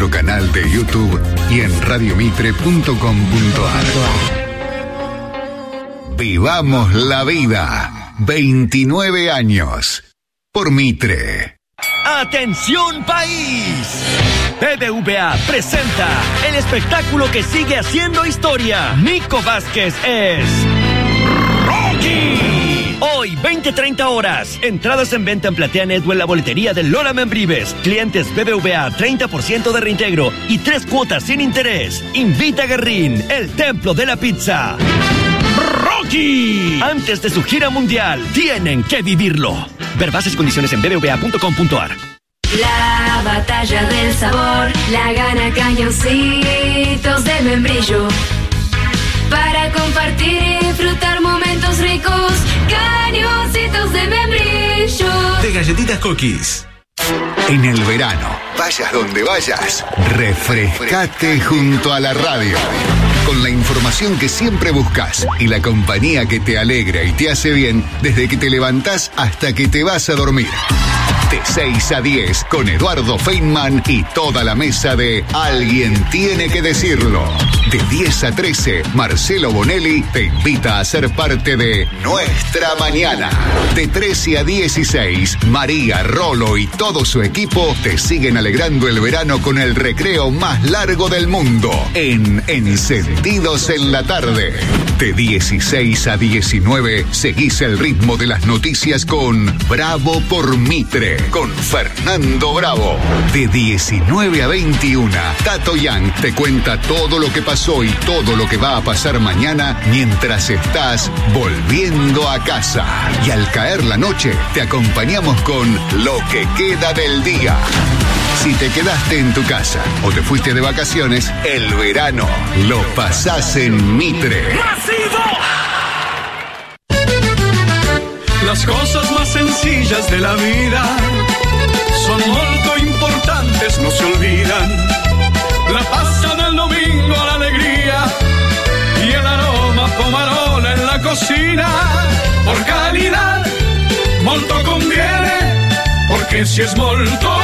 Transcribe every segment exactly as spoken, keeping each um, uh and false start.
nuestro canal de YouTube y en radio mitre punto com punto a r. Vivamos la vida. veintinueve años. Por Mitre. ¡Atención país! B B V A presenta el espectáculo que sigue haciendo historia. Nico Vázquez es Rocky. Hoy, veinte treinta horas. Entradas en venta en PlateaNet o en la boletería de Lola Membrives. Clientes B B V A, treinta por ciento de reintegro y tres cuotas sin interés. Invita a Guerrín, el templo de la pizza. Rocky. Antes de su gira mundial, tienen que vivirlo. Ver bases y condiciones en b b v a punto com punto a r. La batalla del sabor la gana Cañoncitos de Membrillo. Para compartir y disfrutar momentos ricos, Cañoncitos de Membrillo. De galletitas cookies. En el verano, vayas donde vayas, refrescate junto a la radio. Con la información que siempre buscas y la compañía que te alegra y te hace bien desde que te levantás hasta que te vas a dormir. De seis a diez con Eduardo Feynman y toda la mesa de Alguien Tiene que Decirlo. De diez a trece, Marcelo Bonelli te invita a ser parte de Nuestra Mañana. De trece a dieciséis, María, Rolo y todo su equipo te siguen alegrando el verano con el recreo más largo del mundo en Encendidos en la Tarde. De dieciséis a diecinueve, seguís el ritmo de las noticias con Bravo por Mitre, con Fernando Bravo. De diecinueve a veintiuno, Tato Yang te cuenta todo lo que pasó y todo lo que va a pasar mañana mientras estás volviendo a casa. Y al caer la noche, te acompañamos con Lo que queda del día. Si te quedaste en tu casa o te fuiste de vacaciones, el verano lo pasás en Mitre. Las cosas más sencillas de la vida son muy importantes, no se olvidan. La pasta del domingo, la alegría y el aroma pomarola en la cocina. Por calidad, molto conviene, porque si es molto,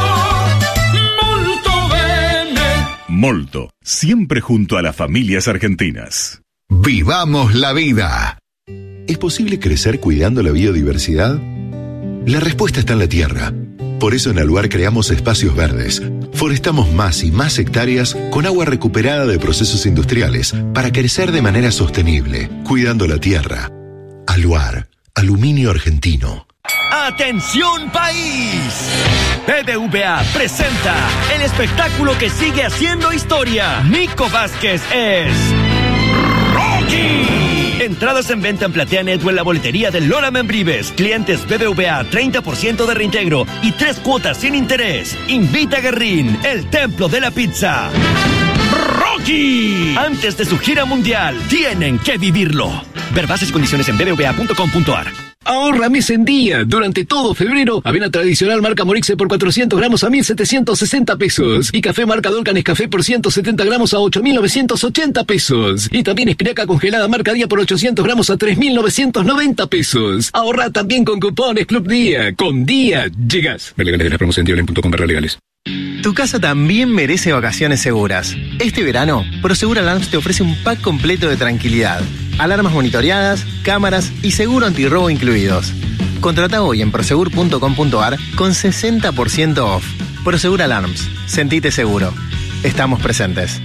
molto bene. Molto, siempre junto a las familias argentinas. Vivamos la vida. ¿Es posible crecer cuidando la biodiversidad? La respuesta está en la tierra. Por eso en Aluar creamos espacios verdes. Forestamos más y más hectáreas con agua recuperada de procesos industriales para crecer de manera sostenible, cuidando la tierra. Aluar, aluminio argentino. ¡Atención país! B B V A presenta el espectáculo que sigue haciendo historia. Nico Vázquez es Rocky. Entradas en venta en PlateaNet o en la boletería de Lola Membrives. Clientes B B V A, treinta por ciento de reintegro y tres cuotas sin interés. Invita a Guerrín, el templo de la pizza. Rocky. Antes de su gira mundial, tienen que vivirlo. Ver bases y condiciones en b b v a punto com punto a r. Ahorra mes en día. Durante todo febrero, avena tradicional marca Morixe por cuatrocientos gramos a mil setecientos sesenta pesos. Y café marca Dolcan Nescafé por ciento setenta gramos a ocho mil novecientos ochenta pesos. Y también espinaca congelada marca Día por ochocientos gramos a tres mil novecientos noventa pesos. Ahorra también con cupones Club Día. Con Día llegas. Ver legales de la promoción en diablen punto com barra legales. Tu casa también merece vacaciones seguras. Este verano, Prosegur Alarms te ofrece un pack completo de tranquilidad. Alarmas monitoreadas, cámaras y seguro antirrobo incluidos. Contrata hoy en prosegur punto com punto a r con sesenta por ciento off. Prosegur Alarms. Sentite seguro. Estamos presentes.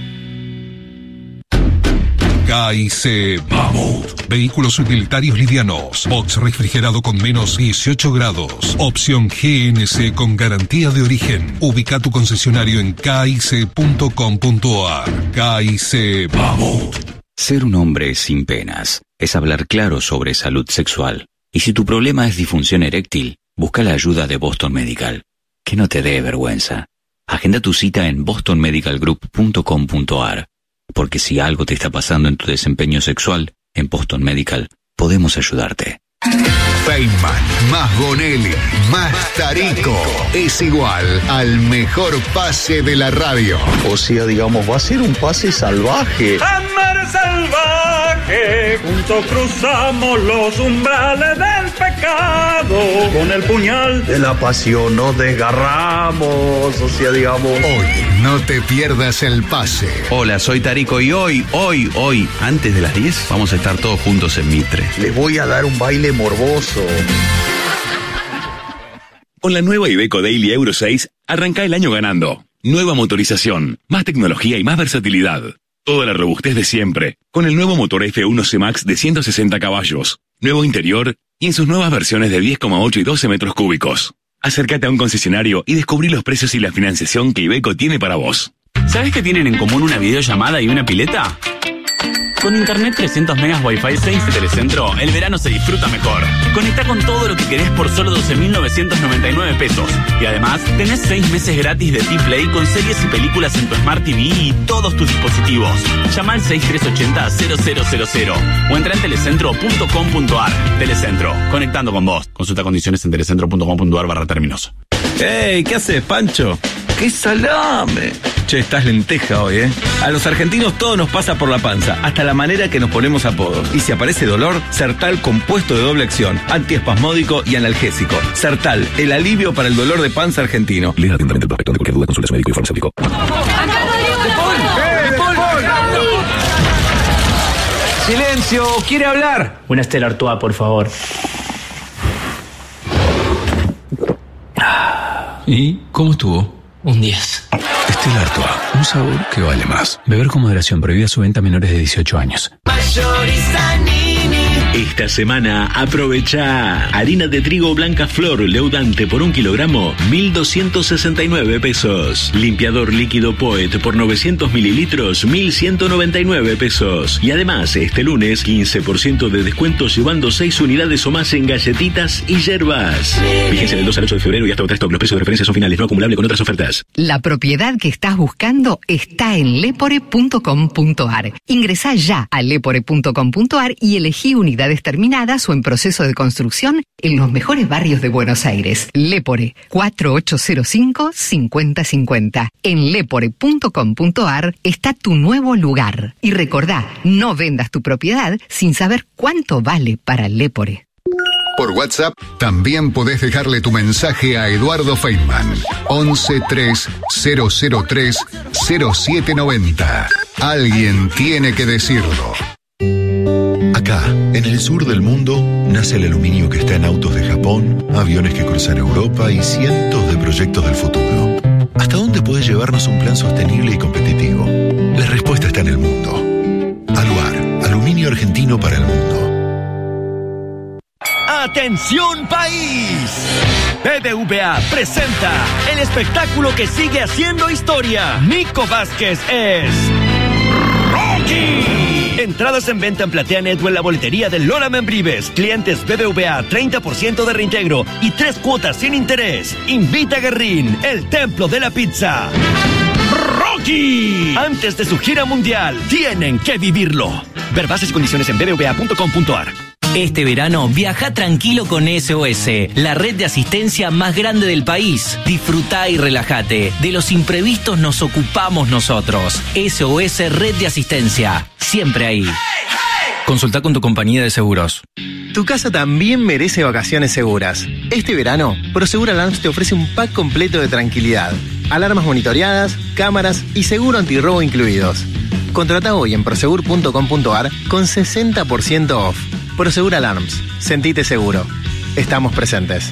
K I C Mamut. Vehículos utilitarios livianos. Box refrigerado con menos dieciocho grados. Opción G N C con garantía de origen. Ubica tu concesionario en k i c punto com punto a r. K I C Mamut. Ser un hombre sin penas es hablar claro sobre salud sexual. Y si tu problema es disfunción eréctil, busca la ayuda de Boston Medical. Que no te dé vergüenza. Agenda tu cita en boston medical group punto com punto a r. Porque si algo te está pasando en tu desempeño sexual, en Boston Medical podemos ayudarte. Feynman, más Bonelli, más Tarico, es igual al mejor pase de la radio. O sea, digamos, va a ser un pase salvaje. ¡Amar salvaje! Juntos cruzamos los umbrales del pecado. Con el puñal de la pasión nos desgarramos. O sea, digamos... Hoy, No te pierdas el pase. Hola, soy Tarico y hoy, hoy, hoy, antes de las diez, vamos a estar todos juntos en Mitre. Les voy a dar un baile morboso. Con la nueva Iveco Daily Euro seis, arranca el año ganando. Nueva motorización, más tecnología y más versatilidad. Toda la robustez de siempre, con el nuevo motor F uno C Max de ciento sesenta caballos, nuevo interior y en sus nuevas versiones de diez coma ocho y doce metros cúbicos. Acércate a un concesionario y descubrí los precios y la financiación que Iveco tiene para vos. ¿Sabés que tienen en común una videollamada y una pileta? Con internet trescientos megas Wi-Fi seis de Telecentro, el verano se disfruta mejor. Conecta con todo lo que querés por solo doce mil novecientos noventa y nueve pesos. Y además, tenés seis meses gratis de T-Play con series y películas en tu Smart T V y todos tus dispositivos. Llama al seis tres ochenta cero cero cero cero o entra en telecentro punto com punto ar. Telecentro, conectando con vos. Consulta condiciones en telecentro punto com punto ar barra términos. ¡Ey! ¿Qué haces, Pancho? ¡Qué salame! Che, estás lenteja hoy, ¿eh? A los argentinos todo nos pasa por la panza, hasta la manera que nos ponemos apodos. Y si aparece dolor, Sertal compuesto de doble acción, antiespasmódico y analgésico. Sertal, el alivio para el dolor de panza argentino. Lea atentamente el prospecto. De cualquier duda, consulte a su médico y farmacéutico. ¡Silencio! ¿Quiere hablar? Una Stella Artois, por favor. ¿Y cómo estuvo? Un diez. Stella Artois, un sabor que vale más. Beber con moderación, prohibida su venta a menores de dieciocho años. Esta semana aprovecha harina de trigo blanca flor leudante por un kilogramo, mil doscientos sesenta y nueve pesos. Limpiador líquido Poet por novecientos mililitros, mil ciento noventa y nueve pesos. Y además, este lunes, quince por ciento de descuento llevando seis unidades o más en galletitas y yerbas. Vigencia del dos al ocho de febrero y hasta otra stock. Los precios de referencia son finales, no acumulable con otras ofertas. La propiedad que estás buscando está en lepore punto com punto ar. Ingresá ya a lepore punto com punto ar y elegí unidades terminadas o en proceso de construcción en los mejores barrios de Buenos Aires. Lepore, cuatro ocho cero cinco, cinco cero cinco cero. En lepore punto com punto ar está tu nuevo lugar. Y recordá, no vendas tu propiedad sin saber cuánto vale para Lepore. Por WhatsApp también podés dejarle tu mensaje a Eduardo Feynman. once tres cero cero tres cero siete noventa. Alguien tiene que decirlo. Acá, en el sur del mundo, nace el aluminio que está en autos de Japón, aviones que cruzan Europa y cientos de proyectos del futuro. ¿Hasta dónde puede llevarnos un plan sostenible y competitivo? La respuesta está en el mundo. Aluar, aluminio argentino para el mundo. ¡Atención país! B B V A presenta el espectáculo que sigue haciendo historia. Nico Vázquez es Rocky. Entradas en venta en PlateaNet o en la boletería de Lola Membrives. Clientes B B V A, treinta por ciento de reintegro y tres cuotas sin interés. Invita a Guerrín, el templo de la pizza. ¡Rocky! Antes de su gira mundial, tienen que vivirlo. Ver bases y condiciones en b b v a punto com punto ar. Este verano, viaja tranquilo con S O S, la red de asistencia más grande del país. Disfrutá y relájate. De los imprevistos nos ocupamos nosotros. S O S Red de Asistencia. Siempre ahí. Consulta con tu compañía de seguros. Tu casa también merece vacaciones seguras. Este verano, Prosegur Alarms te ofrece un pack completo de tranquilidad. Alarmas monitoreadas, cámaras y seguro antirrobo incluidos. Contrata hoy en prosegur punto com punto ar con sesenta por ciento off. Prosegur Alarms. Sentite seguro. Estamos presentes.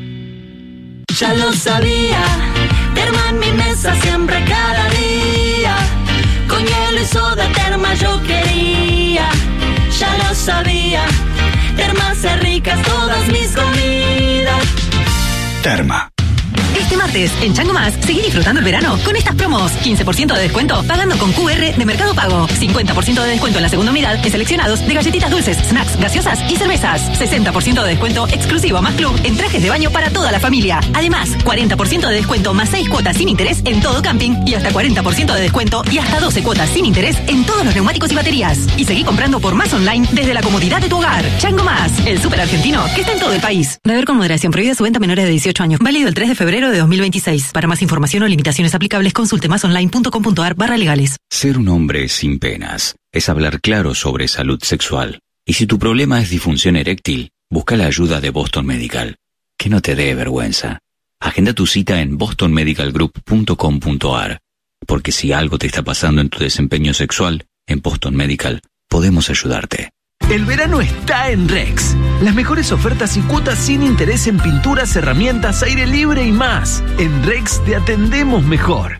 Ya lo sabía. Terma en mi mesa siempre cada día. Con hielo y soda terma yo quería. Ya lo sabía. Terma hace ricas todas mis comidas. Terma. Este martes, en Chango Más, seguí disfrutando el verano con estas promos. quince por ciento de descuento pagando con Q R de Mercado Pago. cincuenta por ciento de descuento en la segunda unidad en seleccionados de galletitas dulces, snacks, gaseosas y cervezas. sesenta por ciento de descuento exclusivo a Más Club en trajes de baño para toda la familia. Además, cuarenta por ciento de descuento más seis cuotas sin interés en todo camping y hasta cuarenta por ciento de descuento y hasta doce cuotas sin interés en todos los neumáticos y baterías. Y seguí comprando por Más Online desde la comodidad de tu hogar. Chango Más, el súper argentino que está en todo el país. Beber con moderación, prohibida su venta a menores de dieciocho años. Válido el tres de febrero de dos mil veintiséis. Para más información o limitaciones aplicables, consulte masonline punto com punto ar barra legales. Ser un hombre sin penas es hablar claro sobre salud sexual. Y si tu problema es disfunción eréctil, busca la ayuda de Boston Medical. Que no te dé vergüenza. Agenda tu cita en boston medical group punto com punto ar. Porque si algo te está pasando en tu desempeño sexual, en Boston Medical podemos ayudarte. El verano está en Rex. Las mejores ofertas y cuotas sin interés en pinturas, herramientas, aire libre y más. En Rex te atendemos mejor.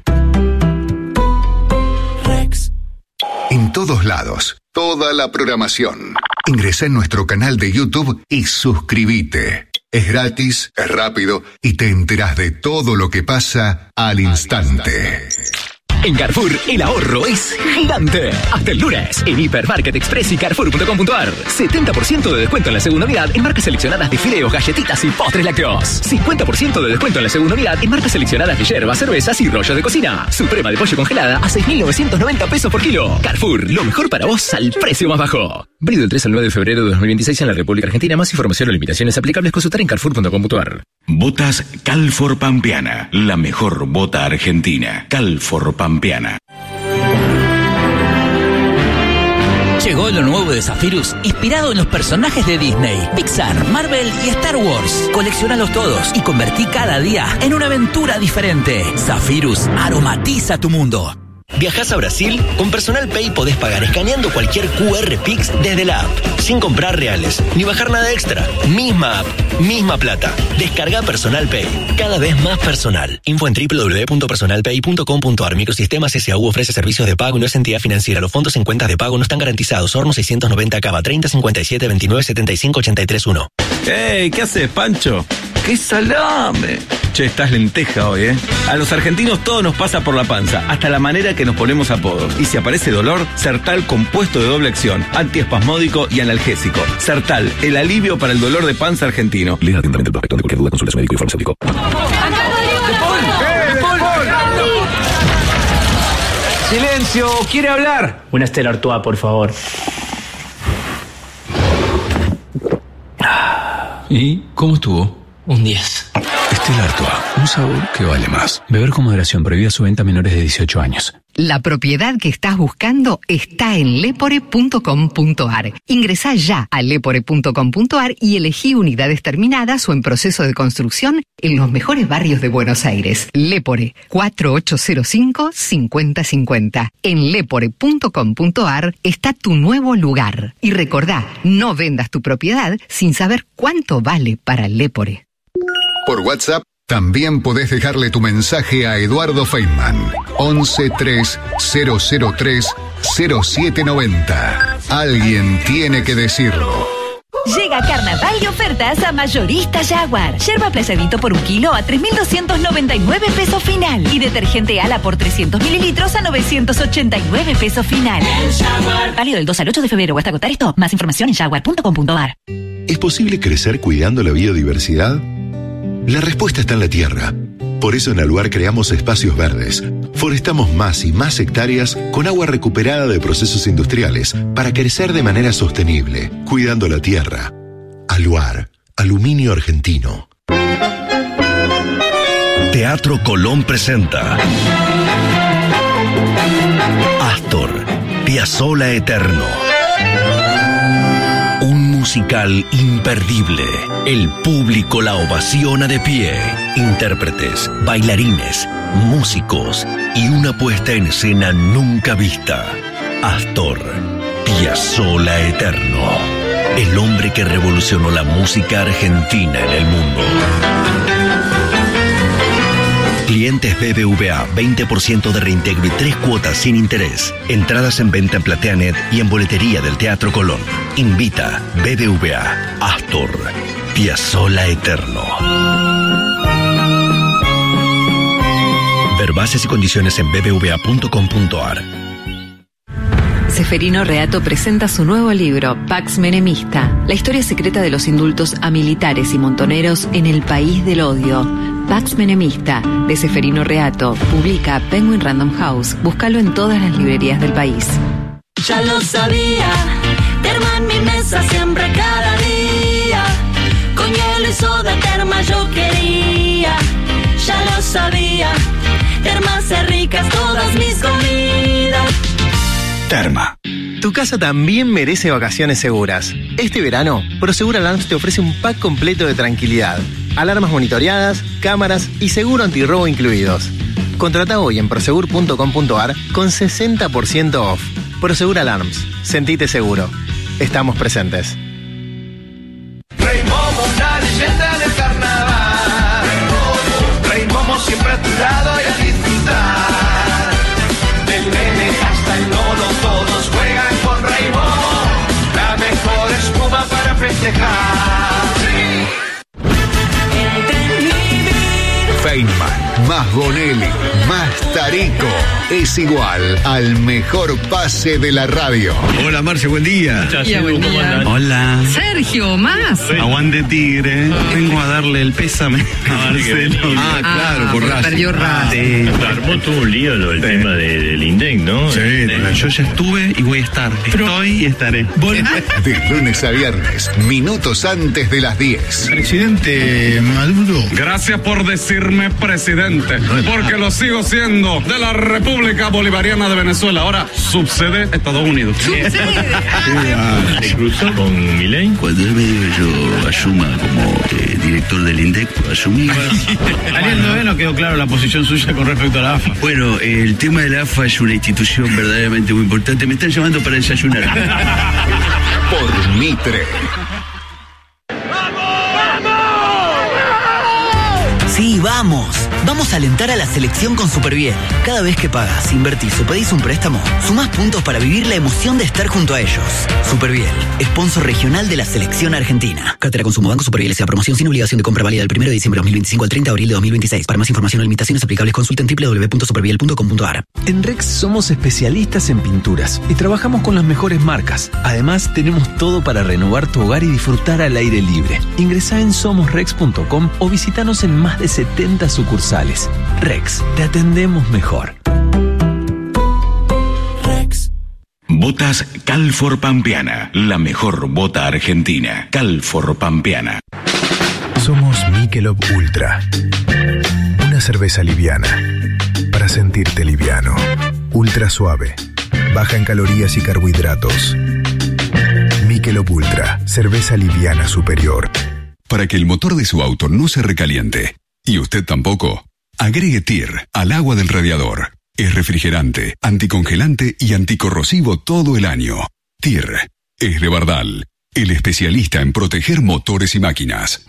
Rex. En todos lados, toda la programación. Ingresa en nuestro canal de YouTube y suscríbete. Es gratis, es rápido y te enterás de todo lo que pasa al instante. En Carrefour, el ahorro es gigante. Hasta el lunes, en Hipermarket Express y Carrefour punto com punto ar. setenta por ciento de descuento en la segunda unidad en marcas seleccionadas de fideos, galletitas y postres lácteos. cincuenta por ciento de descuento en la segunda unidad en marcas seleccionadas de yerbas, cervezas y rollos de cocina. Suprema de pollo congelada a seis mil novecientos noventa pesos por kilo. Carrefour, lo mejor para vos al precio más bajo. Válido del tres al nueve de febrero de dos mil veintiséis en la República Argentina. Más información o limitaciones aplicables consultar en Carrefour punto com punto ar. Botas Calfor Pampeana, la mejor bota argentina. Calfor Pampeana. Llegó lo nuevo de Zephyrus, inspirado en los personajes de Disney, Pixar, Marvel y Star Wars. Colecciónalos todos y convertí cada día en una aventura diferente. Zephyrus aromatiza tu mundo. ¿Viajás a Brasil? Con Personal Pay podés pagar escaneando cualquier Q R Pix desde la app, sin comprar reales, ni bajar nada extra. Misma app, misma plata. Descarga Personal Pay, cada vez más personal. Info en doble u doble u doble u punto personal pay punto com punto ar. Microsistemas S A U ofrece servicios de pago y no es entidad financiera. Los fondos en cuentas de pago no están garantizados. Horno seiscientos noventa Cava, treinta cincuenta y siete veintinueve setenta y cinco ochenta y tres uno. ¡Ey! ¿Qué haces, Pancho? ¡Qué salame! Che, estás lenteja hoy, ¿eh? A los argentinos todo nos pasa por la panza, hasta la manera que nos ponemos apodos. Y si aparece dolor, Sertal compuesto de doble acción, antiespasmódico y analgésico. Sertal, el alivio para el dolor de panza argentino. Lea atentamente el prospecto. De cualquier duda, consulte a su médico y farmacéutico. ¡Silencio! ¿Quiere hablar? Una Stella Artois, por favor. ¿Y cómo estuvo? Un diez. Stella Artois, un sabor que vale más. Beber con moderación, prohibida su venta a menores de dieciocho años. La propiedad que estás buscando está en lepore punto com punto ar. Ingresá ya a lepore punto com punto ar y elegí unidades terminadas o en proceso de construcción en los mejores barrios de Buenos Aires. Lepore, cuatro ocho cero cinco, cinco cero cinco cero. En lepore punto com punto ar está tu nuevo lugar. Y recordá, no vendas tu propiedad sin saber cuánto vale para Lepore. Por WhatsApp también podés dejarle tu mensaje a Eduardo Feynman. once tres cero cero tres cero siete noventa. Alguien tiene que decirlo. Llega Carnaval de ofertas a Mayorista Jaguar. Yerba Playadito por un kilo a tres mil doscientos noventa y nueve pesos final. Y detergente Ala por trescientos mililitros a novecientos ochenta y nueve pesos final. Válido del dos al ocho de febrero o hasta agotar esto. Más información en jaguar punto com punto ar. ¿Es posible crecer cuidando la biodiversidad? La respuesta está en la tierra. Por eso en Aluar creamos espacios verdes. Forestamos más y más hectáreas con agua recuperada de procesos industriales para crecer de manera sostenible, cuidando la tierra. Aluar, aluminio argentino. Teatro Colón presenta Astor, Piazzolla Eterno. Un musical imperdible. El público la ovaciona de pie. Intérpretes, bailarines, músicos y una puesta en escena nunca vista. Astor, Piazzolla Eterno. El hombre que revolucionó la música argentina en el mundo. Clientes B B V A, veinte por ciento de reintegro y tres cuotas sin interés. Entradas en venta en PlateaNet y en boletería del Teatro Colón. Invita B B V A, Astor, Piazzolla Eterno. Ver bases y condiciones en b b v a punto com punto ar. Ceferino Reato presenta su nuevo libro, Pax Menemista, la historia secreta de los indultos a militares y montoneros en el país del odio. Pax Menemista, de Ceferino Reato, publica Penguin Random House. Búscalo en todas las librerías del país. Ya lo sabía, Terma en mi mesa siempre cada día. Con hielo y soda Terma yo quería. Ya lo sabía, Terma hace ricas todas mis comidas. Terma. Tu casa también merece vacaciones seguras. Este verano, Prosegur Alarms te ofrece un pack completo de tranquilidad. Alarmas monitoreadas, cámaras y seguro antirrobo incluidos. Contrata hoy en prosegur punto com punto ar con sesenta por ciento off. Prosegur Alarms. Sentite seguro. Estamos presentes. Rey Momo, una leyenda del carnaval. Rey Momo siempre a tu lado y a disfrutar. Del nene hasta el nono, todos juegan con Rey Momo. La mejor espuma para festejar. Sí. Feynman, más Bonelli, más Tarico, es igual al mejor pase de la radio. Hola Marce, buen día. Ya, buen día. Hola. Sergio, más. Sí. Aguante Tigre. Vengo a darle el pésame a Marcelo. Ah, claro, Ah, por Racing. perdió Racing. Sí. Armó todo un lío lo del sí. tema de, del INDEC, ¿no? Sí, este, yo ya estuve y voy a estar. Estoy y estaré. De lunes a viernes, minutos antes de las diez. Presidente Maduro. Gracias por decirme presidente, porque lo sigo siendo de la República Bolivariana de Venezuela. Ahora, subsede Estados Unidos. ¿Se cruzó con Milei? Cuando él me dijo yo asuma como eh, director del INDEC, asumí. Ariel Noé no quedó claro la posición suya con respecto a la A F A. Bueno, el tema de la A F A es una institución verdaderamente muy importante. Me están llamando para desayunar. Por Mitre. Sí, vamos. Vamos a alentar a la selección con Superviel. Cada vez que pagas, invertís o pedís un préstamo, sumás puntos para vivir la emoción de estar junto a ellos. Superviel, sponsor regional de la selección argentina. Cartera Consumo Banco Superviel S A. Promoción sin obligación de compra válida del primero de diciembre de dos mil veinticinco al treinta de abril de dos mil veintiséis. Para más información o limitaciones aplicables, consulta en doble u doble u doble u punto superviel punto com punto ar. En Rex somos especialistas en pinturas y trabajamos con las mejores marcas. Además, tenemos todo para renovar tu hogar y disfrutar al aire libre. Ingresá en somos rex punto com o visitanos en más de setenta sucursales. Rex, te atendemos mejor. Rex. Botas Calfor Pampeana, la mejor bota argentina. Calfor Pampeana. Somos Michelob Ultra. Una cerveza liviana. Para sentirte liviano. Ultra suave. Baja en calorías y carbohidratos. Michelob Ultra. Cerveza liviana superior. Para que el motor de su auto no se recaliente, y usted tampoco, agregue T I R al agua del radiador. Es refrigerante, anticongelante y anticorrosivo todo el año. T I R es de Bardal, el especialista en proteger motores y máquinas.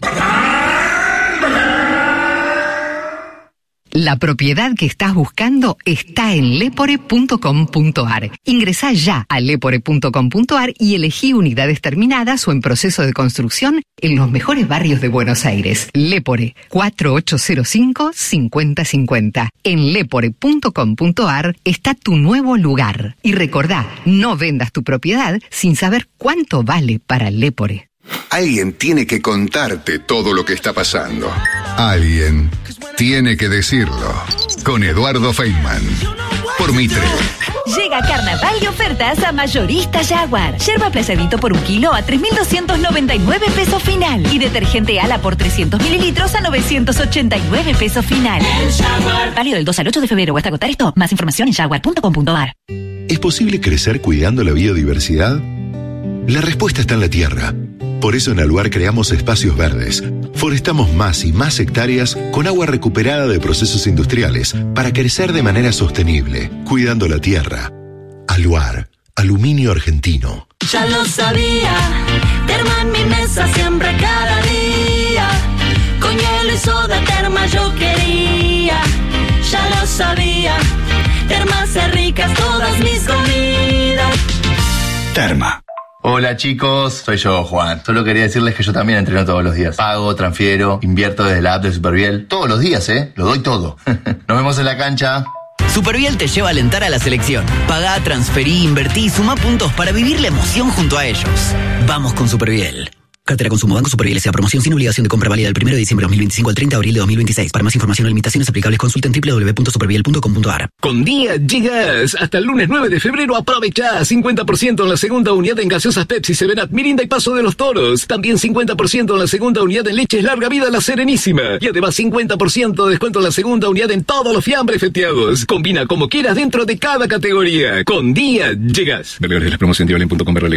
La propiedad que estás buscando está en lepore punto com punto ar. Ingresá ya a lepore punto com punto ar y elegí unidades terminadas o en proceso de construcción en los mejores barrios de Buenos Aires. Lepore, cuatro ocho cero cinco, cinco cero cinco cero. En lepore punto com punto ar está tu nuevo lugar. Y recordá, no vendas tu propiedad sin saber cuánto vale para Lepore. Alguien tiene que contarte todo lo que está pasando. Alguien tiene que decirlo. Con Eduardo Feynman. Por Mitre. Llega carnaval y ofertas a Mayorista Jaguar. Yerba Playadito por un kilo a tres mil doscientos noventa y nueve pesos final. Y detergente Ala por trescientos mililitros a novecientos ochenta y nueve pesos final. Válido del dos al ocho de febrero o hasta agotar esto. Más información en jaguar punto com punto ar. ¿Es posible crecer cuidando la biodiversidad? La respuesta está en la tierra. Por eso en Aluar creamos espacios verdes. Forestamos más y más hectáreas con agua recuperada de procesos industriales para crecer de manera sostenible, cuidando la tierra. Aluar, aluminio argentino. Ya lo sabía, Terma en mi mesa siempre cada día. Con hielo y soda Terma yo quería. Ya lo sabía, Terma hace ricas todas mis comidas. Terma. Hola chicos, soy yo, Juan. Solo quería decirles que yo también entreno todos los días. Pago, transfiero, invierto desde la app de Superviel. Todos los días, ¿eh? Lo doy todo. Nos vemos en la cancha. Superviel te lleva a alentar a la selección. Pagá, transferí, invertí y suma puntos para vivir la emoción junto a ellos. Vamos con Superviel. Cartera Consumo Banco Superviel S A. Promoción sin obligación de compra válida del primero de diciembre de dos mil veinticinco al treinta de abril de dos mil veintiséis. Para más información o limitaciones aplicables, consulta en doble u doble u doble u punto superviel punto com punto ar. Con Día llegas. Hasta el lunes nueve de febrero aprovecha cincuenta por ciento en la segunda unidad en gaseosas Pepsi, seven up, Mirinda y Paso de los Toros. También cincuenta por ciento en la segunda unidad en leches Larga Vida La Serenísima. Y además cincuenta por ciento de descuento en la segunda unidad en todos los fiambres feteados. Combina como quieras dentro de cada categoría. Con Día llegas. Ver legales, promoción tibalín punto com, ver legales.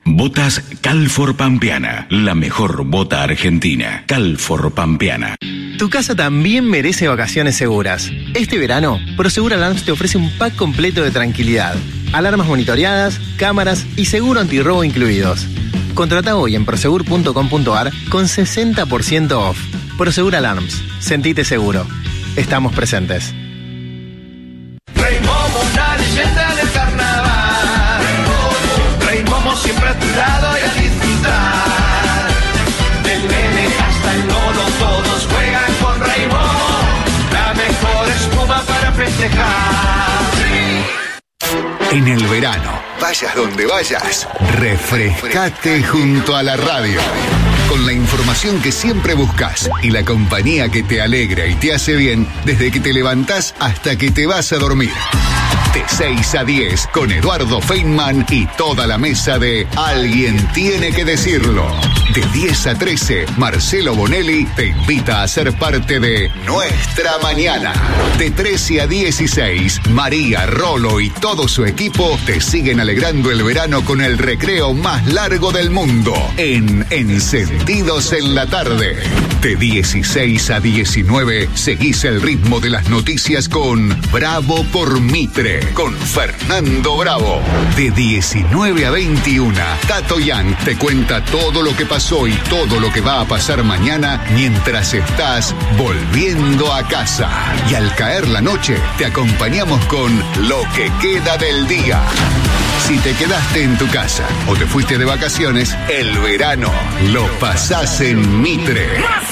Botas Calfor Pampeana, la mejor bota argentina. Calfor Pampeana. Tu casa también merece vacaciones seguras. Este verano, Prosegur Alarms te ofrece un pack completo de tranquilidad. Alarmas monitoreadas, cámaras y seguro antirrobo incluidos. Contrata hoy en prosegur punto com punto ar con sesenta por ciento off. Prosegur Alarms. Sentite seguro. Estamos presentes. Rey Momo, una leyenda del carnaval. Rey Momo siempre a tu lado y a disfrutar. Del nene hasta el nono, todos juegan con Rey Momo. La mejor espuma para festejar. Sí. En el verano, vayas donde vayas, refrescate junto a la radio. Con la información que siempre buscas y la compañía que te alegra y te hace bien desde que te levantás hasta que te vas a dormir. De seis a diez con Eduardo Feynman y toda la mesa de Alguien Tiene que Decirlo. De diez a trece, Marcelo Bonelli te invita a ser parte de Nuestra Mañana. De trece a dieciséis, María, Rolo y todo su equipo te siguen alegrando el verano con el recreo más largo del mundo en Encendidos en la Tarde. De dieciséis a diecinueve, seguís el ritmo de las noticias con Bravo por Mitre, con Fernando Bravo. De diecinueve a veintiuno, Tato Yang te cuenta todo lo que pasó y todo lo que va a pasar mañana mientras estás volviendo a casa. Y al caer la noche, te acompañamos con Lo que queda del día. Si te quedaste en tu casa o te fuiste de vacaciones, el verano lo pasás en Mitre.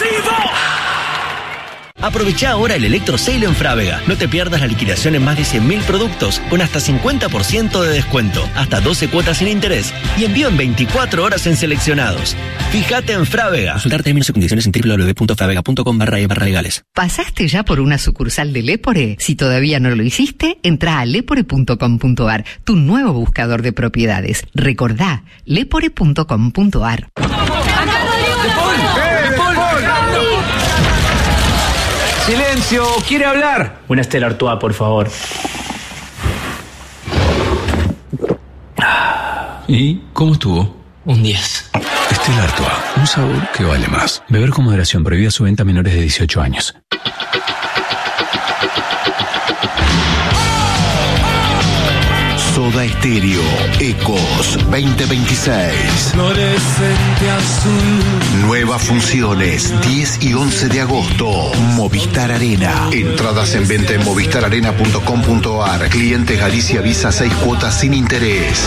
Aprovecha ahora el Electro Sale en Frávega. No te pierdas la liquidación en más de cien mil productos con hasta cincuenta por ciento de descuento, hasta doce cuotas sin interés y envío en veinticuatro horas en seleccionados. Fíjate en Frávega. Consultar términos y condiciones en doble u doble u doble u punto frávega punto com barra e barra legales. ¿Pasaste ya por una sucursal de Lepore? Si todavía no lo hiciste, entra a lepore punto com punto ar, tu nuevo buscador de propiedades. Recordá, lepore punto com punto ar. ¡Silencio! ¿Quiere hablar? Una Stella Artois, por favor. ¿Y cómo estuvo? Un diez. Stella Artois, un sabor que vale más. Beber con moderación, prohibida su venta a menores de dieciocho años. Soda Stereo, Ecos veinte veintiséis. Fluorescente azul. Nuevas funciones, diez y once de agosto. Movistar Arena. Entradas en venta en movistar arena punto com punto ar. Clientes Galicia Visa, seis cuotas sin interés.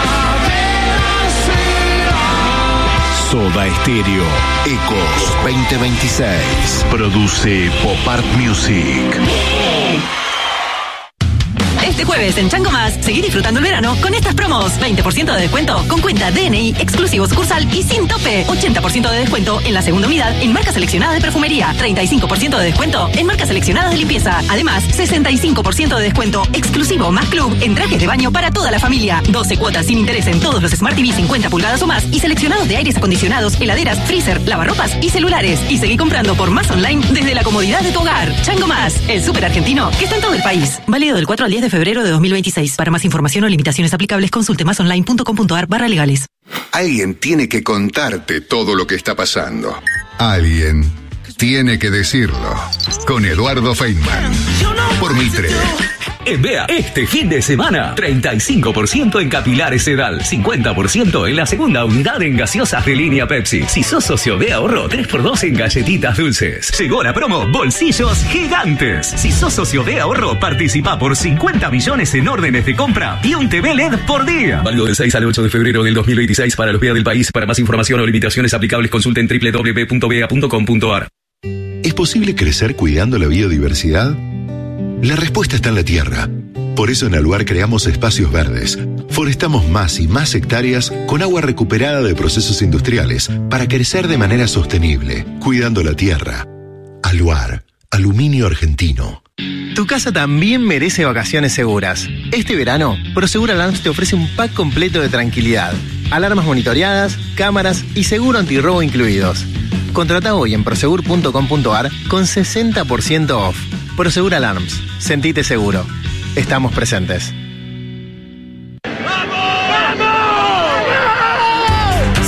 Soda Stereo, Ecos veinte veintiséis. Produce Pop Art Music. Este jueves en Chango Más, seguí disfrutando el verano con estas promos. veinte por ciento de descuento con cuenta D N I, exclusivo sucursal y sin tope. ochenta por ciento de descuento en la segunda unidad en marcas seleccionadas de perfumería. treinta y cinco por ciento de descuento en marcas seleccionadas de limpieza. Además, sesenta y cinco por ciento de descuento exclusivo más club en trajes de baño para toda la familia. doce cuotas sin interés en todos los Smart T V cincuenta pulgadas o más y seleccionados de aires acondicionados, heladeras, freezer, lavarropas y celulares. Y seguí comprando por Más Online desde la comodidad de tu hogar. Chango Más, el súper argentino que está en todo el país. Válido del cuatro al diez de febrero de dos mil veintiséis. Para más información o limitaciones aplicables, consulte más online punto com punto ar barra legales. Alguien tiene que contarte todo lo que está pasando. Alguien tiene que decirlo. Con Eduardo Feynman. Por Mitre. En Bea, este fin de semana, treinta y cinco por ciento en capilares Sedal, cincuenta por ciento en la segunda unidad en gaseosas de línea Pepsi. Si sos socio de ahorro, tres por dos en galletitas dulces. Llegó la promo Bolsillos Gigantes. Si sos socio de ahorro, participa por cincuenta millones en órdenes de compra y un T V L E D por día. Válido del seis al ocho de febrero del dos mil veintiséis para los Bea del país. Para más información o limitaciones aplicables, consulten doble u doble u doble u punto bea punto com punto ar. ¿Es posible crecer cuidando la biodiversidad? La respuesta está en la tierra. Por eso en Aluar creamos espacios verdes. Forestamos más y más hectáreas con agua recuperada de procesos industriales para crecer de manera sostenible, cuidando la tierra. Aluar, aluminio argentino. Tu casa también merece vacaciones seguras. Este verano, Prosegur Alarms te ofrece un pack completo de tranquilidad. Alarmas monitoreadas, cámaras y seguro antirrobo incluidos. Contrata hoy en prosegur punto com punto ar con sesenta por ciento off. Prosegur Alarms. Sentite seguro. Estamos presentes.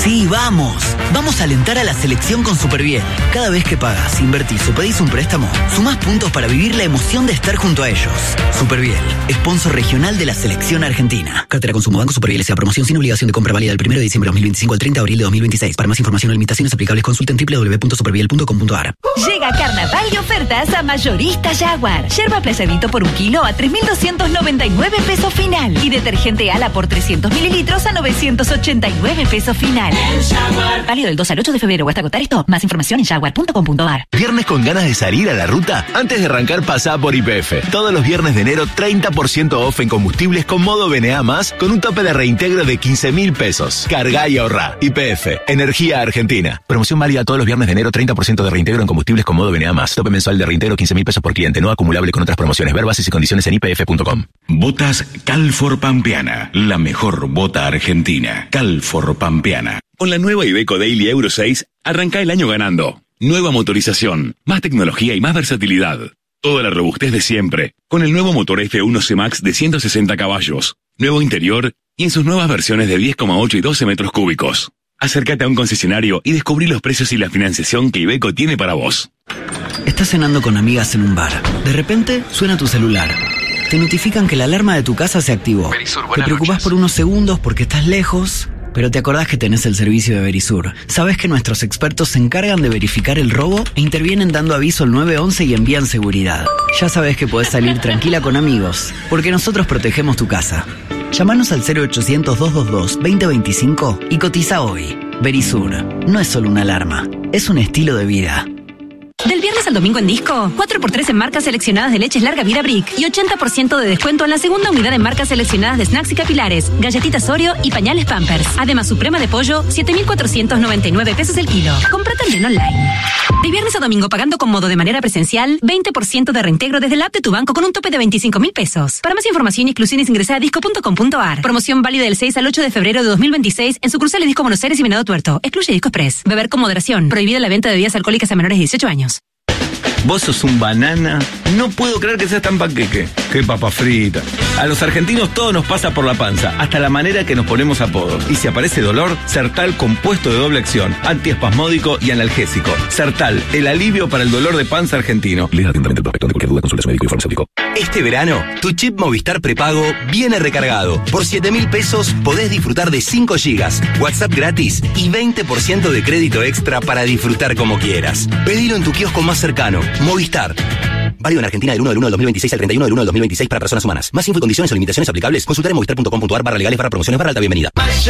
Sí, vamos. Vamos a alentar a la selección con Superbiel. Cada vez que pagas, invertís o pedís un préstamo, sumás puntos para vivir la emoción de estar junto a ellos. Superbiel, sponsor regional de la selección argentina. Cartera Consumo Banco Superbiel S A. Promoción sin obligación de compra válida del primero de diciembre de dos mil veinticinco al treinta de abril de dos mil veintiséis. Para más información o limitaciones aplicables, consulten doble u doble u doble u punto superbiel punto com punto a r. Llega Carnaval de ofertas a Mayorista Jaguar. Yerba playadito por un kilo a tres mil doscientos noventa y nueve pesos final. Y detergente Ala por trescientos mililitros a novecientos ochenta y nueve pesos final. Válido del dos al ocho de febrero. ¿Hasta agotar esto? Más información en jaguar punto com punto a r. ¿Viernes con ganas de salir a la ruta? Antes de arrancar, pasá por Y P F. Todos los viernes de enero, treinta por ciento off en combustibles con modo B N A más, con un tope de reintegro de quince mil pesos. Cargá y ahorrá. Y P F. Energía Argentina. Promoción válida todos los viernes de enero, treinta por ciento de reintegro en combustibles con modo B N A más. Tope mensual de reintegro quince mil pesos por cliente. No acumulable con otras promociones. Ver bases y condiciones en I P F punto com. Botas Calfor Pampeana. La mejor bota argentina. Calfor Pampeana. Con la nueva Iveco Daily Euro seis, arranca el año ganando. Nueva motorización, más tecnología y más versatilidad. Toda la robustez de siempre, con el nuevo motor F uno C Max de ciento sesenta caballos, nuevo interior y en sus nuevas versiones de diez coma ocho y doce metros cúbicos. Acércate a un concesionario y descubrí los precios y la financiación que Iveco tiene para vos. Estás cenando con amigas en un bar. De repente, suena tu celular. Te notifican que la alarma de tu casa se activó. Verisur, te preocupás por unos segundos porque estás lejos, pero te acordás que tenés el servicio de Verisur. Sabés que nuestros expertos se encargan de verificar el robo e intervienen dando aviso al nueve once y envían seguridad. Ya sabés que podés salir tranquila con amigos, porque nosotros protegemos tu casa. Llámanos al cero ochocientos, doscientos veintidós, veinte veinticinco y cotiza hoy. Verisur no es solo una alarma, es un estilo de vida. Del viernes al domingo en Disco, cuatro por tres en marcas seleccionadas de leches larga vida Brick y ochenta por ciento de descuento en la segunda unidad en marcas seleccionadas de snacks y capilares, galletitas Oreo y pañales Pampers. Además, Suprema de pollo, siete mil cuatrocientos noventa y nueve pesos el kilo. Compra también online. De viernes a domingo pagando con modo de manera presencial, veinte por ciento de reintegro desde la app de tu banco con un tope de veinticinco mil pesos. Para más información y exclusiones ingresa a disco punto com punto a r. Promoción válida del seis al ocho de febrero de dos mil veintiséis en sucursales Disco Buenos Aires y Venado Tuerto. Excluye Disco Express. Beber con moderación. Prohibida la venta de bebidas alcohólicas a menores de dieciocho años. Vos sos un banana. No puedo creer que seas tan panqueque. Qué papa frita. A los argentinos todo nos pasa por la panza, hasta la manera que nos ponemos apodos. Y si aparece dolor, Sertal compuesto de doble acción, antiespasmódico y analgésico. Sertal, el alivio para el dolor de panza argentino. Lea atentamente el prospecto. De cualquier duda, consulte a su médico y farmacéutico. Este verano, tu chip Movistar prepago viene recargado. Por siete mil pesos podés disfrutar de cinco gigas, WhatsApp gratis y veinte por ciento de crédito extra para disfrutar como quieras. Pedilo en tu kiosco más cercano. Movistar. Válido en Argentina del uno del uno del dos mil veintiséis al treinta y uno del uno del dos mil veintiséis para personas humanas. Más info y condiciones o limitaciones aplicables, consultar en movistar punto com punto a r barra legales barra promociones barra alta bienvenida.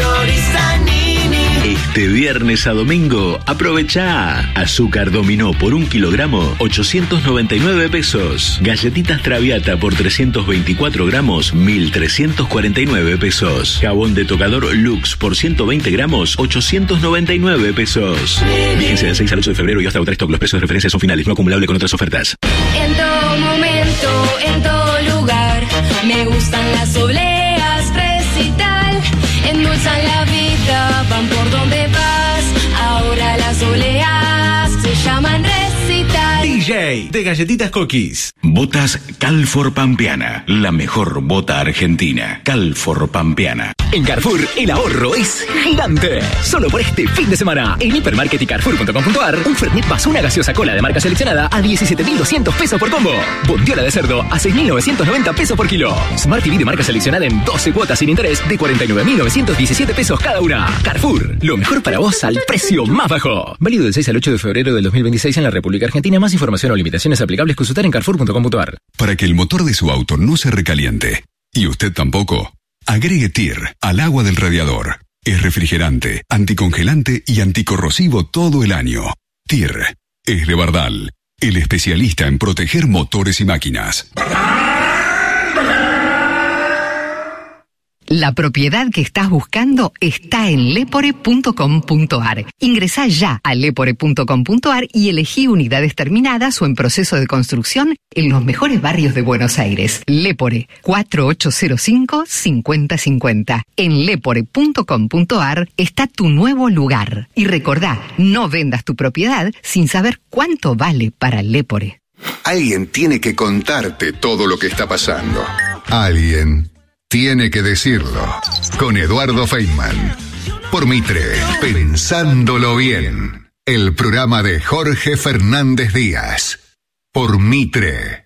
Este viernes a domingo, aprovecha Azúcar Dominó por un kilogramo, ochocientos noventa y nueve pesos. Galletitas Traviata por trescientos veinticuatro gramos, mil trescientos cuarenta y nueve pesos. Jabón de tocador Lux por ciento veinte gramos, ochocientos noventa y nueve pesos. Vigencia del seis al ocho de febrero y hasta agotar stock. Los precios de referencia son finales, no acumulable con otras ofertas. En todo momento, en todo lugar, me gustan las obleas, recital, endulzan la vida, van por donde vas, ahora las obleas se llaman recital. D J de Galletitas Cookies. Botas Calfor Pampeana, la mejor bota argentina. Calfor Pampeana. En Carrefour, el ahorro es gigante. Solo por este fin de semana, en Hipermarket y Carrefour punto com punto a r, un Fernet más una gaseosa cola de marca seleccionada a diecisiete mil doscientos pesos por combo. Bondiola de cerdo a seis mil novecientos noventa pesos por kilo. Smart T V de marca seleccionada en doce cuotas sin interés de cuarenta y nueve mil novecientos diecisiete pesos cada una. Carrefour, lo mejor para vos al precio más bajo. Válido del seis al ocho de febrero del dos mil veintiséis en la República Argentina. Más información o limitaciones aplicables, consultar en carrefour punto com punto a r. Para que el motor de su auto no se recaliente, y usted tampoco, agregue T I R al agua del radiador. Es refrigerante, anticongelante y anticorrosivo todo el año. T I R es de Bardal, el especialista en proteger motores y máquinas. La propiedad que estás buscando está en lepore punto com punto a r. Ingresá ya a lepore punto com punto a r y elegí unidades terminadas o en proceso de construcción en los mejores barrios de Buenos Aires. Lepore, cuatro ocho cero cinco, cinco cero cinco cero. En lepore punto com punto a r está tu nuevo lugar. Y recordá, no vendas tu propiedad sin saber cuánto vale para Lepore. Alguien tiene que contarte todo lo que está pasando. Alguien tiene que decirlo. Con Eduardo Feynman. por Mitre, pensándolo bien. El programa de Jorge Fernández Díaz, por Mitre.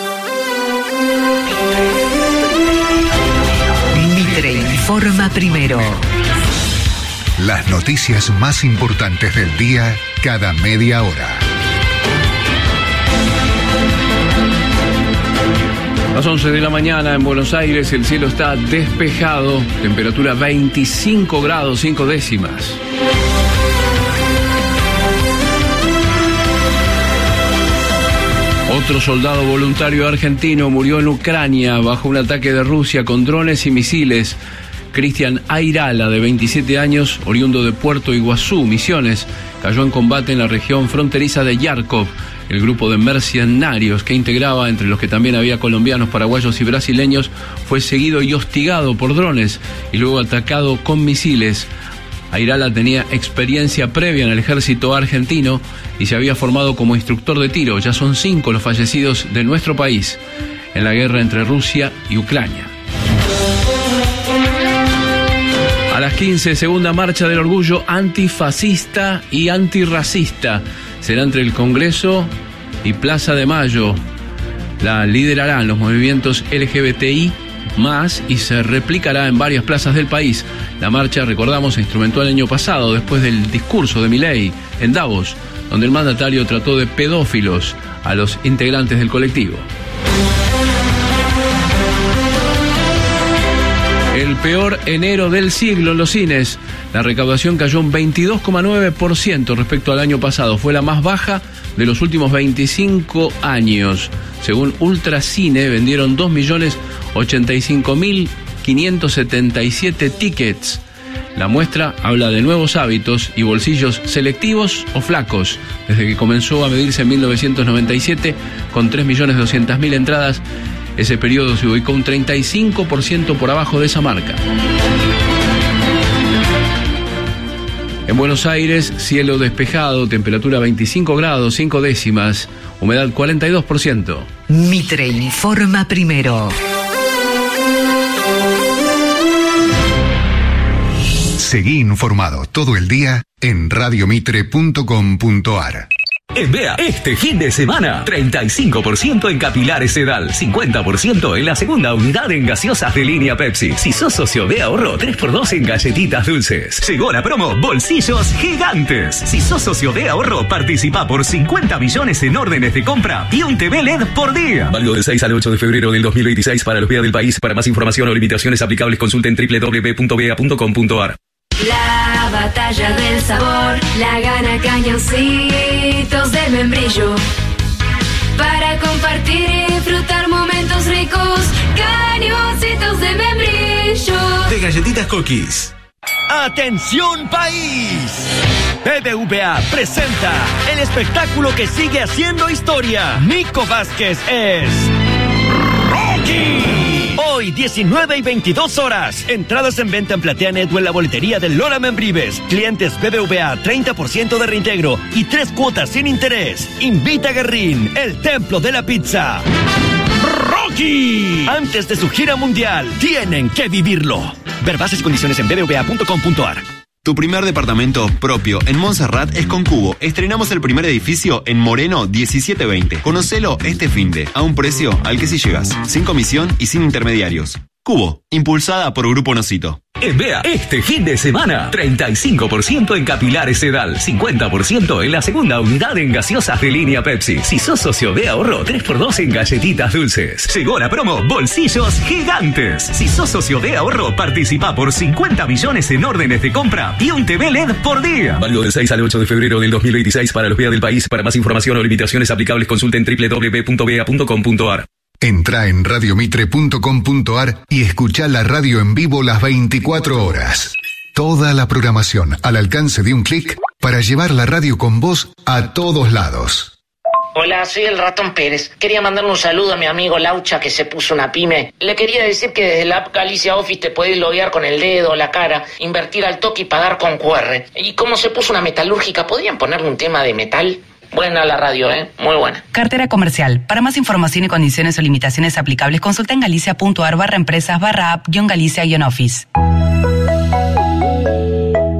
Mitre informa primero. Las noticias más importantes del día cada media hora. A las once de la mañana en Buenos Aires el cielo está despejado, temperatura veinticinco grados cinco décimas. Otro soldado voluntario argentino murió en Ucrania bajo un ataque de Rusia con drones y misiles. Cristian Airala, de veintisiete años, oriundo de Puerto Iguazú, Misiones, cayó en combate en la región fronteriza de Yarkov. El grupo de mercenarios que integraba, entre los que también había colombianos, paraguayos y brasileños, fue seguido y hostigado por drones y luego atacado con misiles. Airala tenía experiencia previa en el ejército argentino y se había formado como instructor de tiro. Ya son cinco los fallecidos de nuestro país en la guerra entre Rusia y Ucrania. A las quince, segunda marcha del orgullo antifascista y antirracista. Será entre el Congreso y Plaza de Mayo. La liderarán los movimientos L G B T I más y se replicará en varias plazas del país. La marcha, recordamos, se instrumentó el año pasado después del discurso de Milei en Davos, donde el mandatario trató de pedófilos a los integrantes del colectivo. El peor enero del siglo en los cines. La recaudación cayó un veintidós coma nueve por ciento respecto al año pasado. Fue la más baja de los últimos veinticinco años. Según Ultracine, vendieron dos millones ochenta y cinco mil quinientos setenta y siete tickets. La muestra habla de nuevos hábitos y bolsillos selectivos o flacos. Desde que comenzó a medirse en mil novecientos noventa y siete, con tres millones doscientas mil entradas, ese periodo se ubicó un treinta y cinco por ciento por abajo de esa marca. En Buenos Aires, cielo despejado, temperatura veinticinco grados cinco décimas, humedad cuarenta y dos por ciento. Mitre informa primero. Seguí informado todo el día en radio mitre punto com punto ar. En Vea, este fin de semana, treinta y cinco por ciento en capilares Sedal, cincuenta por ciento en la segunda unidad en gaseosas de línea Pepsi. Si sos socio de ahorro, tres por dos en galletitas dulces. Llegó la promo Bolsillos Gigantes. Si sos socio de ahorro, participa por cincuenta millones en órdenes de compra y un T V L E D por día. Válido del seis al ocho de febrero del dos mil veintiséis para los Vea del país. Para más información o limitaciones aplicables, consulten doble u doble u doble u punto vea punto com punto ar. La batalla del sabor la gana Cañoncitos de Membrillo. Para compartir y disfrutar momentos ricos, Cañoncitos de Membrillo. De galletitas cookies. ¡Atención país! B B V A presenta el espectáculo que sigue haciendo historia. Nico Vázquez es Rocky. Hoy, diecinueve y veintidós horas. Entradas en venta en PlateaNet o en la boletería de Lola Membrives. Clientes B B V A, treinta por ciento de reintegro y tres cuotas sin interés. Invita a Guerrín, el templo de la pizza. ¡Rocky! Antes de su gira mundial, tienen que vivirlo. Ver bases y condiciones en b b v a punto com punto ar. Tu primer departamento propio en Montserrat es con Cubo. Estrenamos el primer edificio en Moreno diecisiete veinte. Conocelo este finde, a un precio al que sí llegas, sin comisión y sin intermediarios. Cubo, impulsada por Grupo Nocito. En Vea, este fin de semana, treinta y cinco por ciento en capilares Sedal, cincuenta por ciento en la segunda unidad en gaseosas de línea Pepsi. Si sos socio de ahorro, tres por dos en galletitas dulces. Llegó la promo Bolsillos Gigantes. Si sos socio de ahorro, participa por cincuenta millones en órdenes de compra y un T V L E D por día. Válido del seis al ocho de febrero del dos mil veintiséis para los Vea del país. Para más información o limitaciones aplicables, consulten doble u doble u doble u punto vea punto com punto ar. Entra en radio mitre punto com punto ar y escucha la radio en vivo las veinticuatro horas. Toda la programación al alcance de un clic para llevar la radio con vos a todos lados. Hola, soy el Ratón Pérez. Quería mandarle un saludo a mi amigo Laucha, que se puso una pyme. Le quería decir que desde la app Galicia Office te podés loguear con el dedo, la cara, invertir al toque y pagar con Q R. Y como se puso una metalúrgica, ¿podrían ponerle un tema de metal? Buena la radio, ¿eh? Muy buena. Cartera comercial. Para más información y condiciones o limitaciones aplicables, consulta en galicia punto ar barra empresas barra app guión galicia guión office.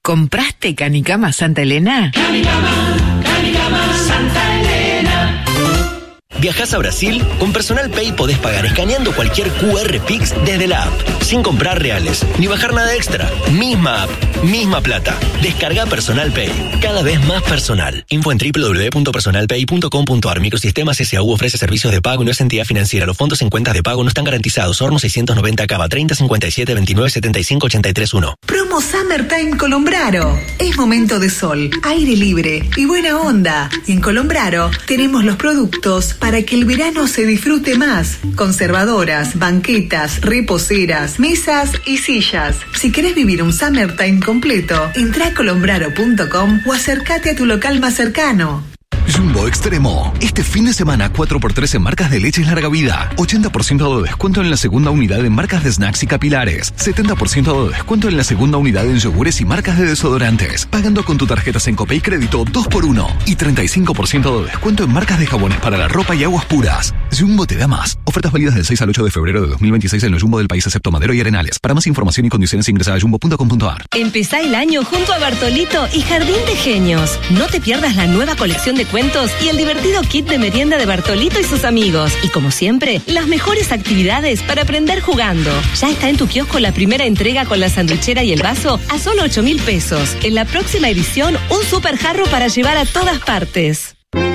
¿Compraste Canicama Santa Elena? Canicama, Canicama Santa Elena. ¿Viajás a Brasil? Con Personal Pay podés pagar escaneando cualquier Q R Pix desde la app, sin comprar reales, ni bajar nada extra. Misma app, misma plata. Descarga Personal Pay, cada vez más personal. Info en doble u doble u doble u punto personal pay punto com punto a r. Microsistemas S A U ofrece servicios de pago y no es entidad financiera. Los fondos en cuentas de pago no están garantizados. Horno seiscientos noventa Cava, treinta cincuenta y siete veintinueve setenta y cinco ochenta y tres uno. Promo Summertime Colombraro. Es momento de sol, aire libre y buena onda. Y en Colombraro tenemos los productos para que el verano se disfrute más. Conservadoras, banquetas, reposeras, mesas y sillas. Si querés vivir un Summertime completo, entra a colombraro punto com o acércate a tu local más cercano. Jumbo Extremo. Este fin de semana cuatro por tres en marcas de leches larga vida. ochenta por ciento de descuento en la segunda unidad en marcas de snacks y capilares. setenta por ciento de descuento en la segunda unidad en yogures y marcas de desodorantes. Pagando con tu tarjeta Sencope y crédito dos por uno. Y treinta y cinco por ciento de descuento en marcas de jabones para la ropa y aguas puras. Jumbo te da más. Ofertas válidas del seis al ocho de febrero de dos mil veintiséis en los Jumbo del país excepto Madero y Arenales. Para más información y condiciones ingresa a jumbo punto com punto a r. Empezá el año junto a Bartolito y Jardín de Genios. No te pierdas la nueva colección de cuentos y el divertido kit de merienda de Bartolito y sus amigos. Y como siempre, las mejores actividades para aprender jugando. Ya está en tu kiosco la primera entrega con la sanduchera y el vaso a solo ocho mil pesos. En la próxima edición, un super jarro para llevar a todas partes.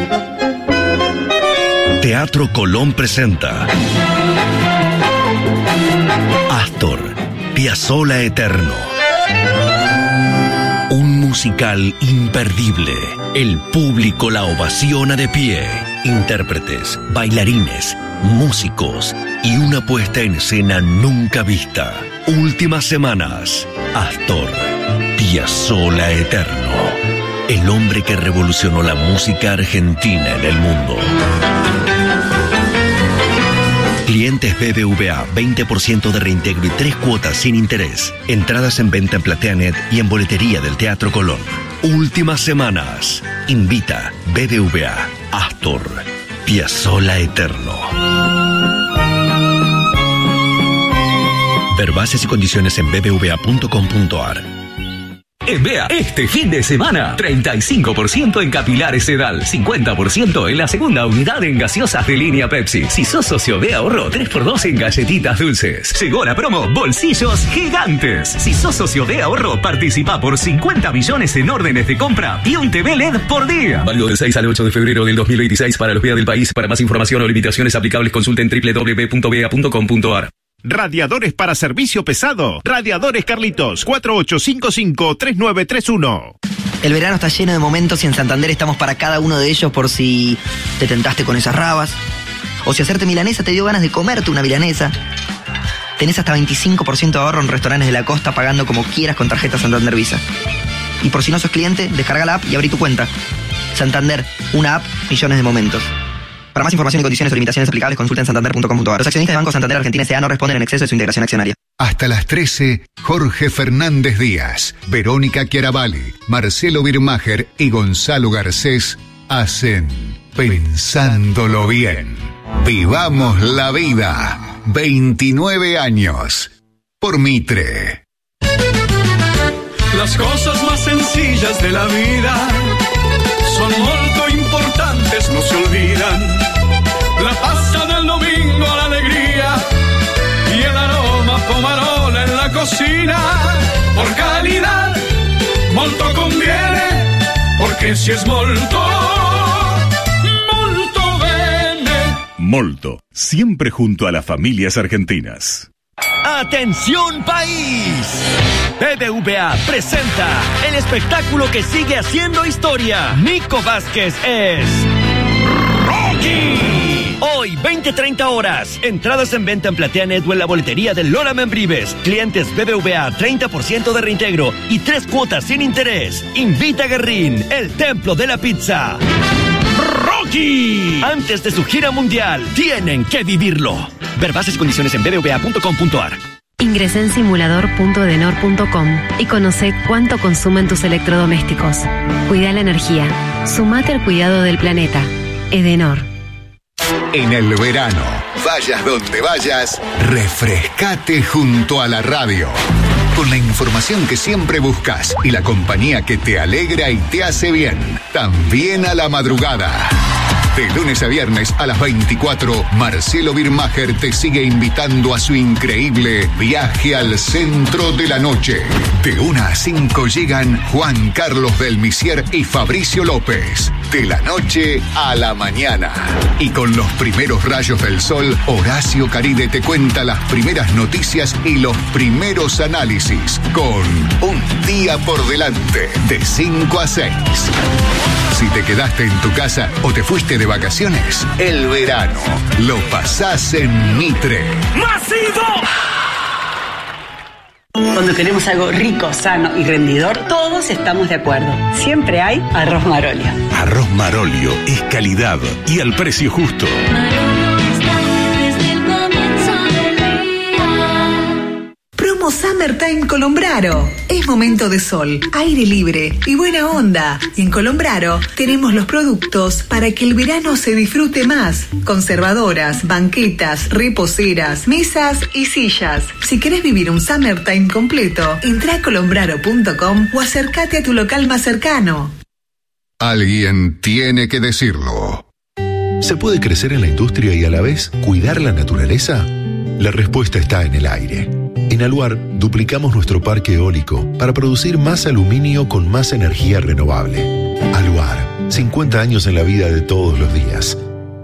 Teatro Colón presenta Astor, Piazzolla Eterno. Un musical imperdible. El público la ovaciona de pie. Intérpretes, bailarines, músicos y una puesta en escena nunca vista. Últimas semanas. Astor, Piazzolla Eterno. El hombre que revolucionó la música argentina en el mundo. Clientes B B V A, veinte por ciento de reintegro y tres cuotas sin interés. Entradas en venta en PlateaNet y en boletería del Teatro Colón. Últimas semanas. Invita B B V A. Astor. Piazzolla Eterno. Ver bases y condiciones en b b v a punto com punto a r. En Bea, este fin de semana, treinta y cinco por ciento en capilares Sedal, cincuenta por ciento en la segunda unidad en gaseosas de línea Pepsi. Si sos socio de ahorro, tres por dos en galletitas dulces. Llegó la promo Bolsillos Gigantes. Si sos socio de ahorro, participa por cincuenta millones en órdenes de compra y un T V L E D por día. Válido del seis al ocho de febrero del dos mil veintiséis para los Bea del país. Para más información o limitaciones aplicables, consulten doble u doble u doble u punto bea punto com punto a r. Radiadores para servicio pesado. Radiadores Carlitos, cuatro ocho cinco cinco tres nueve tres uno. El verano está lleno de momentos y en Santander estamos para cada uno de ellos por si te tentaste con esas rabas. O si hacerte milanesa te dio ganas de comerte una milanesa. Tenés hasta veinticinco por ciento de ahorro en restaurantes de la costa pagando como quieras con tarjeta Santander Visa. Y por si no sos cliente, descarga la app y abrí tu cuenta. Santander, una app, millones de momentos. Para más información y condiciones o limitaciones aplicables, consulten santander punto com punto a r. Los accionistas de Banco Santander Argentina S A no responden en exceso de su integración accionaria. Hasta las trece, Jorge Fernández Díaz, Verónica Chiaravalli, Marcelo Birmacher y Gonzalo Garcés hacen Pensándolo Bien. Vivamos la vida. veintinueve años. Por Mitre. Las cosas más sencillas de la vida son muy importantes, no se olvidan. La pasta del domingo, la alegría y el aroma pomarola en la cocina. Por calidad, molto conviene, porque si es molto, molto bene. Molto, siempre junto a las familias argentinas. ¡Atención país! B B V A presenta el espectáculo que sigue haciendo historia. Nico Vázquez es Rocky. Hoy, veinte treinta horas. Entradas en venta en PlateaNet o en la boletería de Lola Membrives. Clientes B B V A, treinta por ciento de reintegro y tres cuotas sin interés. Invita a Guerrín, el templo de la pizza. Rocky. Antes de su gira mundial, tienen que vivirlo. Ver bases y condiciones en b b v a punto com punto a r. Ingresa en simulador punto edenor punto com y conoce cuánto consumen tus electrodomésticos. Cuida la energía. Sumate al cuidado del planeta. Edenor. En el verano, vayas donde vayas, refrescate junto a la radio. con la información que siempre buscas y la compañía que te alegra y te hace bien. También a la madrugada. De lunes a viernes a las veinticuatro, Marcelo Birmacher te sigue invitando a su increíble viaje al centro de la noche. De una a cinco llegan Juan Carlos del Misier y Fabricio López. De la noche a la mañana. Y con los primeros rayos del sol, Horacio Caride te cuenta las primeras noticias y los primeros análisis. Con Un Día por Delante, de cinco a seis. Si te quedaste en tu casa o te fuiste de vacaciones, el verano lo pasás en Mitre. ¡Masivo! Cuando queremos algo rico, sano y rendidor, todos estamos de acuerdo. Siempre hay arroz Marolio. Arroz Marolio es calidad y al precio justo. Promo Summertime Colombraro. Es momento de sol, aire libre y buena onda. Y en Colombraro tenemos los productos para que el verano se disfrute más. Conservadoras, banquetas, reposeras, mesas y sillas. Si querés vivir un Summertime completo, entra a colombraro punto com o acércate a tu local más cercano. Alguien tiene que decirlo. ¿Se puede crecer en la industria y a la vez cuidar la naturaleza? La respuesta está en el aire. En Aluar duplicamos nuestro parque eólico para producir más aluminio con más energía renovable. Aluar, cincuenta años en la vida de todos los días.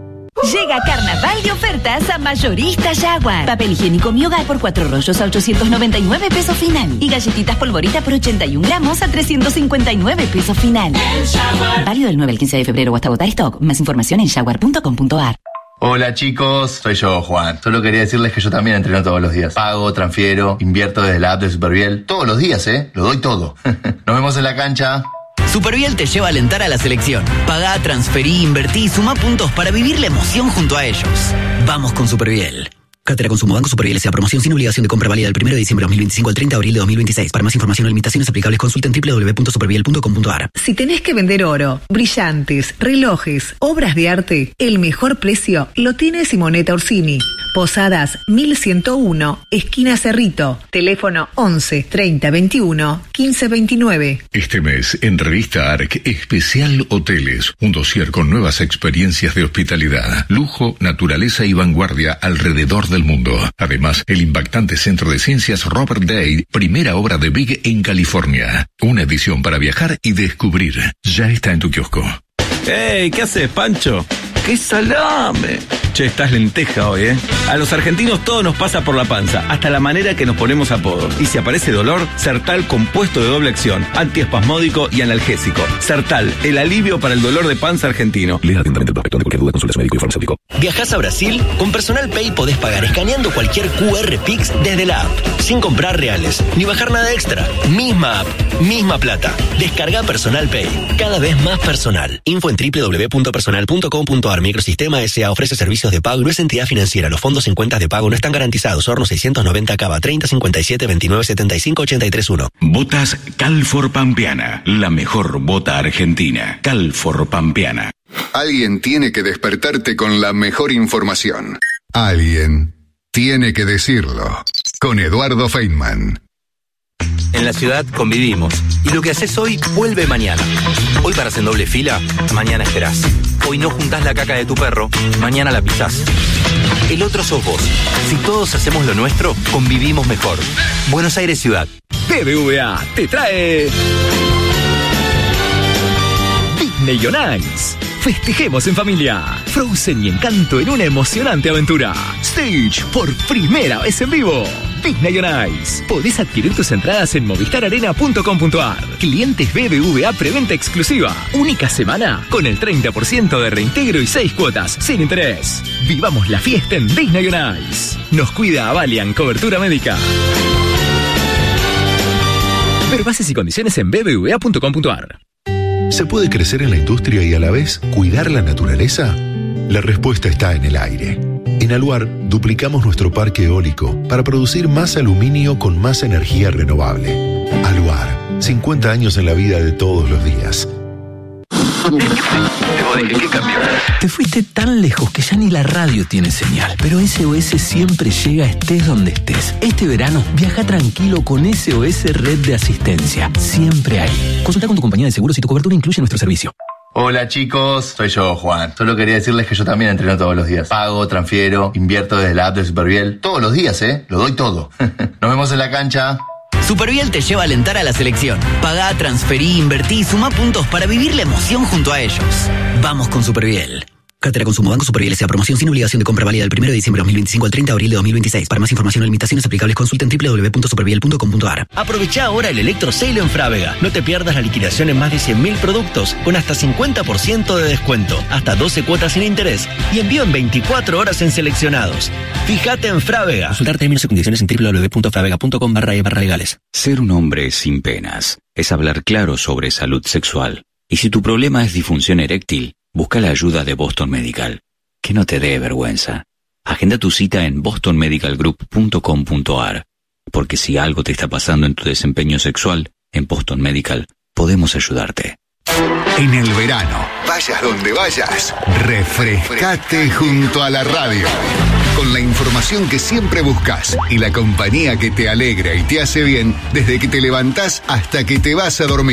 Llega Carnaval de ofertas a Mayorista Jaguar. Papel higiénico Mi Hogar por cuatro rollos a ochocientos noventa y nueve pesos final. Y galletitas Polvorita por ochenta y un gramos a trescientos cincuenta y nueve pesos final. Válido del nueve al quince de febrero o hasta agotar stock. Más información en jaguar punto com punto ar. Hola chicos, soy yo, Juan. Solo quería decirles que yo también entreno todos los días. Pago, transfiero, invierto desde la app de Superviel. Todos los días, ¿eh? Lo doy todo. Nos vemos en la cancha. Superviel te lleva a alentar a la selección. Pagá, transferí, invertí y sumá puntos para vivir la emoción junto a ellos. Vamos con Superviel. Cartera Consumo Banco Superviel S A. Promoción sin obligación de compra válida del primero de diciembre de dos mil veinticinco al treinta de abril de dos mil veintiséis. Para más información o limitaciones aplicables consulten doble u doble u doble u punto superviel punto com punto ar. Si tenés que vender oro, brillantes, relojes, obras de arte, el mejor precio lo tiene Simonetta Orsini. Posadas mil ciento uno, esquina Cerrito. Teléfono once, treinta, veintiuno, quince, veintinueve. Este mes, en Revista Arc, especial Hoteles. Un dossier con nuevas experiencias de hospitalidad, lujo, naturaleza y vanguardia alrededor del mundo. Además, el impactante Centro de Ciencias Robert Day, primera obra de Big en California. Una edición para viajar y descubrir. Ya está en tu kiosco. ¡Ey! ¿Qué haces, Pancho? ¡Qué salame! Che, estás lenteja hoy, ¿eh? A los argentinos todo nos pasa por la panza, hasta la manera que nos ponemos apodos. Y si aparece dolor, Sertal compuesto de doble acción, antiespasmódico y analgésico. Sertal, el alivio para el dolor de panza argentino. Lea atentamente el prospecto de cualquier duda, consulta a su médico y farmacéutico. ¿Viajás a Brasil? Con Personal Pay podés pagar escaneando cualquier Q R Pix desde la app, sin comprar reales, ni bajar nada extra. Misma app, misma plata. Descarga Personal Pay, cada vez más personal. Info en doble u doble u doble u punto personal punto com punto ar. Microsistema S A ofrece servicios de pago y no es entidad financiera. Los fondos en cuentas de pago no están garantizados. Horno seiscientos noventa Cava treinta cincuenta y siete veintinueve setenta y cinco ochenta y tres uno. Botas Calfor Pampeana, la mejor bota argentina. Calfor Pampeana. Alguien tiene que despertarte con la mejor información. Alguien tiene que decirlo. Con Eduardo Feynman. En la ciudad convivimos y lo que haces hoy vuelve mañana. Hoy paras en doble fila, mañana esperás. Hoy no juntás la caca de tu perro, mañana la pisás. El otro sos vos. Si todos hacemos lo nuestro, convivimos mejor. Buenos Aires Ciudad. B B V A te trae Disney on Ice. Festejemos en familia. Frozen y Encanto en una emocionante aventura. Stitch por primera vez en vivo. Disney on Ice. Podés adquirir tus entradas en movistar arena punto com punto ar. Clientes B B V A preventa exclusiva. Única semana con el treinta por ciento de reintegro y seis cuotas sin interés. Vivamos la fiesta en Disney on Ice. Nos cuida Avalian Cobertura Médica. Ver bases y condiciones en b b v a punto com punto ar. ¿Se puede crecer en la industria y a la vez cuidar la naturaleza? La respuesta está en el aire. En Aluar duplicamos nuestro parque eólico para producir más aluminio con más energía renovable. Aluar, cincuenta años en la vida de todos los días. ¿Qué cambió? Te fuiste tan lejos que ya ni la radio tiene señal, pero S O S siempre llega estés donde estés. Este verano, viaja tranquilo con S O S Red de Asistencia. Siempre ahí. Consulta con tu compañía de seguros si tu cobertura incluye nuestro servicio. Hola chicos, soy yo, Juan. Solo quería decirles que yo también entreno todos los días. Pago, transfiero, invierto desde la app de Superviel. Todos los días, ¿eh? Lo doy todo. Nos vemos en la cancha. Superviel te lleva a alentar a la selección. Pagá, transferí, invertí y sumá puntos para vivir la emoción junto a ellos. Vamos con Superviel. Cátedra Consumo Banco Superviel S A Promoción sin obligación de compra válida del primero de diciembre de dos mil veinticinco al treinta de abril de dos mil veintiséis. Para más información o limitaciones aplicables consulta en doble u doble u doble u punto superviel punto com punto a r. Aprovecha ahora el Electro Sale en Frávega. No te pierdas la liquidación en más de cien mil productos con hasta cincuenta por ciento de descuento, hasta doce cuotas sin interés y envío en veinticuatro horas en seleccionados. Fíjate en Frávega. Consultar términos y condiciones en doble u doble u doble u punto fravega punto com barra e barra legales. Ser un hombre sin penas es hablar claro sobre salud sexual. Y si tu problema es disfunción eréctil, busca la ayuda de Boston Medical. Que no te dé vergüenza. Agenda tu cita en boston medical group punto com punto a r. Porque si algo te está pasando en tu desempeño sexual, en Boston Medical podemos ayudarte. En el verano, vayas donde vayas, refrescate junto a la radio. Con la información que siempre buscas y la compañía que te alegra y te hace bien desde que te levantás hasta que te vas a dormir.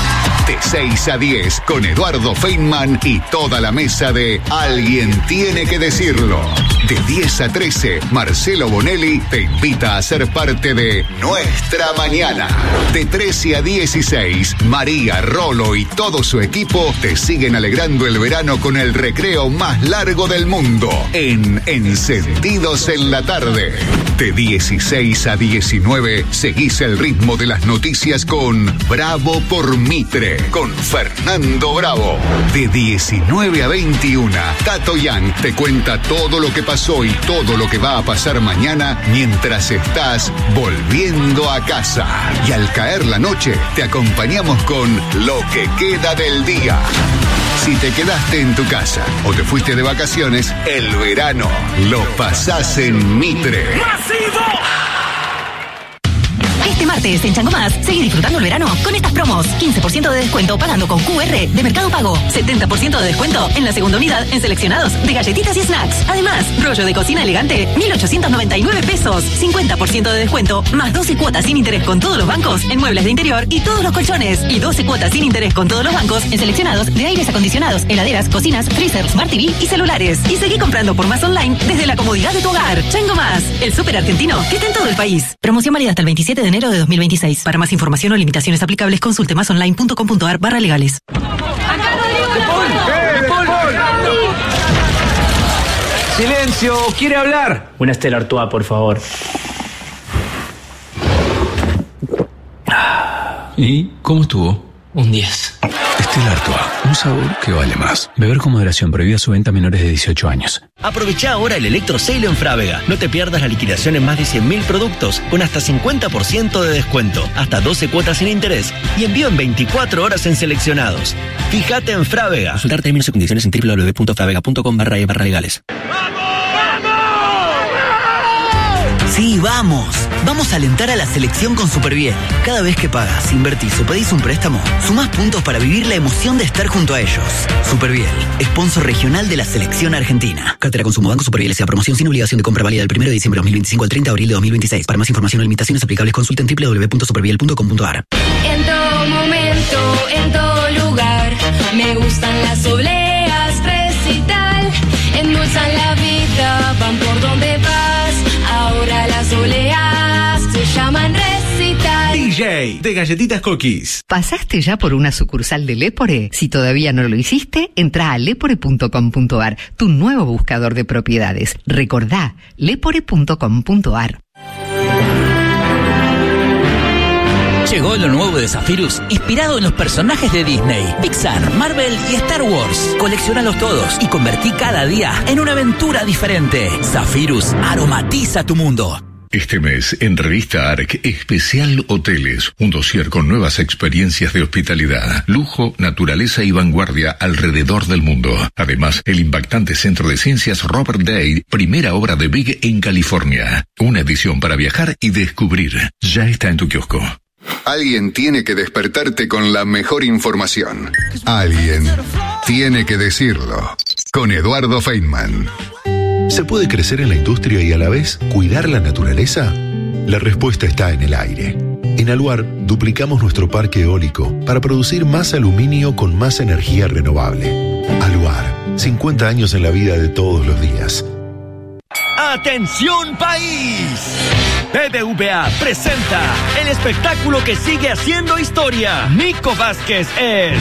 De seis a diez con Eduardo Feynman y toda la mesa de Alguien Tiene que Decirlo. De diez a trece, Marcelo Bonelli te invita a ser parte de Nuestra Mañana. De trece a dieciséis, María, Rolo y todo su equipo te siguen alegrando el verano con el recreo más largo del mundo en Encendidos en la Tarde. De dieciséis a diecinueve, seguís el ritmo de las noticias con Bravo por Mitre, con Fernando Bravo. De diecinueve a veintiuno, Tato Yang te cuenta todo lo que pasó y todo lo que va a pasar mañana mientras estás volviendo a casa. Y al caer la noche, te acompañamos con Lo que queda del día. Si te quedaste en tu casa o te fuiste de vacaciones, el verano lo pasás en Mitre. Este martes en Chango Más, seguí disfrutando el verano con estas promos. quince por ciento de descuento pagando con Q R de Mercado Pago. setenta por ciento de descuento en la segunda unidad en seleccionados de galletitas y snacks. Además, rollo de cocina elegante, mil ochocientos noventa y nueve pesos. cincuenta por ciento de descuento, más doce cuotas sin interés con todos los bancos en muebles de interior y todos los colchones. Y doce cuotas sin interés con todos los bancos en seleccionados de aires acondicionados, heladeras, cocinas, freezer, Smart T V y celulares. Y seguí comprando por Más Online desde la comodidad de tu hogar. Chango Más, el súper argentino que está en todo el país. Promoción válida hasta el veintisiete de enero de dos mil veintiséis. Para más información o limitaciones aplicables, consulte masonline punto com punto a r barra legales. Silencio, ¿quiere hablar? Una Stella Artois, por favor. ¿Y cómo estuvo? Un diez. Stella Artois, un sabor que vale más. Beber con moderación, prohibida su venta a menores de dieciocho años. Aprovecha ahora el Electro Sale en Frávega. No te pierdas la liquidación en más de cien mil productos con hasta cincuenta por ciento de descuento, hasta doce cuotas sin interés y envío en veinticuatro horas en seleccionados. Fíjate en Frávega. Consultar términos y condiciones en doble u doble u doble u punto fravega punto com barra e barra legales. Sí, vamos. Vamos a alentar a la selección con Superviel. Cada vez que pagas, invertís o pedís un préstamo, sumás puntos para vivir la emoción de estar junto a ellos. Superviel, sponsor regional de la selección argentina. Cátedra Consumo Banco Superviel S A Promoción sin obligación de compra válida del primero de diciembre de dos mil veinticinco al treinta de abril de dos mil veintiséis. Para más información o limitaciones aplicables, consulta en doble u doble u doble u punto superviel punto com punto a r. En todo momento, en todo lugar, me gustan las obleas, recital, endulzan la vida, van por donde vas. Ahora las oleas se llaman Recital. D J de Galletitas Cookies. ¿Pasaste ya por una sucursal de Lepore? Si todavía no lo hiciste, entra a lepore punto com punto a r, tu nuevo buscador de propiedades. Recordá, lepore punto com punto a r. Llegó lo nuevo de Zephyrus, inspirado en los personajes de Disney, Pixar, Marvel y Star Wars. Colecciónalos todos y convertí cada día en una aventura diferente. Zephyrus aromatiza tu mundo. Este mes, en Revista Arc, especial Hoteles, un dossier con nuevas experiencias de hospitalidad, lujo, naturaleza y vanguardia alrededor del mundo. Además, el impactante Centro de Ciencias Robert Day, primera obra de Big en California. Una edición para viajar y descubrir. Ya está en tu kiosco. Alguien tiene que despertarte con la mejor información. Alguien tiene que decirlo. Con Eduardo Feynman. ¿Se puede crecer en la industria y a la vez cuidar la naturaleza? La respuesta está en el aire. En Aluar duplicamos nuestro parque eólico para producir más aluminio con más energía renovable. Aluar, cincuenta años en la vida de todos los días. ¡Atención país! B B V A presenta el espectáculo que sigue haciendo historia. Nico Vázquez es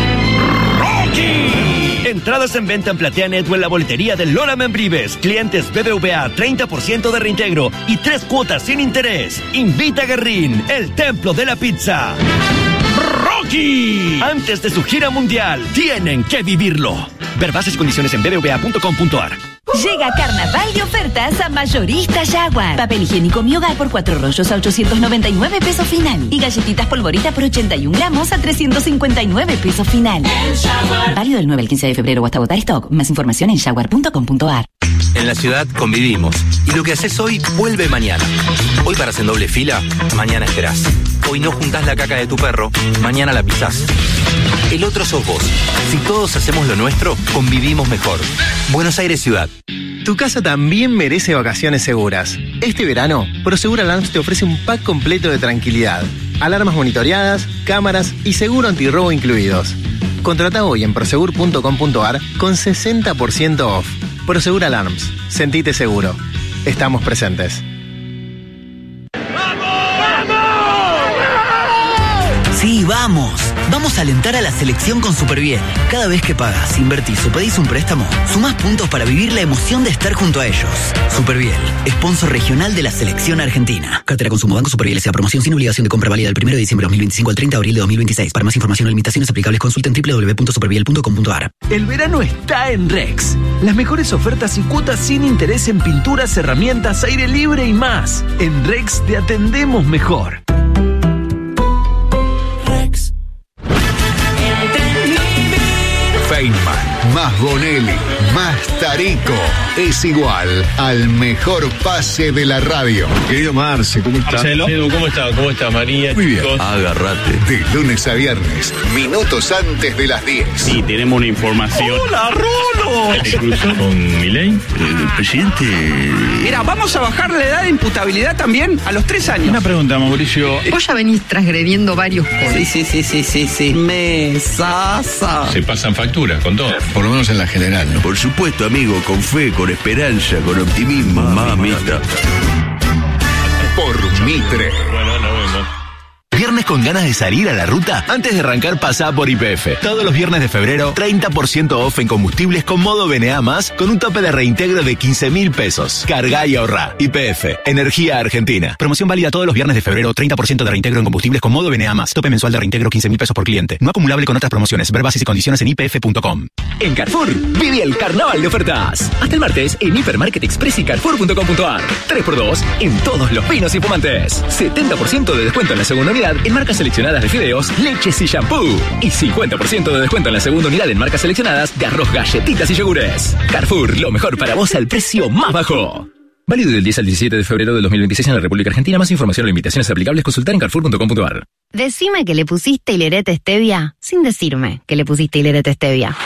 Rocky. Entradas en venta en PlateaNet o en la boletería de Lola Membrives. Clientes B B V A, treinta por ciento de reintegro y tres cuotas sin interés. Invita a Guerrín, el templo de la pizza. Rocky. Antes de su gira mundial, tienen que vivirlo. Ver bases y condiciones en b b v a punto com punto a r. Llega Carnaval de ofertas a Mayorista Jaguar. Papel higiénico Mi Hogar por cuatro rollos a ochocientos noventa y nueve pesos final. Y galletitas Polvorita por ochenta y un gramos a trescientos cincuenta y nueve pesos final. Válido del nueve al quince de febrero o hasta agotar stock. Más información en jaguar punto com punto a r. En la ciudad convivimos. Y lo que haces hoy, vuelve mañana. Hoy paras en doble fila, mañana esperás. Hoy no juntás la caca de tu perro, mañana la pisás. El otro sos vos. Si todos hacemos lo nuestro, convivimos mejor. Buenos Aires Ciudad. Tu casa también merece vacaciones seguras. Este verano, Prosegur Alarms te ofrece un pack completo de tranquilidad. Alarmas monitoreadas, cámaras y seguro antirrobo incluidos. Contrata hoy en prosegur punto com punto a r con sesenta por ciento off. Prosegur Alarms. Sentite seguro. Estamos presentes. Sí, vamos. Vamos a alentar a la selección con Superbiel. Cada vez que pagas, invertís o pedís un préstamo, sumás puntos para vivir la emoción de estar junto a ellos. Superbiel, sponsor regional de la selección argentina. Cátedra Consumo Banco Superbiel S A. Promoción sin obligación de compra válida del primero de diciembre de dos mil veinticinco al treinta de abril de dos mil veintiséis. Para más información o limitaciones aplicables, consulta en doble u doble u doble u punto superbiel punto com punto a r. El verano está en Rex. Las mejores ofertas y cuotas sin interés en pinturas, herramientas, aire libre y más. En Rex te atendemos mejor. Feynman, más Bonelli, más Tarico, es igual al mejor pase de la radio. Querido Marce, ¿cómo estás? Marcelo, ¿cómo está? ¿Cómo está María? Muy bien. Chicos? Agárrate. De lunes a viernes, minutos antes de las diez. Sí, tenemos una información. ¡Hola, Rolo! ¿Se cruzó con Milei? El presidente... Mira, vamos a bajar la edad de imputabilidad también a los tres años. Una pregunta, Mauricio. Vos ya venís transgrediendo varios códigos. Sí, sí, sí, sí, sí, sí. Mesaza. Se pasan facturas con todo. Por lo menos en la general, ¿no? Por supuesto, amigo, con fe, con esperanza, con optimismo, mamita. Por Mitre. Bueno, nos vemos. ¿Viernes con ganas de salir a la ruta? Antes de arrancar, pasá por Y P F. Todos los viernes de febrero, treinta por ciento off en combustibles con modo B N A más, con un tope de reintegro de quince mil pesos. Carga y ahorrá. Y P F, Energía Argentina. Promoción válida todos los viernes de febrero, treinta por ciento de reintegro en combustibles con modo B N A más. Tope mensual de reintegro quince mil pesos por cliente. No acumulable con otras promociones. Ver bases y condiciones en i p f punto com. En Carrefour, vive el carnaval de ofertas. Hasta el martes en Hipermarket Express y carrefour punto com punto a r. tres por dos en todos los vinos y fumantes. setenta por ciento de descuento en la segunda unidad en marcas seleccionadas de fideos, leches y shampoo. Y cincuenta por ciento de descuento en la segunda unidad en marcas seleccionadas de arroz, galletitas y yogures. Carrefour, lo mejor para vos al precio más bajo. Válido del diez al diecisiete de febrero del dos mil veintiséis en la República Argentina. Más información o limitaciones aplicables, consultar en carrefour punto com punto a r. Decime que le pusiste Hilerete Stevia sin decirme que le pusiste Hilerete Stevia.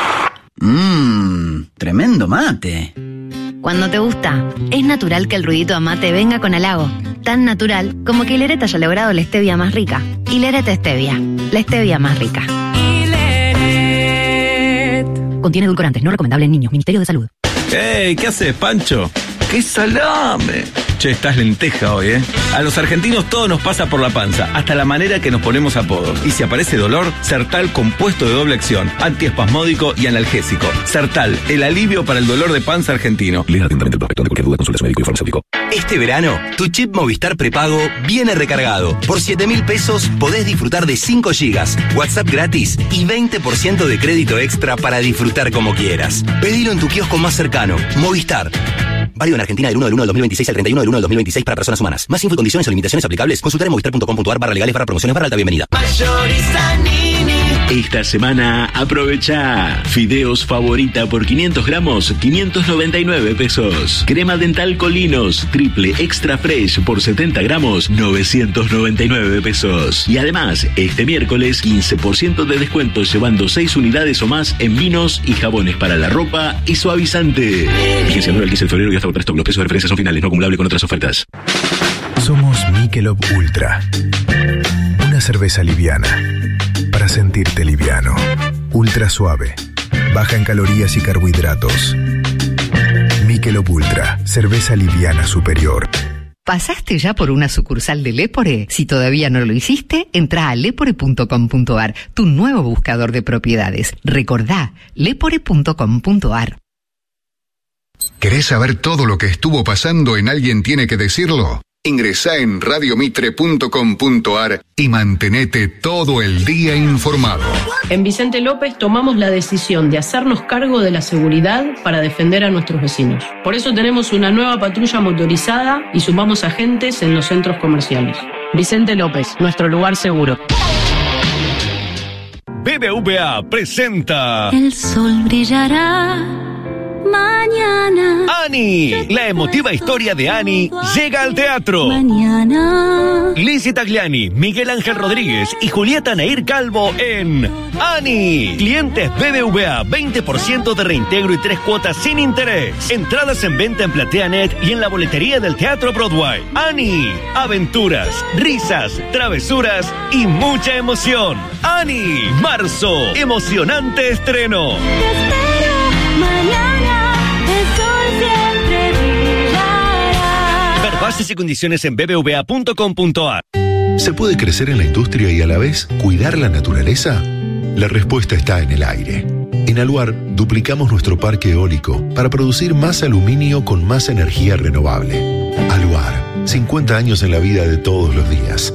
Mmm, tremendo mate. Cuando te gusta, es natural que el ruidito de mate venga con halago. Tan natural como que Hilerete haya logrado la stevia más rica. Hilerete Stevia, la stevia más rica. Hileret. Contiene edulcorantes, no recomendable en niños. Ministerio de Salud. ¡Ey! ¿Qué haces, Pancho? ¡Qué salame! Che, estás lenteja hoy, ¿eh? A los argentinos todo nos pasa por la panza, hasta la manera que nos ponemos apodos. Y si aparece dolor, Sertal compuesto de doble acción, antiespasmódico y analgésico. Sertal, el alivio para el dolor de panza argentino. Lea atentamente el prospecto. De cualquier duda, consulta a su médico y farmacéutico. Este verano, tu chip Movistar prepago viene recargado. Por siete mil pesos podés disfrutar de cinco gigas, WhatsApp gratis y veinte por ciento de crédito extra para disfrutar como quieras. Pedilo en tu kiosco más cercano. Movistar. Válido en Argentina del uno del uno del dos mil veintiséis al treinta y uno del uno del dos mil veintiséis para personas humanas. Más info y condiciones o limitaciones aplicables, consultar en movistar punto com punto a r barra legales barra promociones barra alta bienvenida. Mayorista Nini. Esta semana aprovecha fideos Favorita por quinientos gramos, quinientos noventa y nueve pesos. Crema dental Colinos triple extra fresh por setenta gramos, novecientos noventa y nueve pesos. Y además, este miércoles quince por ciento de descuento llevando seis unidades o más en vinos y jabones para la ropa y suavizante. Vigencia del quince de febrero y hasta agotar stock. Los precios de referencia son finales, no acumulable con otras ofertas. Somos Michelob Ultra. Una cerveza liviana. Para sentirte liviano. Ultra suave. Baja en calorías y carbohidratos. Michelob Ultra. Cerveza liviana superior. ¿Pasaste ya por una sucursal de Lepore? Si todavía no lo hiciste, entra a lepore punto com punto ar, tu nuevo buscador de propiedades. Recordá, lepore punto com punto ar. ¿Querés saber todo lo que estuvo pasando en Alguien Tiene que Decirlo? Ingresá en radio mitre punto com punto ar y mantenete todo el día informado. En Vicente López tomamos la decisión de hacernos cargo de la seguridad para defender a nuestros vecinos. Por eso tenemos una nueva patrulla motorizada y sumamos agentes en los centros comerciales. Vicente López, nuestro lugar seguro. B B V A presenta El sol brillará mañana. Annie, la emotiva historia de Annie llega al teatro. Mañana. Lizzie Tagliani, Miguel Ángel Rodríguez y Julieta Nair Calvo en Annie. Clientes B B V A, veinte por ciento de reintegro y tres cuotas sin interés. Entradas en venta en PlateaNet y en la boletería del Teatro Broadway. Annie, aventuras, risas, travesuras y mucha emoción. Annie, marzo, emocionante estreno. Te espero mañana, el sol siempre brillará. Ver bases y condiciones en b b v a punto com punto ar. ¿Se puede crecer en la industria y a la vez cuidar la naturaleza? La respuesta está en el aire. En Aluar duplicamos nuestro parque eólico para producir más aluminio con más energía renovable. Aluar, cincuenta años en la vida de todos los días.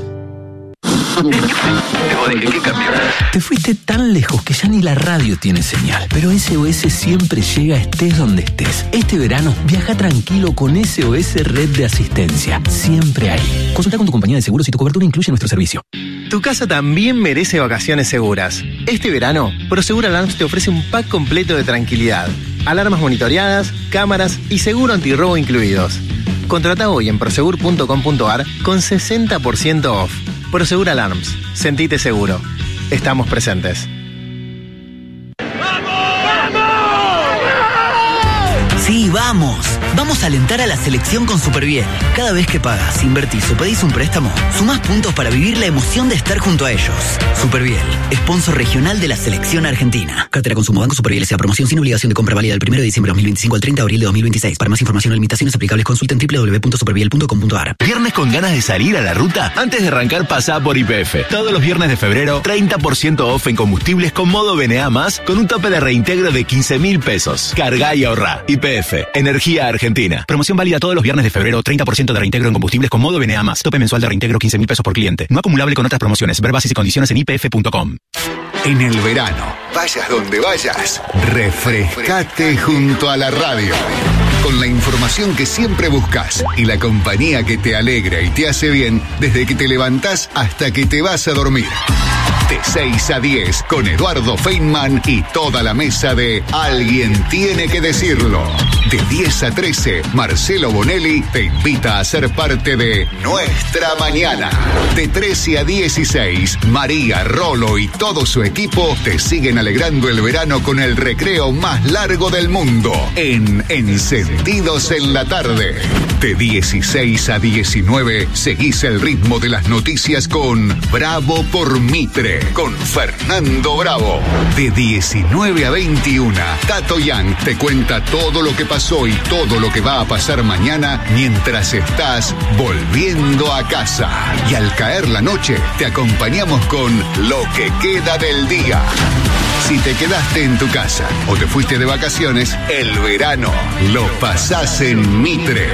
¿Qué cambió? Te fuiste tan lejos que ya ni la radio tiene señal. Pero S O S siempre llega estés donde estés. Este verano viaja tranquilo con S O S Red de Asistencia. Siempre ahí. Consulta con tu compañía de seguros si tu cobertura incluye nuestro servicio. Tu casa también merece vacaciones seguras. Este verano, Prosegur Alarms te ofrece un pack completo de tranquilidad. Alarmas monitoreadas, cámaras y seguro antirrobo incluidos. Contrata hoy en prosegur punto com punto ar con sesenta por ciento off. Prosegur Alarms. Sentite seguro. Estamos presentes. Sí, vamos. Vamos a alentar a la selección con Superbiel. Cada vez que pagas, invertís o pedís un préstamo, sumás puntos para vivir la emoción de estar junto a ellos. Superbiel, sponsor regional de la selección argentina. Cartera Consumo Banco Superbiel S A. Promoción sin obligación de compra válida del primero de diciembre de dos mil veinticinco al treinta de abril de dos mil veintiséis. Para más información o limitaciones aplicables, consulten doble u doble u doble u punto superbiel punto com punto ar. ¿Viernes con ganas de salir a la ruta? Antes de arrancar, pasá por Y P F. Todos los viernes de febrero, treinta por ciento off en combustibles con modo B N A más, con un tope de reintegro de quince mil pesos. Cargá y ahorrá. Y P F. Energía Argentina. Promoción válida todos los viernes de febrero, treinta por ciento de reintegro en combustibles con modo B N A más. Tope mensual de reintegro quince mil pesos por cliente. No acumulable con otras promociones. Ver bases y condiciones en i p f punto com. En el verano, vayas donde vayas, refrescate junto a la radio. Con la información que siempre buscas y la compañía que te alegra y te hace bien desde que te levantás hasta que te vas a dormir. De seis a diez con Eduardo Feynman y toda la mesa de Alguien Tiene que Decirlo. De diez a trece, Marcelo Bonelli te invita a ser parte de Nuestra Mañana. De trece a dieciséis, María, Rolo y todo su equipo te siguen alegrando el verano con el recreo más largo del mundo en Encendidos en la Tarde. De dieciséis a diecinueve, seguís el ritmo de las noticias con Bravo por Mitre, con Fernando Bravo. De diecinueve a veintiuno, Tato Young te cuenta todo lo que pasó y todo lo que va a pasar mañana mientras estás volviendo a casa. Y al caer la noche, te acompañamos con Lo que queda del día. Si te quedaste en tu casa o te fuiste de vacaciones, el verano lo pasás en Mitre.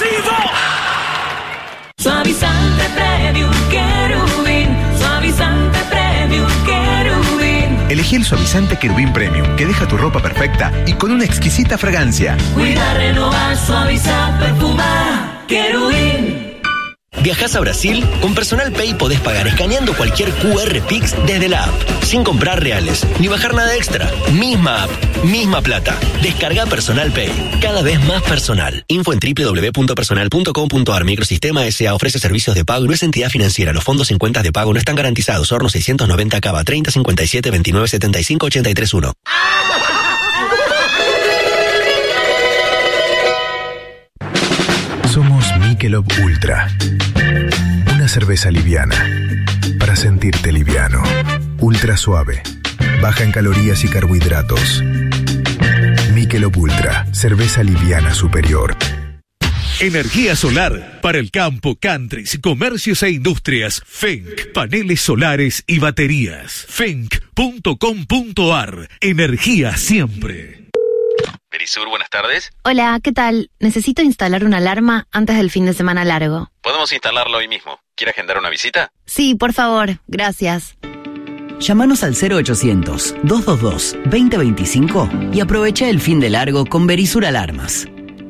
Suavizante Premium Querubín, suavizante Premium Querubín. Elegí el suavizante Querubín Premium, que deja tu ropa perfecta y con una exquisita fragancia. Cuida, renovar, suavizar, perfumar, Querubín. ¿Viajás a Brasil? Con Personal Pay podés pagar escaneando cualquier Q R Pix desde la app, sin comprar reales, ni bajar nada extra. Misma app, misma plata. Descarga Personal Pay, cada vez más personal. Info en doble u doble u doble u punto personal punto com punto a r. Microsistema S A ofrece servicios de pago y no es entidad financiera. Los fondos en cuentas de pago no están garantizados. Horno seiscientos noventa Cava, treinta cincuenta y siete veintinueve setenta y cinco ochenta y tres uno. Somos Michelob Ultra. Una cerveza liviana. Para sentirte liviano. Ultra suave. Baja en calorías y carbohidratos. Michelob Ultra. Cerveza liviana superior. Energía solar para el campo, countries, comercios e industrias. Fenc, paneles solares y baterías. fenc punto com punto a r. Energía siempre. Verisur, buenas tardes. Hola, ¿qué tal? Necesito instalar una alarma antes del fin de semana largo. Podemos instalarlo hoy mismo. ¿Quiere agendar una visita? Sí, por favor, gracias. Llámanos al cero ochocientos, dos dos dos, veinte veinticinco y aprovecha el fin de largo con Verisur Alarmas.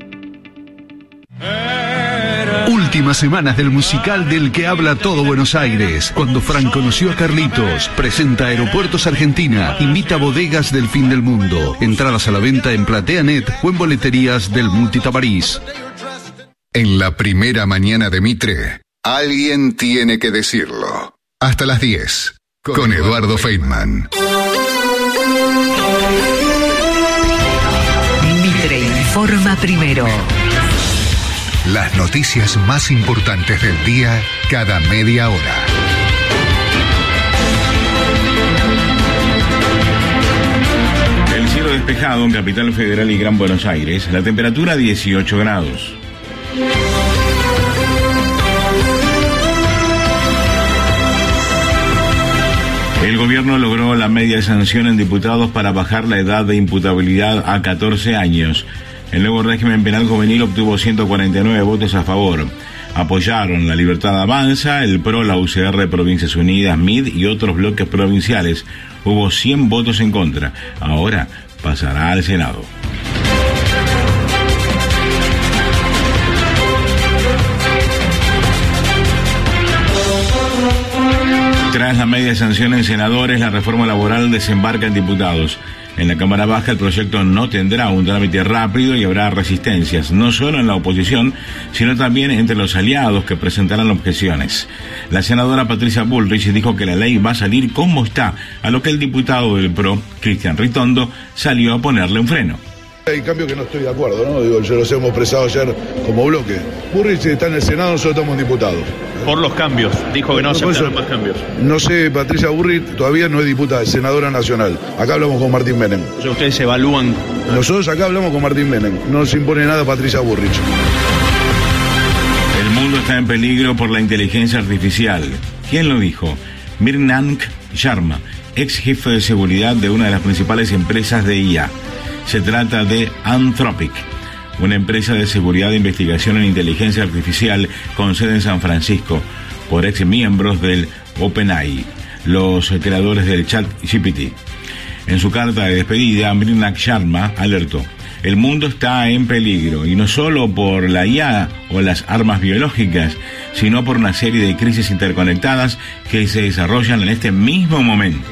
Últimas semanas del musical del que habla todo Buenos Aires. Cuando Fran conoció a Carlitos, presenta Aeropuertos Argentina, invita a bodegas del fin del mundo. Entradas a la venta en PlateaNet o en boleterías del Multitamariz. En la primera mañana de Mitre, alguien tiene que decirlo. Hasta las diez, con Eduardo Feynman. Mitre informa primero. Las noticias más importantes del día cada media hora. El cielo despejado en Capital Federal y Gran Buenos Aires. La temperatura dieciocho grados. El gobierno logró la media sanción en diputados para bajar la edad de imputabilidad a catorce años. El nuevo régimen penal juvenil obtuvo ciento cuarenta y nueve votos a favor. Apoyaron La Libertad Avanza, el P R O, la U C R, Provincias Unidas, M I D y otros bloques provinciales. Hubo cien votos en contra. Ahora pasará al Senado. Tras la media sanción en senadores, la reforma laboral desembarca en diputados. En la Cámara Baja el proyecto no tendrá un trámite rápido y habrá resistencias, no solo en la oposición, sino también entre los aliados que presentarán objeciones. La senadora Patricia Bullrich dijo que la ley va a salir como está, a lo que el diputado del P R O, Cristian Ritondo, salió a ponerle un freno. Hay cambios que no estoy de acuerdo, ¿no? Digo, yo los hemos expresado ayer como bloque. Bullrich está en el Senado, nosotros estamos diputados. Por los cambios, dijo que no aceptaron más cambios. No sé, Patricia Bullrich todavía no es diputada, es senadora nacional. Acá hablamos con Martín Menem. O sea, ustedes evalúan... Nosotros acá hablamos con Martín Menem, no nos impone nada Patricia Bullrich. El mundo está en peligro por la inteligencia artificial. ¿Quién lo dijo? Mirnank Sharma, ex jefe de seguridad de una de las principales empresas de I A. Se trata de Anthropic, una empresa de seguridad e investigación en inteligencia artificial con sede en San Francisco, por ex miembros del OpenAI, los creadores del ChatGPT. En su carta de despedida, Mirnak Sharma alertó: el mundo está en peligro, y no solo por la I A o las armas biológicas, sino por una serie de crisis interconectadas que se desarrollan en este mismo momento.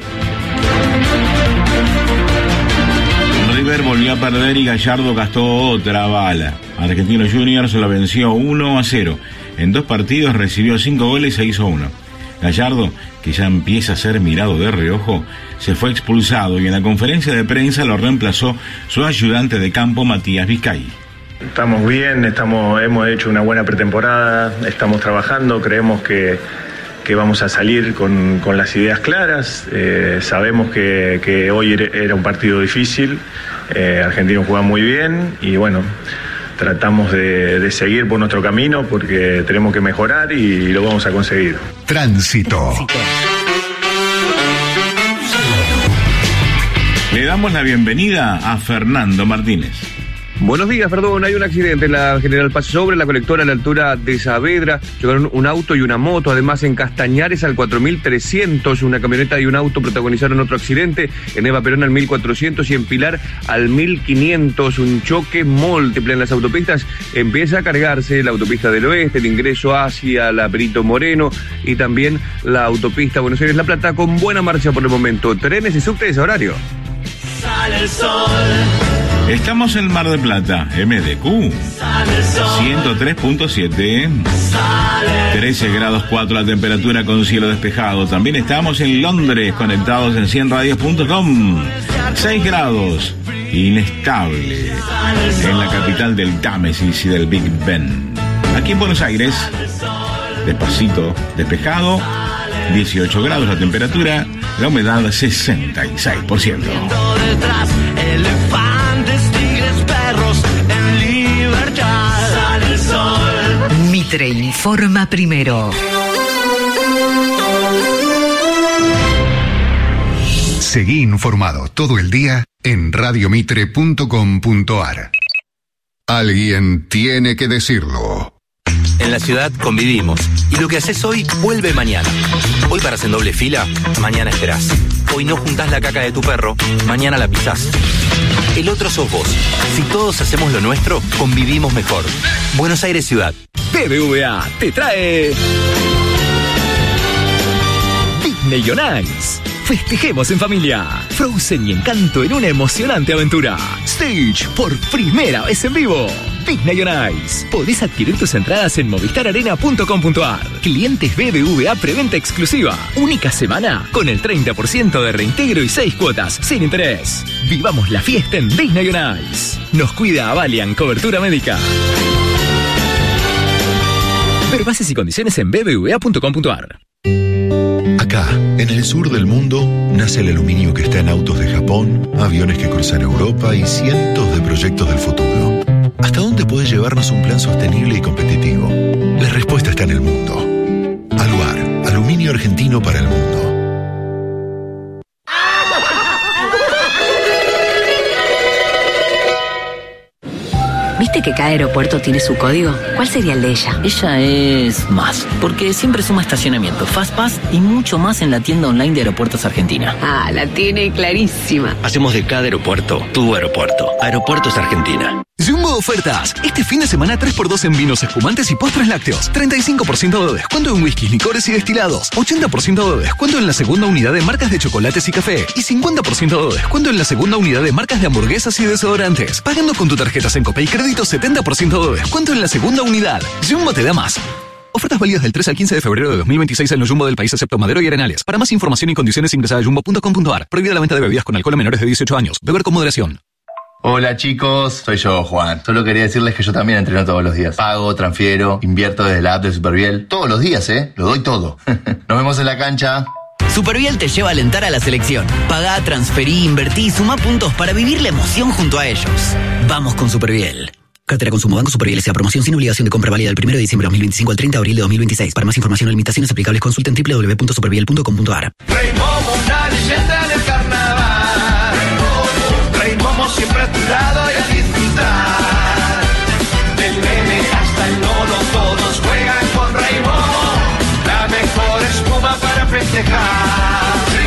River volvió a perder y Gallardo gastó otra bala. Argentinos Juniors lo venció uno a cero. En dos partidos recibió cinco goles e hizo uno. Gallardo, que ya empieza a ser mirado de reojo, se fue expulsado y en la conferencia de prensa lo reemplazó su ayudante de campo, Matías Vizcay. Estamos bien, estamos, hemos hecho una buena pretemporada, estamos trabajando, creemos que, que vamos a salir con, con las ideas claras. Eh, sabemos que, que hoy era un partido difícil, eh, Argentino juega muy bien y bueno, tratamos de, de seguir por nuestro camino porque tenemos que mejorar y lo vamos a conseguir. Tránsito. Le damos la bienvenida a Fernando Martínez. Buenos días, perdón, hay un accidente en la General Paz sobre la colectora a la altura de Saavedra. Llegaron un auto y una moto, además en Castañares al cuatro mil trescientos, una camioneta y un auto protagonizaron otro accidente, en Eva Perón al mil cuatrocientos y en Pilar al mil quinientos, un choque múltiple en las autopistas. Empieza a cargarse la autopista del oeste, el ingreso hacia la Perito Moreno y también la autopista Buenos Aires-La Plata con buena marcha por el momento. Trenes y subtes a horario. Sale el sol. Estamos en Mar del Plata, M D Q ciento tres punto siete, trece grados cuatro la temperatura con cielo despejado. También estamos en Londres, conectados en cien radios punto com, seis grados, inestable, en la capital del Támesis y del Big Ben. Aquí en Buenos Aires, despacito, despejado, dieciocho grados la temperatura, la humedad sesenta y seis por ciento. Mitre informa primero. Seguí informado todo el día en radiomitre punto com punto ar. Alguien tiene que decirlo. En la ciudad convivimos y lo que haces hoy vuelve mañana. Hoy paras en doble fila, mañana esperás. Hoy no juntás la caca de tu perro, mañana la pisás. El otro sos vos. Si todos hacemos lo nuestro, convivimos mejor. Buenos Aires Ciudad. B B V A te trae Disney on Ice. Festejemos en familia. Frozen y Encanto en una emocionante aventura. Stitch por primera vez en vivo. Disney on Ice. Podés adquirir tus entradas en movistar arena punto com punto ar. Clientes B B V A preventa exclusiva. Única semana con el treinta por ciento de reintegro y seis cuotas sin interés. Vivamos la fiesta en Disney on Ice. Nos cuida Avalian Cobertura Médica. Ver bases y condiciones en b b v a punto com punto ar. Acá, en el sur del mundo, nace el aluminio que está en autos de Japón, aviones que cruzan Europa y cientos de proyectos del futuro. ¿Hasta dónde puede llevarnos un plan sostenible y competitivo? La respuesta está en el mundo. Aluar, aluminio argentino para el mundo. ¿Viste que cada aeropuerto tiene su código? ¿Cuál sería el de ella? Ella es más, porque siempre suma estacionamiento, Fastpass y mucho más en la tienda online de Aeropuertos Argentina. Ah, la tiene clarísima. Hacemos de cada aeropuerto tu aeropuerto. Aeropuertos Argentina. Jumbo Ofertas. Este fin de semana tres por dos en vinos espumantes y postres lácteos. treinta y cinco por ciento de descuento en whiskies, licores y destilados. ochenta por ciento de descuento en la segunda unidad de marcas de chocolates y café. Y cincuenta por ciento de descuento en la segunda unidad de marcas de hamburguesas y desodorantes. Pagando con tu tarjeta Sencope y crédito, setenta por ciento de descuento en la segunda unidad. Jumbo te da más. Ofertas válidas del tres al quince de febrero de dos mil veintiséis en los Jumbo del país excepto Madero y Arenales. Para más información y condiciones ingresa a jumbo punto com punto ar. Prohibida la venta de bebidas con alcohol a menores de dieciocho años. Beber con moderación. Hola chicos, soy yo, Juan. Solo quería decirles que yo también entreno todos los días. Pago, transfiero, invierto desde la app de Superviel. Todos los días, ¿eh? Lo doy todo. Nos vemos en la cancha. Superviel te lleva a alentar a la selección. Pagá, transferí, invertí y sumá puntos para vivir la emoción junto a ellos. Vamos con Superviel. Cartera Consumo Banco Superviel S A. Promoción sin obligación de compra válida del primero de diciembre de dos mil veinticinco al treinta de abril de dos mil veintiséis. Para más información o limitaciones aplicables consulten doble u doble u doble u punto superviel punto com punto ar. Rey Momo, una leyenda del carnaval. Rey Momo siempre a tu lado y a disfrutar. Del nene hasta el nono todos juegan con Rey Momo. La mejor espuma para festejar.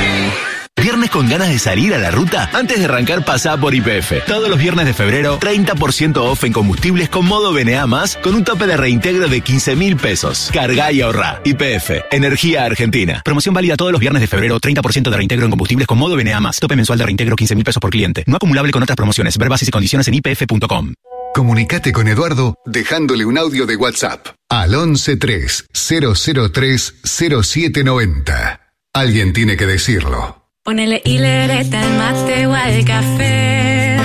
¿Viernes con ganas de salir a la ruta? Antes de arrancar, pasá por Y P F. Todos los viernes de febrero, treinta por ciento off en combustibles con modo B N A más, con un tope de reintegro de quince mil pesos. Cargá y ahorrá. Y P F, Energía Argentina. Promoción válida todos los viernes de febrero, treinta por ciento de reintegro en combustibles con modo B N A más. Tope mensual de reintegro quince mil pesos por cliente. No acumulable con otras promociones. Ver bases y condiciones en i p f punto com. Comunicate con Eduardo dejándole un audio de WhatsApp al once tres cero cero tres cero siete noventa. Alguien tiene que decirlo. Ponele hilereta al mate o al café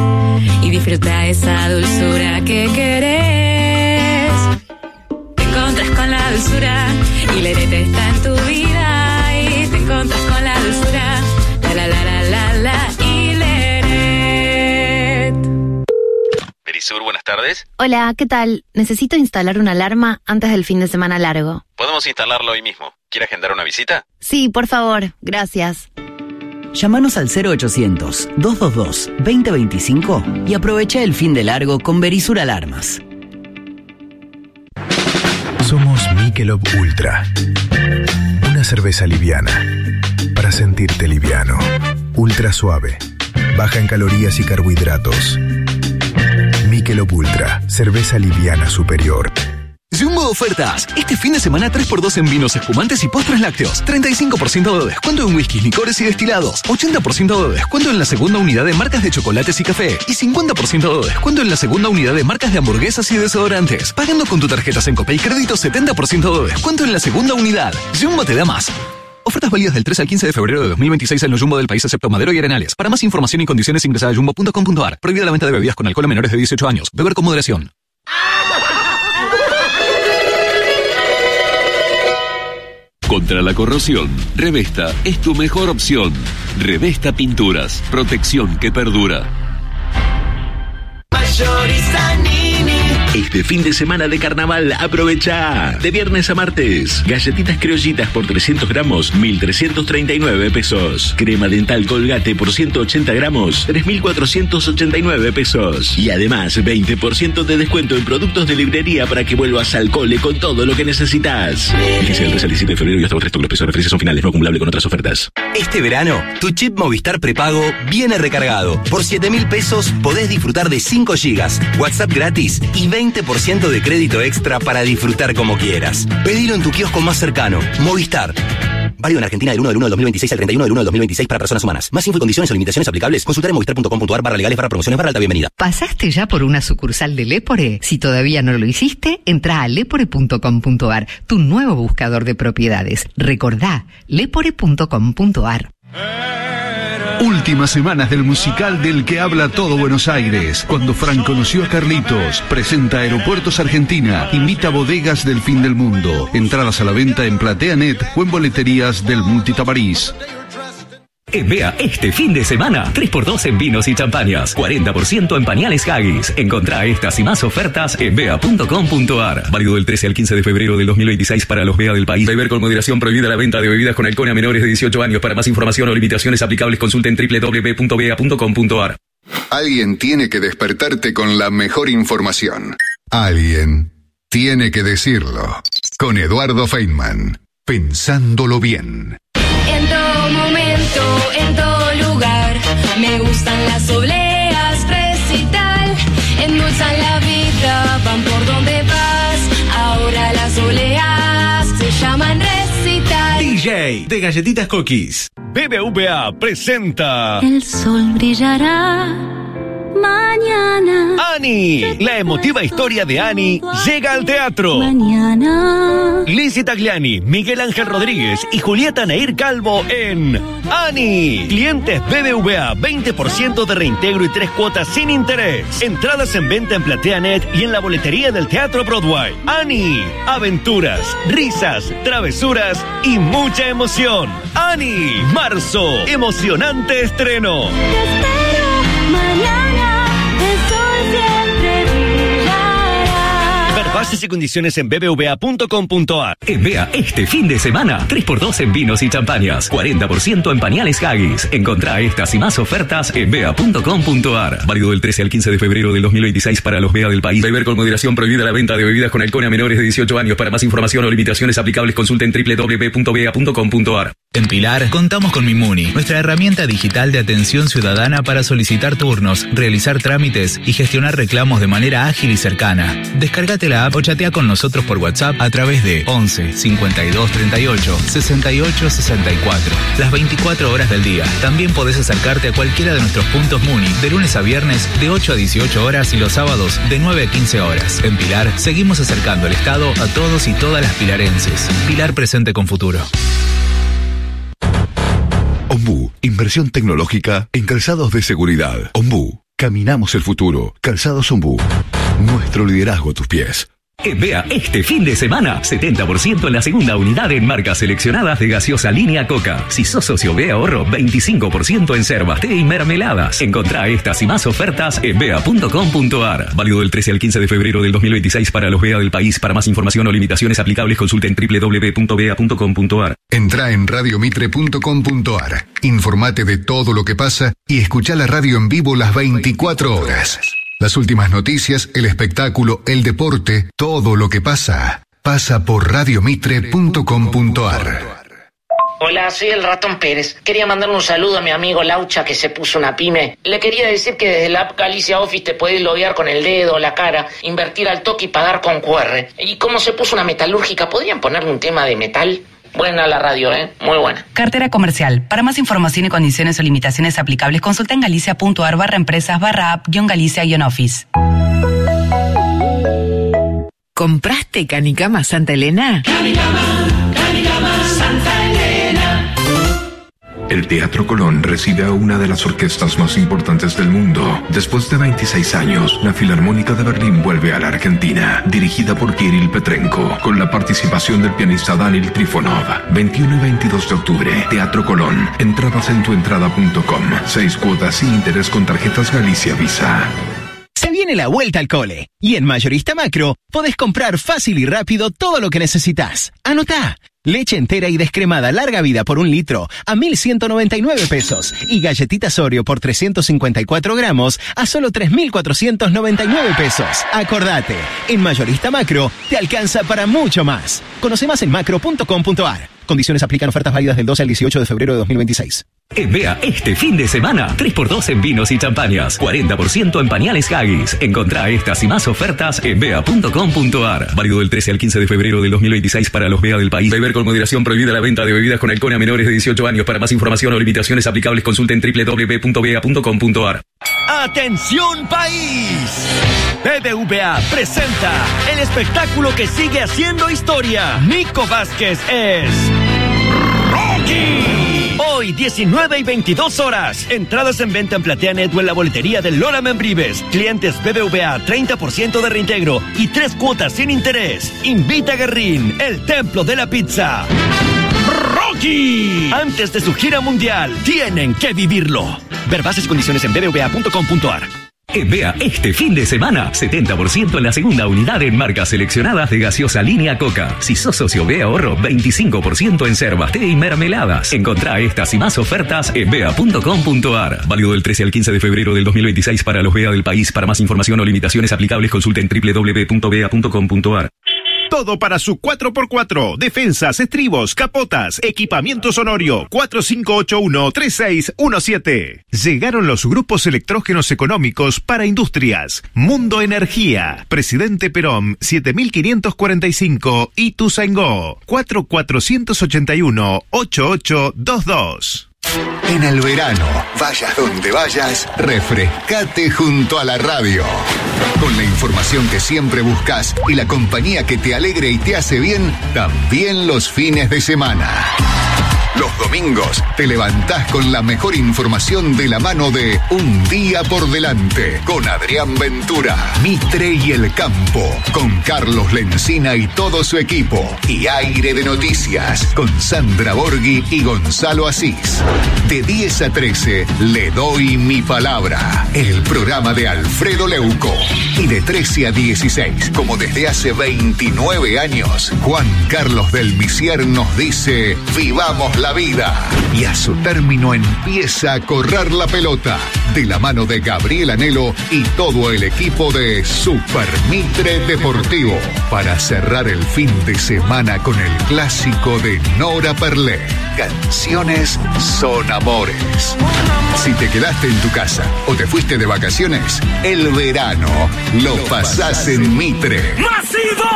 y disfruta esa dulzura que querés. Te encontras con la dulzura, hilereta está en tu vida y te encontras con la dulzura. La la la la la la hileret. Perisur, buenas tardes. Hola, ¿qué tal? Necesito instalar una alarma antes del fin de semana largo. Podemos instalarlo hoy mismo. ¿Quiere agendar una visita? Sí, por favor, gracias. Llámanos al cero ochocientos, dos dos dos, dos cero dos cinco y aprovecha el fin de largo con Verisur Alarmas. Somos Michelob Ultra. Una cerveza liviana. Para sentirte liviano. Ultra suave. Baja en calorías y carbohidratos. Michelob Ultra. Cerveza liviana superior. Jumbo Ofertas. Este fin de semana tres por dos en vinos espumantes y postres lácteos. treinta y cinco por ciento de descuento en whiskies, licores y destilados. ochenta por ciento de descuento en la segunda unidad de marcas de chocolates y café. Y cincuenta por ciento de descuento en la segunda unidad de marcas de hamburguesas y desodorantes. Pagando con tu tarjeta Sencope y crédito, setenta por ciento de descuento en la segunda unidad. Jumbo te da más. Ofertas válidas del tres al quince de febrero de dos mil veintiséis en los Jumbo del país excepto Madero y Arenales. Para más información y condiciones ingresa a jumbo punto com punto ar. Prohibida la venta de bebidas con alcohol a menores de dieciocho años. Beber con moderación. Contra la corrosión, Revesta es tu mejor opción. Revesta Pinturas, protección que perdura. Este fin de semana de carnaval, aprovecha. De viernes a martes, galletitas criollitas por trescientos gramos, mil trescientos treinta y nueve pesos. Crema dental Colgate por ciento ochenta gramos, tres mil cuatrocientos ochenta y nueve pesos. Y además, veinte por ciento de descuento en productos de librería para que vuelvas al cole con todo lo que necesitas. Fíjese del tres al diecisiete de febrero y hasta tres los precios referencias son finales, no acumulable con otras ofertas. Este verano, tu chip Movistar prepago viene recargado. Por siete mil pesos podés disfrutar de cinco gigas, WhatsApp gratis y veinte por ciento de crédito extra para disfrutar como quieras. Pedilo en tu kiosco más cercano. Movistar. Válido en Argentina del uno del uno del dos mil veintiséis al treinta y uno del uno del dos mil veintiséis para personas humanas. Más info y condiciones o limitaciones aplicables, consultar en movistar punto com punto ar barra legales barra promociones barra alta bienvenida. ¿Pasaste ya por una sucursal de Lepore? Si todavía no lo hiciste, entra a lepore punto com punto ar, tu nuevo buscador de propiedades. Recordá, lepore punto com punto ar. Últimas semanas del musical del que habla todo Buenos Aires. Cuando Fran conoció a Carlitos, presenta Aeropuertos Argentina, invita a bodegas del fin del mundo. Entradas a la venta en PlateaNet o en boleterías del Multitabarís. En Bea, este fin de semana, tres por dos en vinos y champañas, cuarenta por ciento en pañales Haggis. Encontrá estas y más ofertas en bea punto com punto ar. Válido del trece al quince de febrero del dos mil veintiséis para los Bea del país. Beber con moderación, prohibida la venta de bebidas con alcohol a menores de dieciocho años. Para más información o limitaciones aplicables, consulten doble u doble u doble u punto bea punto com punto ar. Alguien tiene que despertarte con la mejor información. Alguien tiene que decirlo. Con Eduardo Feynman. Pensándolo bien. En todo momento, en todo lugar, me gustan las obleas, recital, endulzan la vida, van por donde vas, ahora las obleas se llaman recital. D J de Galletitas Cookies. B B V A presenta El sol brillará mañana. Annie, la emotiva historia de Annie llega al teatro. Mañana. Lizzie Tagliani, Miguel Ángel Rodríguez y Julieta Nair Calvo en Annie. Clientes B B V A, veinte por ciento de reintegro y tres cuotas sin interés. Entradas en venta en PlateaNet y en la boletería del Teatro Broadway. Annie, aventuras, risas, travesuras y mucha emoción. Annie, marzo, emocionante estreno. Te espero mañana, el sol siempre brillará. Ver bases y condiciones en b b v a punto com punto ar. En Bea, este fin de semana, tres por dos en vinos y champañas, cuarenta por ciento en pañales Haggis. Encontrá estas y más ofertas en bea punto com punto ar. Válido del trece al quince de febrero del dos mil veintiséis para los Bea del país. Beber con moderación, prohibida la venta de bebidas con alcohol a menores de dieciocho años. Para más información o limitaciones aplicables, consulten doble u doble u doble u punto bea punto com punto ar. En Pilar contamos con Mimuni, nuestra herramienta digital de atención ciudadana para solicitar turnos, realizar trámites y gestionar reclamos de manera ágil y cercana. Descárgate la app o chatea con nosotros por WhatsApp a través de once, cincuenta y dos, treinta y ocho, sesenta y ocho, sesenta y cuatro. Las veinticuatro horas del día. También podés acercarte a cualquiera de nuestros puntos Muni de lunes a viernes de ocho a dieciocho horas y los sábados de nueve a quince horas. En Pilar seguimos acercando el Estado a todos y todas las pilarenses. Pilar presente con futuro. Ombú, inversión tecnológica en calzados de seguridad. Ombú, caminamos el futuro. Calzados Ombú, nuestro liderazgo a tus pies. Vea este fin de semana, setenta por ciento en la segunda unidad en marcas seleccionadas de gaseosa línea Coca. Si sos socio B E A Ahorro, veinticinco por ciento en yerba, té y mermeladas. Encontrá estas y más ofertas en bea punto com punto ar. Válido del trece al quince de febrero del dos mil veintiséis para los B E A del país. Para más información o limitaciones aplicables, consulten doble u doble u doble u punto bea punto com punto ar. Entrá en radio mitre punto com punto ar. Informate de todo lo que pasa y escuchá la radio en vivo las veinticuatro horas. Las últimas noticias, el espectáculo, el deporte, todo lo que pasa, pasa por radio mitre punto com punto ar. Hola, soy el Ratón Pérez. Quería mandar un saludo a mi amigo Laucha que se puso una pyme. Le quería decir que desde la app Galicia Office te podés loguear con el dedo, la cara, invertir al toque y pagar con cu erre. Y como se puso una metalúrgica, ¿podrían ponerle un tema de metal? Buena la radio, ¿eh? Muy buena. Cartera comercial. Para más información y condiciones o limitaciones aplicables, consulta en galicia.ar barra empresas barra app guión galicia guión office. ¿Compraste Canicama Santa Elena? Canicama, Canicama Santa Elena. El Teatro Colón recibe a una de las orquestas más importantes del mundo. Después de veintiséis años, la Filarmónica de Berlín vuelve a la Argentina, dirigida por Kirill Petrenko, con la participación del pianista Daniel Trifonov. veintiuno y veintidós de octubre, Teatro Colón. Entradas en tuentrada punto com. Seis cuotas sin interés con tarjetas Galicia Visa. Se viene la vuelta al cole y en Mayorista Macro podés comprar fácil y rápido todo lo que necesitas. Anotá. Leche entera y descremada larga vida por un litro a mil ciento noventa y nueve pesos y galletitas Oreo por trescientos cincuenta y cuatro gramos a solo tres mil cuatrocientos noventa y nueve pesos. Acordate, en Mayorista Macro te alcanza para mucho más. Conoce más en macro punto com punto ar. Condiciones aplican. Ofertas válidas del doce al dieciocho de febrero de dos mil veintiséis. Vea este fin de semana, tres por dos en vinos y champañas, cuarenta por ciento en pañales Haggis. Encontrá estas y más ofertas en bea punto com punto ar. Válido del trece al quince de febrero del dos mil veintiséis para los B E A del país. Beber con moderación. Prohibida la venta de bebidas con alcohol a menores de dieciocho años. Para más información o limitaciones aplicables, consulten doble u doble u doble u punto bea punto com punto ar. ¡Atención país! B B V A presenta el espectáculo que sigue haciendo historia. Nico Vázquez es Rocky. Hoy, diecinueve y veintidós horas. Entradas en venta en Plateanet o en la boletería de Lola Membrives. Clientes B B V A, treinta por ciento de reintegro y tres cuotas sin interés. Invita a Guerrín, el templo de la pizza. Rocky. Antes de su gira mundial, tienen que vivirlo. Ver bases y condiciones en b b v a punto com punto ar. Vea este fin de semana, setenta por ciento en la segunda unidad en marcas seleccionadas de gaseosa línea Coca. Si sos socio B E A Ahorro, veinticinco por ciento en yerba, té y mermeladas. Encontrá estas y más ofertas en bea punto com punto ar. Válido del trece al quince de febrero del dos mil veintiséis para los B E A del país. Para más información o limitaciones aplicables, consulten doble u doble u doble u punto bea punto com punto ar. Todo para su cuatro por cuatro. Defensas, estribos, capotas, equipamiento sonorio. cuatro cinco ocho uno, tres seis uno siete. Llegaron los grupos electrógenos económicos para industrias. Mundo Energía. Presidente Perón, siete mil quinientos cuarenta y cinco. Ituzaingó. cuatro cuatro ocho uno, ocho ocho dos dos. En el verano, vayas donde vayas, refrescate junto a la radio. Con la información que siempre buscas y la compañía que te alegre y te hace bien, también los fines de semana. Los domingos te levantás con la mejor información de la mano de Un Día por Delante, con Adrián Ventura, Mitre y el Campo, con Carlos Lencina y todo su equipo, y Aire de Noticias, con Sandra Borghi y Gonzalo Asís. De diez a trece, Le Doy Mi Palabra, el programa de Alfredo Leuco. Y de trece a dieciséis, como desde hace veintinueve años, Juan Carlos del Misier nos dice: vivamos la vida. Y a su término empieza a correr la pelota, de la mano de Gabriel Anelo y todo el equipo de Super Mitre Deportivo, para cerrar el fin de semana con el clásico de Nora Perlé. Canciones son amores. Si te quedaste en tu casa o te fuiste de vacaciones, el verano lo pasás en Mitre. ¡Masivo!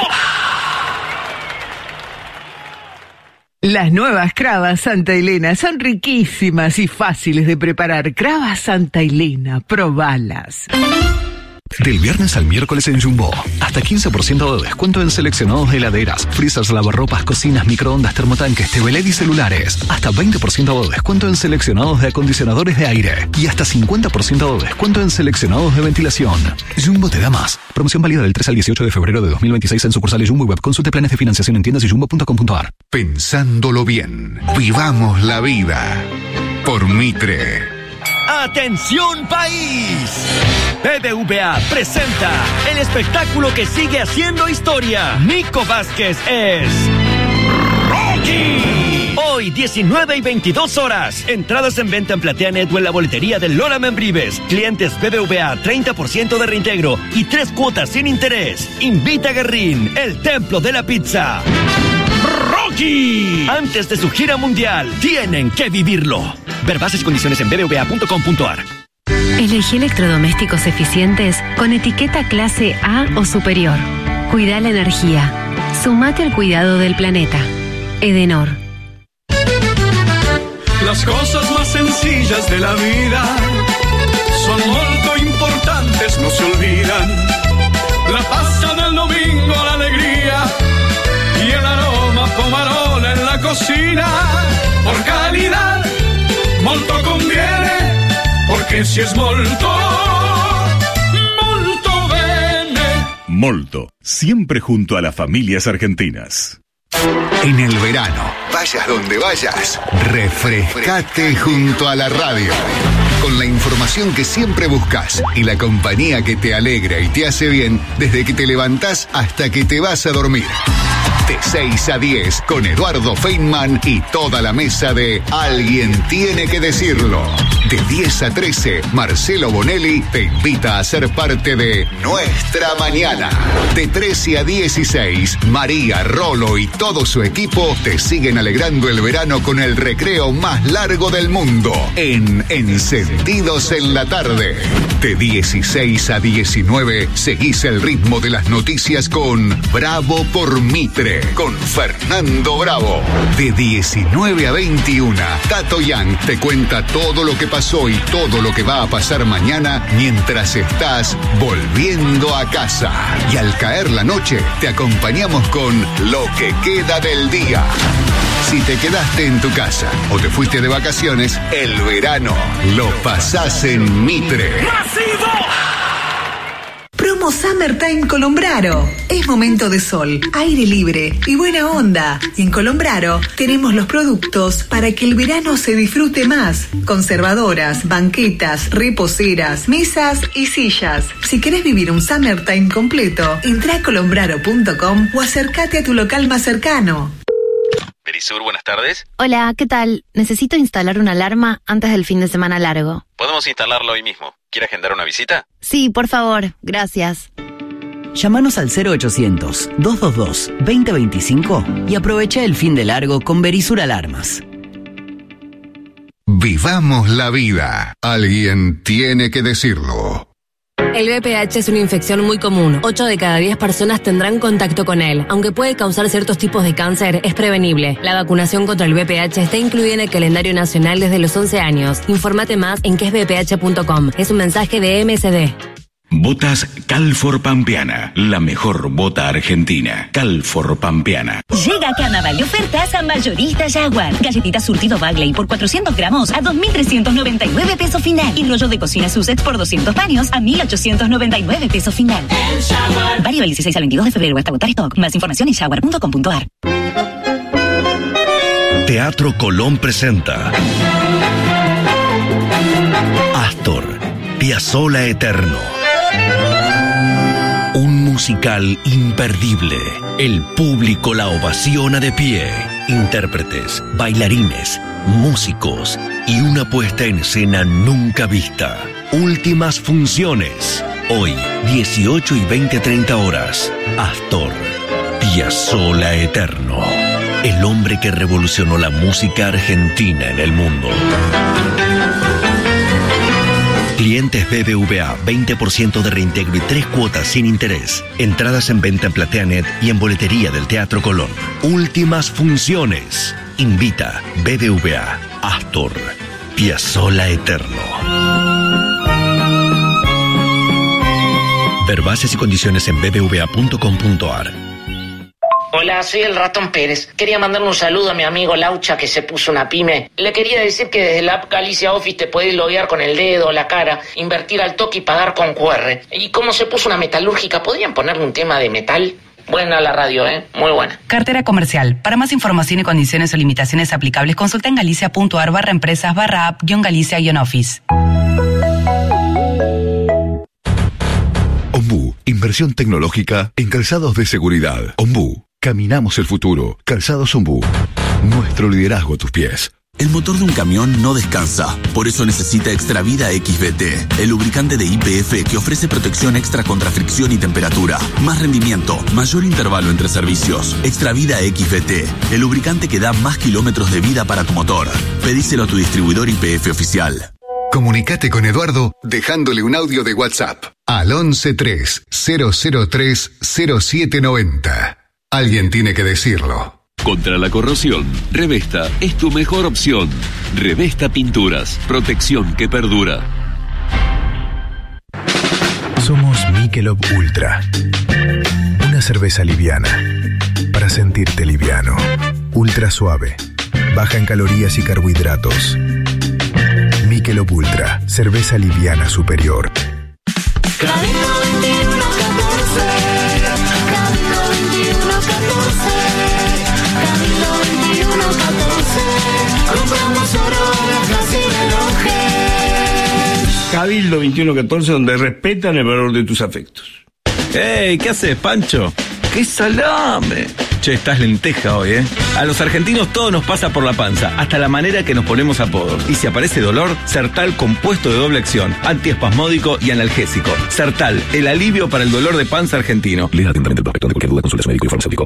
Las nuevas Cravas Santa Elena son riquísimas y fáciles de preparar. Cravas Santa Elena, probalas. Del viernes al miércoles en Jumbo, hasta quince por ciento de descuento en seleccionados de heladeras, freezers, lavarropas, cocinas, microondas, termotanques, T V L E D y celulares. Hasta veinte por ciento de descuento en seleccionados de acondicionadores de aire. Y hasta cincuenta por ciento de descuento en seleccionados de ventilación. Jumbo te da más. Promoción válida del tres al dieciocho de febrero de dos mil veintiséis en sucursales Jumbo y web. Consulte planes de financiación en tiendas y jumbo punto com punto a r. Pensándolo bien. Vivamos la vida. Por Mitre. ¡Atención país! B B V A presenta el espectáculo que sigue haciendo historia. Nico Vázquez es Rocky. Hoy, diecinueve y veintidós horas. Entradas en venta en PlateaNet o en la boletería de Lola Membrives. Clientes B B V A, treinta por ciento de reintegro y tres cuotas sin interés. Invita a Guerrín, el templo de la pizza. Rocky. Antes de su gira mundial, tienen que vivirlo. Ver bases y condiciones en b b v a punto com punto a r. Elegí electrodomésticos eficientes con etiqueta clase A o superior. Cuida la energía. Sumate al cuidado del planeta. Edenor. Las cosas más sencillas de la vida son muy importantes, no se olvidan. La pasta del domingo, la alegría y el aroma pomarola en la cocina. Por calidad, molto conviene, porque si es molto, molto bene. Molto, siempre junto a las familias argentinas. En el verano, vayas donde vayas, refrescate junto a la radio. Con la información que siempre buscas y la compañía que te alegra y te hace bien desde que te levantás hasta que te vas a dormir. De seis a diez con Eduardo Feynman y toda la mesa de Alguien Tiene que Decirlo. De diez a trece, Marcelo Bonelli te invita a ser parte de Nuestra Mañana. De trece a dieciséis, María, Rolo y todo su equipo te siguen alegrando el verano con el recreo más largo del mundo en Encendidos en la Tarde. De dieciséis a diecinueve, seguís el ritmo de las noticias con Bravo por Mitre, con Fernando Bravo. De diecinueve a veintiuno, Tato Yang te cuenta todo lo que pasó y todo lo que va a pasar mañana mientras estás volviendo a casa. Y al caer la noche, te acompañamos con Lo que queda del día. Si te quedaste en tu casa o te fuiste de vacaciones, el verano lo pasás en Mitre. Promo Summertime Colombraro. Es momento de sol, aire libre y buena onda. Y en Colombraro tenemos los productos para que el verano se disfrute más. Conservadoras, banquetas, reposeras, mesas y sillas. Si querés vivir un Summertime completo, entra a colombraro punto com o acércate a tu local más cercano. Perisur, buenas tardes. Hola, ¿qué tal? Necesito instalar una alarma antes del fin de semana largo. Podemos instalarlo hoy mismo. ¿Quiere agendar una visita? Sí, por favor, gracias. Llámanos al cero ochocientos, dos dos dos, dos cero dos cinco y aprovecha el fin de largo con Verisur Alarmas. Vivamos la vida. Alguien tiene que decirlo. El V P H es una infección muy común. ocho de cada diez personas tendrán contacto con él. Aunque puede causar ciertos tipos de cáncer, es prevenible. La vacunación contra el V P H está incluida en el calendario nacional desde los once años. Infórmate más en que es v p h punto com. Es un mensaje de M S D. Botas Calfor Pampeana, la mejor bota argentina. Calfor Pampeana. Llega Carnaval de ofertas a Mayorista Jaguar. Galletita surtido Bagley por cuatrocientos gramos a dos mil trescientos noventa y nueve pesos final. Y rollo de cocina Sussex por doscientos paños a mil ochocientos noventa y nueve pesos final. Válido del dieciséis al veintidós de febrero hasta agotar stock. Más información en jaguar punto com punto a r. Teatro Colón presenta Astor, Piazzolla Eterno. Un musical imperdible. El público la ovaciona de pie. Intérpretes, bailarines, músicos y una puesta en escena nunca vista. Últimas funciones. Hoy, dieciocho y veinte treinta horas. Astor, Piazzolla Eterno. El hombre que revolucionó la música argentina en el mundo. Clientes B B V A, veinte por ciento de reintegro y tres cuotas sin interés. Entradas en venta en PlateaNet y en boletería del Teatro Colón. Últimas funciones. Invita B B V A, Astor, Piazzolla Eterno. Ver bases y condiciones en b b v a punto com punto a r. Hola, soy el Ratón Pérez. Quería mandarle un saludo a mi amigo Laucha que se puso una pyme. Le quería decir que desde la app Galicia Office te podés loguear con el dedo o la cara, invertir al toque y pagar con Q R. Y como se puso una metalúrgica, ¿podrían ponerle un tema de metal? Buena la radio, ¿eh? Muy buena. Cartera comercial. Para más información y condiciones o limitaciones aplicables, consulta en galicia punto a r barra empresas barra app guión galicia guión office. Ombú, inversión tecnológica en calzados de seguridad. Ombú, caminamos el futuro. Calzados Ombú, nuestro liderazgo a tus pies. El motor de un camión no descansa, por eso necesita Extravida X B T, el lubricante de Y P F que ofrece protección extra contra fricción y temperatura, más rendimiento, mayor intervalo entre servicios. Extravida X B T, el lubricante que da más kilómetros de vida para tu motor. Pedíselo a tu distribuidor Y P F oficial. Comunicate con Eduardo dejándole un audio de WhatsApp al once tres cero cero tres cero siete noventa. Alguien tiene que decirlo. Contra la corrosión, Revesta es tu mejor opción. Revesta Pinturas, protección que perdura. Somos Michelob Ultra. Una cerveza liviana. Para sentirte liviano. Ultra suave. Baja en calorías y carbohidratos. Michelob Ultra. Cerveza liviana superior. Camino veintiuno catorce. Camino veintiuno catorce. Camino veintiuno catorce. Compramos oro, alhajas y relojes. Cabildo veintiuno catorce, donde respetan el valor de tus afectos. ¡Ey! ¿Qué haces, Pancho? ¡Qué salame! Che, estás lenteja hoy, ¿eh? A los argentinos todo nos pasa por la panza, hasta la manera que nos ponemos apodos. Y si aparece dolor, Sertal compuesto de doble acción, antiespasmódico y analgésico. Sertal, el alivio para el dolor de panza argentino. Lea atentamente el prospecto. De cualquier duda, consulta a su médico y farmacéutico.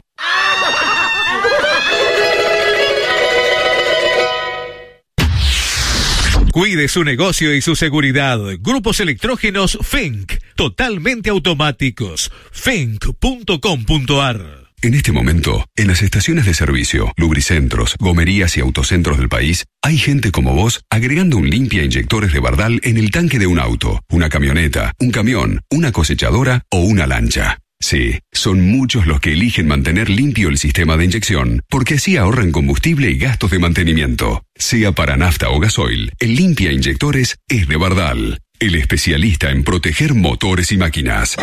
Cuide su negocio y su seguridad. Grupos electrógenos Fenc, totalmente automáticos. fenc punto com punto a r. En este momento, en las estaciones de servicio, lubricentros, gomerías y autocentros del país, hay gente como vos agregando un limpia inyectores de Bardal en el tanque de un auto, una camioneta, un camión, una cosechadora o una lancha. Sí, son muchos los que eligen mantener limpio el sistema de inyección, porque así ahorran combustible y gastos de mantenimiento. Sea para nafta o gasoil, el limpia inyectores es de Bardal, el especialista en proteger motores y máquinas.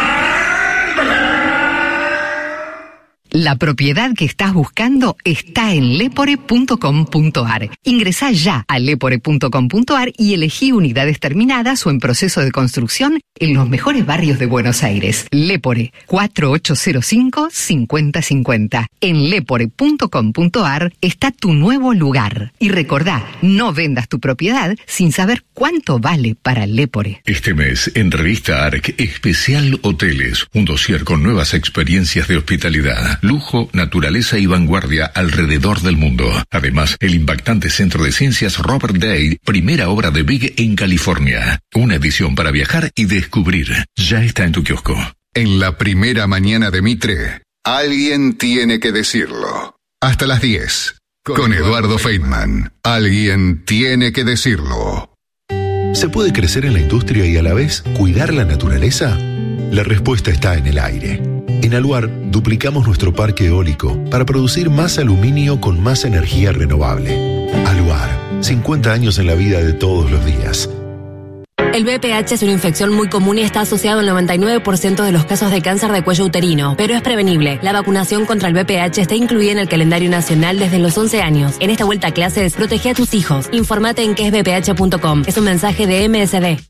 La propiedad que estás buscando está en lepore punto com punto a r. Ingresá ya a lepore punto com punto a r y elegí unidades terminadas o en proceso de construcción en los mejores barrios de Buenos Aires. Lepore, cuatro ocho cero cinco, cinco cero cinco cero. En lepore punto com punto a r está tu nuevo lugar. Y recordá, no vendas tu propiedad sin saber cuánto vale para Lepore. Este mes, en Revista Arc, especial Hoteles, un dossier con nuevas experiencias de hospitalidad, lujo, naturaleza y vanguardia alrededor del mundo. Además, el impactante Centro de Ciencias Robert Day, primera obra de Big en California. Una edición para viajar y descubrir. Ya está en tu kiosco. En la primera mañana de Mitre, alguien tiene que decirlo. Hasta las diez. Con Eduardo Feynman. Alguien tiene que decirlo. ¿Se puede crecer en la industria y a la vez cuidar la naturaleza? La respuesta está en el aire. En Aluar duplicamos nuestro parque eólico para producir más aluminio con más energía renovable. Aluar, cincuenta años en la vida de todos los días. El V P H es una infección muy común y está asociado al noventa y nueve por ciento de los casos de cáncer de cuello uterino, pero es prevenible. La vacunación contra el V P H está incluida en el calendario nacional desde los once años. En esta vuelta a clases, protege a tus hijos. Infórmate en qué es v p h punto com. Es un mensaje de M S D.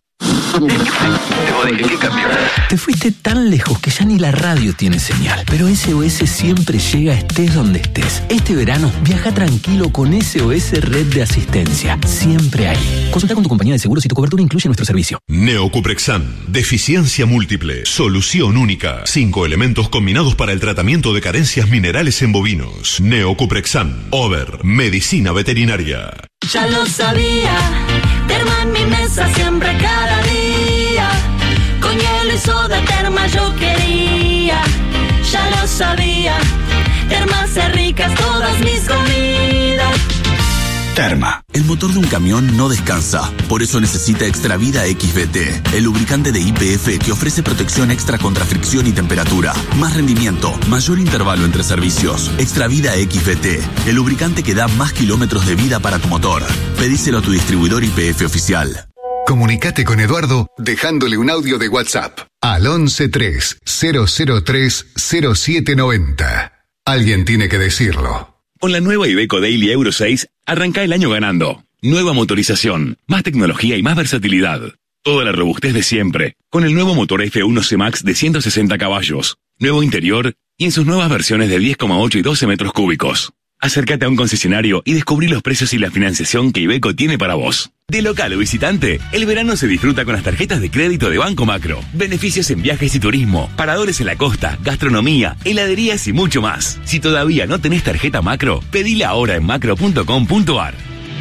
¿Qué cambió? Te fuiste tan lejos que ya ni la radio tiene señal. Pero S O S siempre llega estés donde estés. Este verano viaja tranquilo con S O S Red de Asistencia. Siempre ahí. Consulta con tu compañía de seguros si tu cobertura incluye nuestro servicio. Neocuprexan. Deficiencia múltiple. Solución única. Cinco elementos combinados para el tratamiento de carencias minerales en bovinos. Neocuprexan. Over. Medicina veterinaria. Ya lo sabía. Terma en mi mesa siempre cada día. Con hielo y soda terma yo quería. Ya lo sabía. Termas ricas todas mis comidas. Terma. El motor de un camión no descansa. Por eso necesita Extravida X V T, el lubricante de Y P F que ofrece protección extra contra fricción y temperatura. Más rendimiento, mayor intervalo entre servicios. Extravida X V T, el lubricante que da más kilómetros de vida para tu motor. Pedíselo a tu distribuidor Y P F oficial. Comunicate con Eduardo dejándole un audio de WhatsApp al once tres cero cero tres cero siete noventa. Alguien tiene que decirlo. Con la nueva Iveco Daily Euro seis, arranca el año ganando. Nueva motorización, más tecnología y más versatilidad. Toda la robustez de siempre, con el nuevo motor F uno C Max de ciento sesenta caballos. Nuevo interior y en sus nuevas versiones de diez coma ocho y doce metros cúbicos. Acércate a un concesionario y descubrí los precios y la financiación que Iveco tiene para vos. De local o visitante, el verano se disfruta con las tarjetas de crédito de Banco Macro. Beneficios en viajes y turismo, paradores en la costa, gastronomía, heladerías y mucho más. Si todavía no tenés tarjeta Macro, pedila ahora en macro punto com punto ar.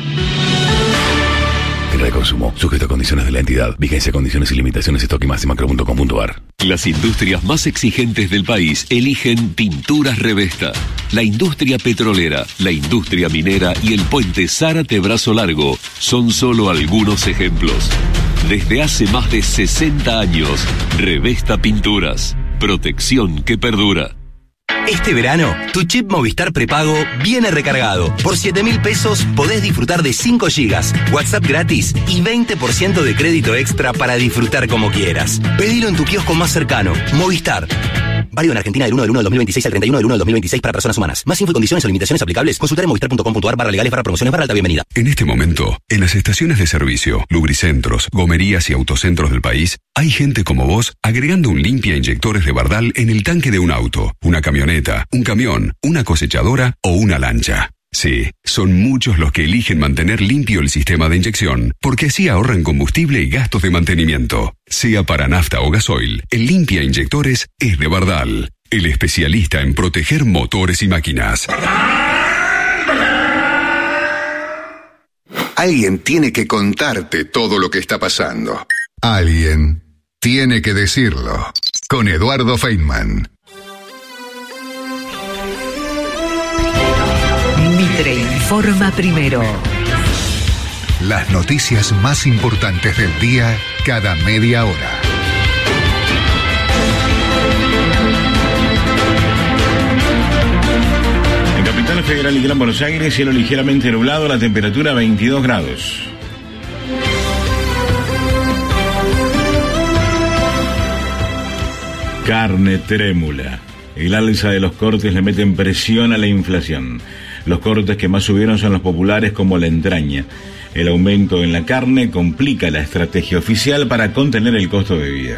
de consumo, sujeto a condiciones de la entidad. Vigencia, condiciones y limitaciones, stock y más en macro punto com punto ar. Las industrias más exigentes del país eligen Pinturas Revesta. La industria petrolera, la industria minera y el puente Zárate Brazo Largo son solo algunos ejemplos. Desde hace más de sesenta años, Revesta Pinturas. Protección que perdura. Este verano, tu chip Movistar prepago viene recargado. Por siete mil pesos podés disfrutar de cinco gigas, WhatsApp gratis y veinte por ciento de crédito extra para disfrutar como quieras. Pedilo en tu kiosco más cercano. Movistar. Válido en Argentina del uno del uno del dos mil veintiséis al treinta y uno del uno del dos mil veintiséis para personas humanas. Más info y condiciones o limitaciones aplicables, consultar en movistar punto com punto ar barra legales barra promociones barra alta bienvenida. En este momento, en las estaciones de servicio, lubricentros, gomerías y autocentros del país, hay gente como vos agregando un limpia inyectores de Bardal en el tanque de un auto, una camioneta, un camión, una cosechadora o una lancha. Sí, son muchos los que eligen mantener limpio el sistema de inyección, porque así ahorran combustible y gastos de mantenimiento. Sea para nafta o gasoil, el limpia inyectores es de Bardal, el especialista en proteger motores y máquinas. Alguien tiene que contarte todo lo que está pasando. Alguien tiene que decirlo. Con Eduardo Feynman. Mitre informa primero. Las noticias más importantes del día cada media hora. En Capital Federal y Gran Buenos Aires, cielo ligeramente nublado, la temperatura veintidós grados. Carne trémula. El alza de los cortes le meten presión a la inflación. Los cortes que más subieron son los populares como la entraña. El aumento en la carne complica la estrategia oficial para contener el costo de vida.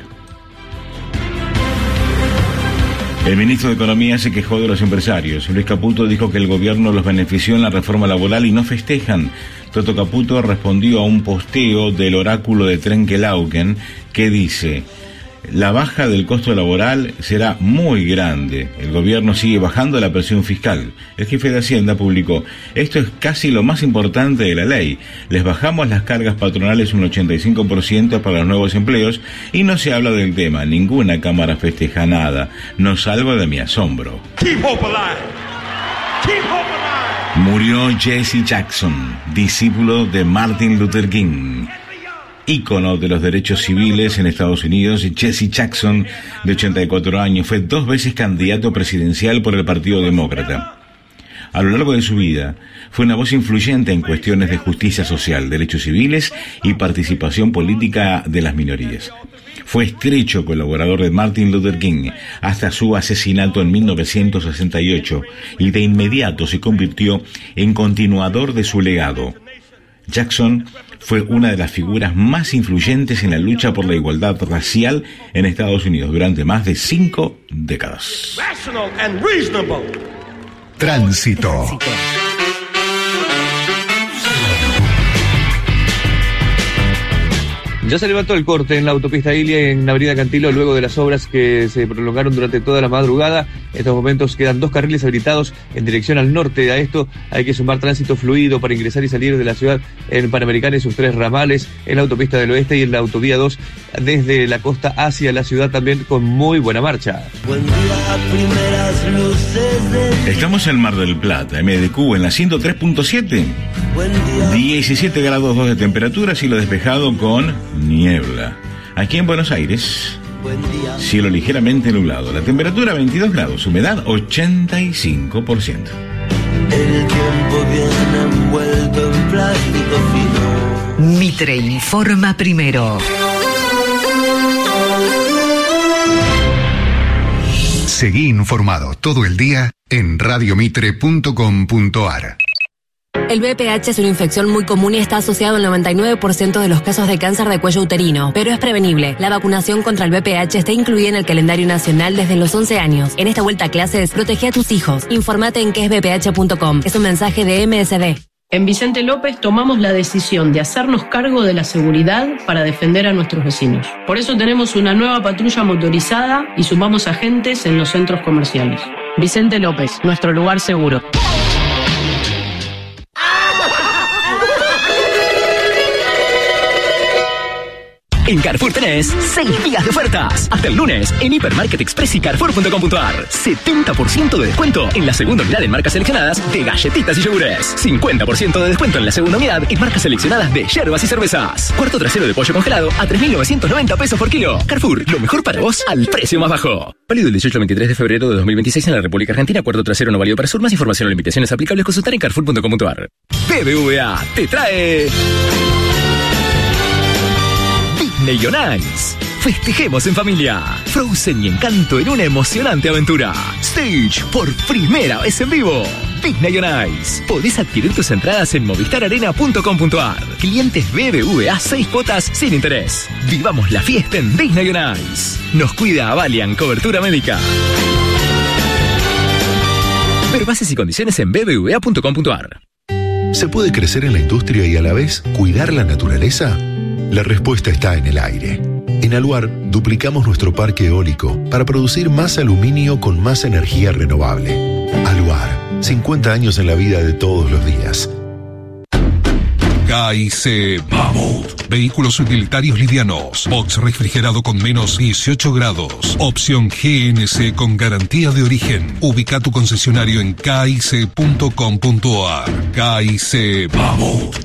El ministro de Economía se quejó de los empresarios. Luis Caputo dijo que el gobierno los benefició en la reforma laboral y no festejan. Toto Caputo respondió a un posteo del oráculo de Trenkelauken que dice: la baja del costo laboral será muy grande. El gobierno sigue bajando la presión fiscal. El jefe de Hacienda publicó: esto es casi lo más importante de la ley. Les bajamos las cargas patronales un ochenta y cinco por ciento para los nuevos empleos y no se habla del tema. Ninguna cámara festeja nada. No salgo de mi asombro. Keep hope alive. Keep hope alive. Murió Jesse Jackson, discípulo de Martin Luther King. Ícono de los derechos civiles en Estados Unidos, Jesse Jackson, de ochenta y cuatro años, fue dos veces candidato presidencial por el Partido Demócrata. A lo largo de su vida, fue una voz influyente en cuestiones de justicia social, derechos civiles y participación política de las minorías. Fue estrecho colaborador de Martin Luther King hasta su asesinato en mil novecientos sesenta y ocho y de inmediato se convirtió en continuador de su legado. Jackson fue una de las figuras más influyentes en la lucha por la igualdad racial en Estados Unidos durante más de cinco décadas. Tránsito. Ya se levantó el corte en la autopista Ilia y en la avenida Cantilo luego de las obras que se prolongaron durante toda la madrugada. En estos momentos quedan dos carriles habilitados en dirección al norte. A esto hay que sumar tránsito fluido para ingresar y salir de la ciudad en Panamericana y sus tres ramales, en la autopista del oeste y en la autovía dos desde la costa hacia la ciudad también con muy buena marcha. Buen día, primeras luces de... Estamos en Mar del Plata, M D Q en la ciento tres punto siete. diecisiete grados dos de temperatura, cielo despejado con niebla. Aquí en Buenos Aires, cielo ligeramente nublado. La temperatura veintidós grados, humedad ochenta y cinco por ciento. El tiempo viene envuelto en plástico fino. Mitre informa primero. Seguí informado todo el día en radio mitre punto com punto ar. El B P H es una infección muy común y está asociado al noventa y nueve por ciento de los casos de cáncer de cuello uterino, pero es prevenible. La vacunación contra el B P H está incluida en el calendario nacional desde los once años. En esta vuelta a clases, protege a tus hijos. Informate en que es b p h punto com. Es un mensaje de M S D. En Vicente López tomamos la decisión de hacernos cargo de la seguridad para defender a nuestros vecinos. Por eso tenemos una nueva patrulla motorizada y sumamos agentes en los centros comerciales. Vicente López, nuestro lugar seguro. En Carrefour tenés seis días de ofertas. Hasta el lunes en Hipermarket Express y Carrefour punto com punto ar. setenta por ciento de descuento en la segunda unidad en marcas seleccionadas de galletitas y yogures. cincuenta por ciento de descuento en la segunda unidad en marcas seleccionadas de yerbas y cervezas. Cuarto trasero de pollo congelado a tres mil novecientos noventa pesos por kilo. Carrefour, lo mejor para vos al precio más bajo. Válido el dieciocho al veintitrés de febrero de dos mil veintiséis en la República Argentina. Cuarto trasero no válido para sur. Más información o limitaciones aplicables consultar en Carrefour punto com punto ar. B B V A te trae Disney on Ice. Festejemos en familia. Frozen y Encanto en una emocionante aventura. Stage por primera vez en vivo. Disney on Ice. Podés adquirir tus entradas en movistar arena punto com punto ar. Clientes B B V A seis cuotas sin interés. Vivamos la fiesta en Disney on Ice. Nos cuida Avalian Cobertura Médica. Ver bases y condiciones en b b v a punto com punto ar. ¿Se puede crecer en la industria y a la vez cuidar la naturaleza? La respuesta está en el aire. En Aluar duplicamos nuestro parque eólico para producir más aluminio con más energía renovable. Aluar, cincuenta años en la vida de todos los días. K I C Mammoth. Vehículos utilitarios livianos. Box refrigerado con menos dieciocho grados. Opción G N C con garantía de origen. Ubica tu concesionario en k i c punto com punto ar. K I C Mammoth.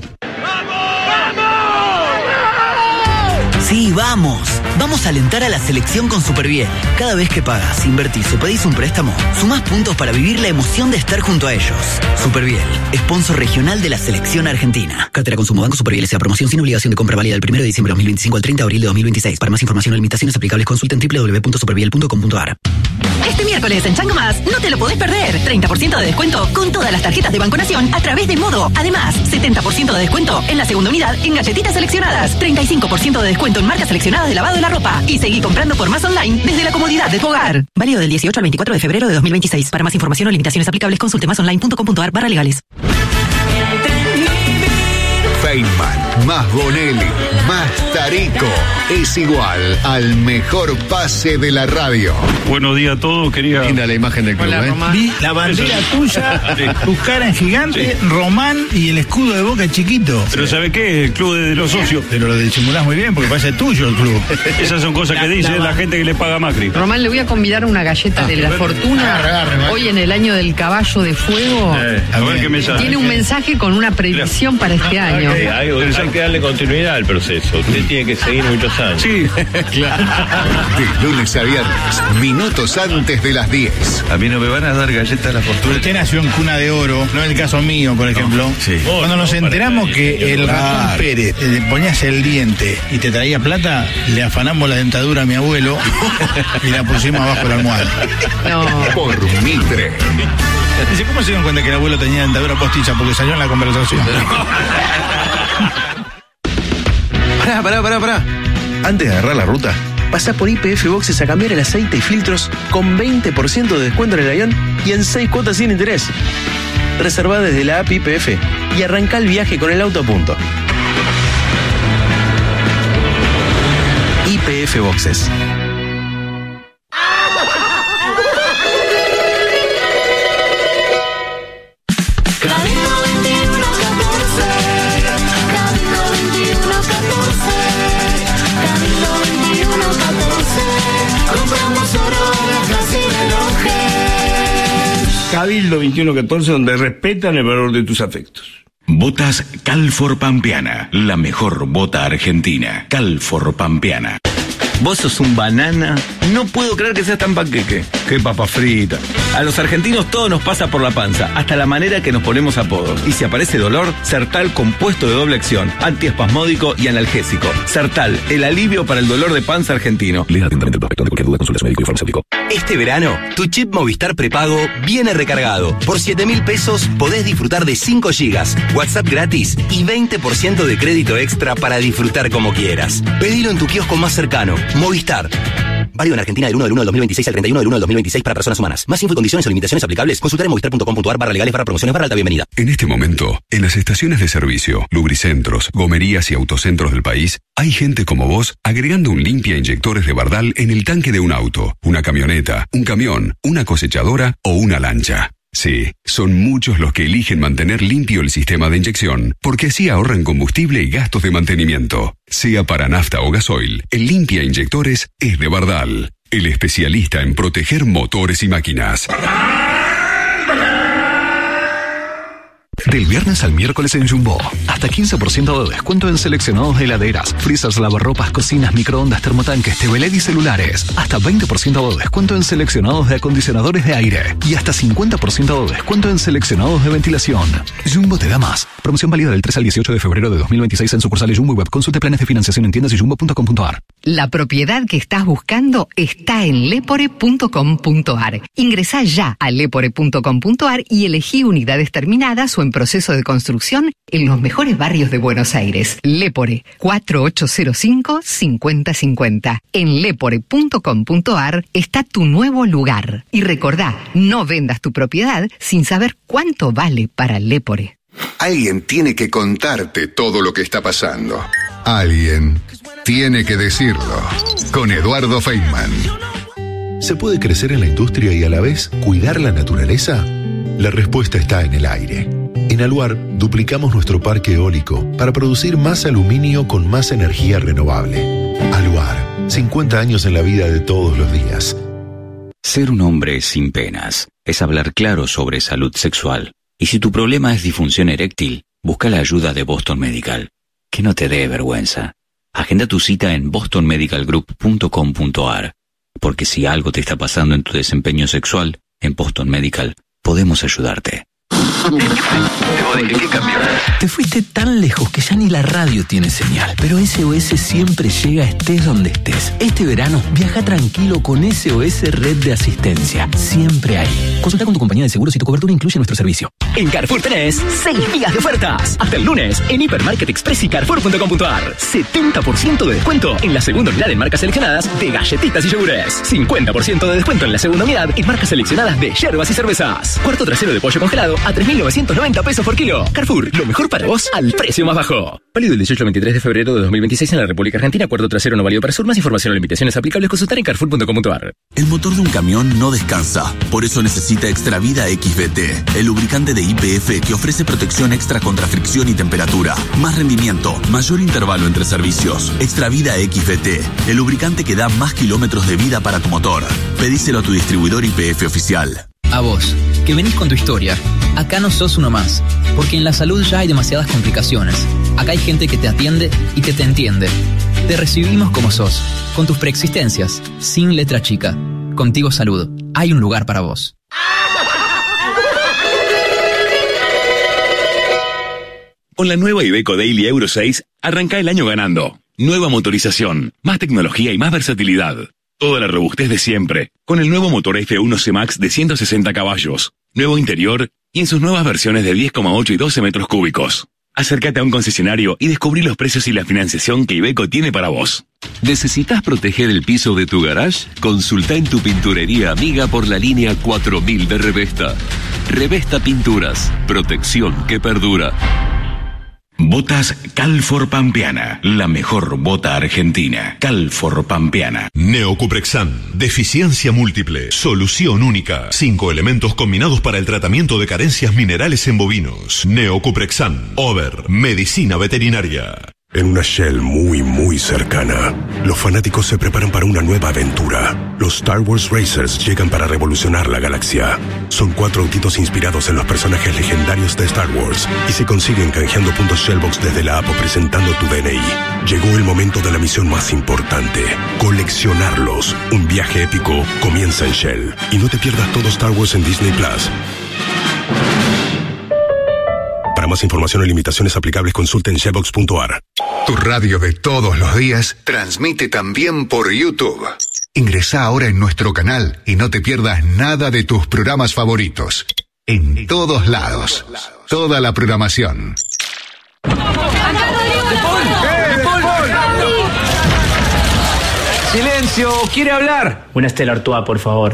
Sí, vamos. Vamos a alentar a la selección con Superbiel. Cada vez que pagas, invertís o pedís un préstamo, sumás puntos para vivir la emoción de estar junto a ellos. Superbiel, sponsor regional de la selección argentina. Cartera Consumo Banco Superbiel S A. Promoción sin obligación de compra válida del primero de diciembre de dos mil veinticinco al treinta de abril de dos mil veintiséis. Para más información o limitaciones aplicables consulta en w w w punto superbiel punto com punto ar. Este miércoles en Chango Más no te lo podés perder. treinta por ciento de descuento con todas las tarjetas de Banco Nación a través de Modo. Además, setenta por ciento de descuento en la segunda unidad en galletitas seleccionadas. treinta y cinco por ciento de descuento en marcas seleccionadas de lavado de la ropa. Y seguí comprando por más online desde la comodidad de tu hogar. Válido del dieciocho al veinticuatro de febrero de dos mil veintiséis. Para más información o limitaciones aplicables consulte más online punto com punto ar barra legales. Feynman, más Bonelli, más Tarico, es igual al mejor pase de la radio. Buenos días a todos, quería... Linda la imagen del club, Hola, ¿eh? Román. Vi la bandera tuya, tu cara en gigante, sí. Román y el escudo de Boca chiquito. Pero sí. ¿Sabe qué? El club de los socios. Pero lo disimulás muy bien porque parece tuyo el club. Esas son cosas la, que dice la, la gente que le paga a Macri. Román, le voy a convidar una galleta ah, de la fortuna. Agarre, agarre, hoy en el año del caballo de fuego. Eh, a ver qué mensaje. Tiene un mensaje con una predicción para este año. Okay. Hay, hay que darle continuidad al proceso. Usted tiene que seguir muchos años. Sí, claro. De lunes a viernes, minutos antes de las diez. A mí no me van a dar galletas a la fortuna. Usted nació en cuna de oro, no es el caso mío, por ejemplo. No, sí. Cuando nos enteramos que el ratón Pérez le ponías el diente y te traía plata, le afanamos la dentadura a mi abuelo y la pusimos abajo de la almohada. No. Por Mitre. Dice, ¿cómo se dieron cuenta que el abuelo tenía dentadura postiza? Porque salió en la conversación. Pará, pará, pará, pará. Antes de agarrar la ruta, pasá por Y P F Boxes a cambiar el aceite y filtros con veinte por ciento de descuento en el avión y en seis cuotas sin interés. Reservá desde la app Y P F y arrancá el viaje con el auto a punto. Y P F Boxes. Cabildo veintiuno catorce, donde respetan el valor de tus afectos. Botas Calfor Pampeana, la mejor bota argentina. Calfor Pampeana. Vos sos un banana. No puedo creer que seas tan panqueque. Qué papa frita. A los argentinos todo nos pasa por la panza, hasta la manera que nos ponemos apodos. Y si aparece dolor, Sertal compuesto de doble acción, antiespasmódico y analgésico. Sertal, el alivio para el dolor de panza argentino. Lea atentamente el prospecto. De cualquier duda, consulte a su médico y farmacéutico. Este verano, tu chip Movistar prepago viene recargado. Por siete mil pesos podés disfrutar de cinco gigas, WhatsApp gratis y veinte por ciento de crédito extra para disfrutar como quieras. Pedilo en tu kiosco más cercano. Movistar. Válido en Argentina del uno del uno del dos mil veintiséis al treinta y uno del uno del dos mil veintiséis para personas humanas. Más info y condiciones o limitaciones aplicables, consultar en movistar punto com punto ar barra legales barra promociones barra alta bienvenida. En este momento, en las estaciones de servicio, lubricentros, gomerías y autocentros del país, hay gente como vos agregando un limpia inyectores de Bardal en el tanque de un auto, una camioneta, un camión, una cosechadora o una lancha. Sí, son muchos los que eligen mantener limpio el sistema de inyección, porque así ahorran combustible y gastos de mantenimiento. Sea para nafta o gasoil, el limpia inyectores es de Bardal, el especialista en proteger motores y máquinas. Del viernes al miércoles en Jumbo, hasta quince por ciento de descuento en seleccionados heladeras, freezers, lavarropas, cocinas, microondas, termotanques, T V L E D y celulares. Hasta veinte por ciento de descuento en seleccionados de acondicionadores de aire. Y hasta cincuenta por ciento de descuento en seleccionados de ventilación. Jumbo te da más. Promoción válida del tres al dieciocho de febrero de dos mil veintiséis en sucursales Jumbo y web. Consulte planes de financiación en tiendas y jumbo punto com punto ar. La propiedad que estás buscando está en lepore punto com punto ar. Ingresá ya a lepore punto com punto ar y elegí unidades terminadas o en proceso de construcción en los mejores barrios de Buenos Aires. Lepore, cuatro ocho cero cinco, cinco cero cinco cero. En lepore punto com punto ar está tu nuevo lugar. Y recordá, no vendas tu propiedad sin saber cuánto vale para Lepore. Alguien tiene que contarte todo lo que está pasando. Alguien tiene que decirlo. Con Eduardo Feynman. ¿Se puede crecer en la industria y a la vez cuidar la naturaleza? La respuesta está en el aire. En Aluar duplicamos nuestro parque eólico para producir más aluminio con más energía renovable. Aluar, cincuenta años en la vida de todos los días. Ser un hombre sin penas es hablar claro sobre salud sexual. Y si tu problema es disfunción eréctil, busca la ayuda de Boston Medical. Que no te dé vergüenza. Agenda tu cita en boston medical group punto com punto ar. Porque si algo te está pasando en tu desempeño sexual, en Boston Medical podemos ayudarte. ¿Qué cambió? Te fuiste tan lejos que ya ni la radio tiene señal, pero S O S siempre llega estés donde estés. Este verano viaja tranquilo con S O S Red de Asistencia. Siempre ahí. Consulta con tu compañía de seguros si tu cobertura incluye nuestro servicio. En Carrefour tenés seis días de ofertas. Hasta el lunes en Hipermarket Express y carrefour punto com punto ar. setenta por ciento de descuento en la segunda unidad en marcas seleccionadas de galletitas y yogures. cincuenta por ciento de descuento en la segunda unidad en marcas seleccionadas de yerbas y cervezas. Cuarto trasero de pollo congelado a tres mil novecientos noventa pesos por kilo. Carrefour, lo mejor para vos al precio más bajo. Válido el dieciocho al veintitrés de febrero de dos mil veintiséis en la República Argentina. Cuarto trasero no válido para sur. Más información o limitaciones aplicables consultar en carrefour punto com punto ar. El motor de un camión no descansa. Por eso necesita Extravida X V T, el lubricante de Y P F que ofrece protección extra contra fricción y temperatura. Más rendimiento, mayor intervalo entre servicios. Extravida X V T, el lubricante que da más kilómetros de vida para tu motor. Pedíselo a tu distribuidor Y P F oficial. A vos, que venís con tu historia. Acá no sos uno más, porque en la salud ya hay demasiadas complicaciones. Acá hay gente que te atiende y que te entiende. Te recibimos como sos, con tus preexistencias, sin letra chica. Contigo Salud, hay un lugar para vos. Con la nueva Iveco Daily Euro seis, arranca el año ganando. Nueva motorización, más tecnología y más versatilidad. Toda la robustez de siempre, con el nuevo motor F uno C Max de ciento sesenta caballos, nuevo interior y en sus nuevas versiones de diez coma ocho y doce metros cúbicos. Acércate a un concesionario y descubrí los precios y la financiación que Iveco tiene para vos. ¿Necesitas proteger el piso de tu garage? Consulta en tu pinturería amiga por la línea cuatro mil de Revesta. Revesta Pinturas, protección que perdura. Botas Calfor Pampeana, la mejor bota argentina. Calfor Pampeana. Neocuprexan, deficiencia múltiple, solución única. Cinco elementos combinados para el tratamiento de carencias minerales en bovinos. Neocuprexan, Over, medicina veterinaria. En una Shell muy, muy cercana, los fanáticos se preparan para una nueva aventura. Los Star Wars Racers llegan para revolucionar la galaxia. Son cuatro autitos inspirados en los personajes legendarios de Star Wars y se consiguen canjeando puntos Shellbox desde la app o presentando tu D N I. Llegó el momento de la misión más importante: coleccionarlos. Un viaje épico comienza en Shell. Y no te pierdas todo Star Wars en Disney Plus. Para más información y limitaciones aplicables, consulta en shellbox punto a r. Tu radio de todos los días transmite también por YouTube. Ingresá ahora en nuestro canal y no te pierdas nada de tus programas favoritos. En todos lados. Toda la programación. ¡Silencio! ¿Quiere hablar? Una Stella Artois, por favor.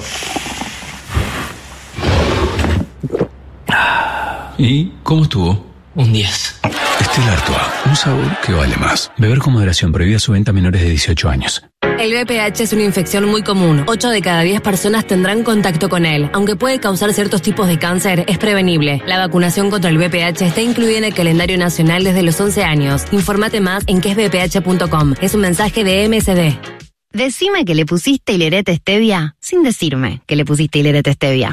¿Y cómo estuvo? Un diez. Stella Artois, un sabor que vale más. Beber con moderación, prohibida su venta a menores de dieciocho años. El V I H es una infección muy común. ocho de cada diez personas tendrán contacto con él. Aunque puede causar ciertos tipos de cáncer, es prevenible. La vacunación contra el V I H está incluida en el calendario nacional desde los once años. Infórmate más en que es v p h punto com. Es un mensaje de M S D. Decime que le pusiste Hilerete Stevia sin decirme que le pusiste Hilerete Stevia.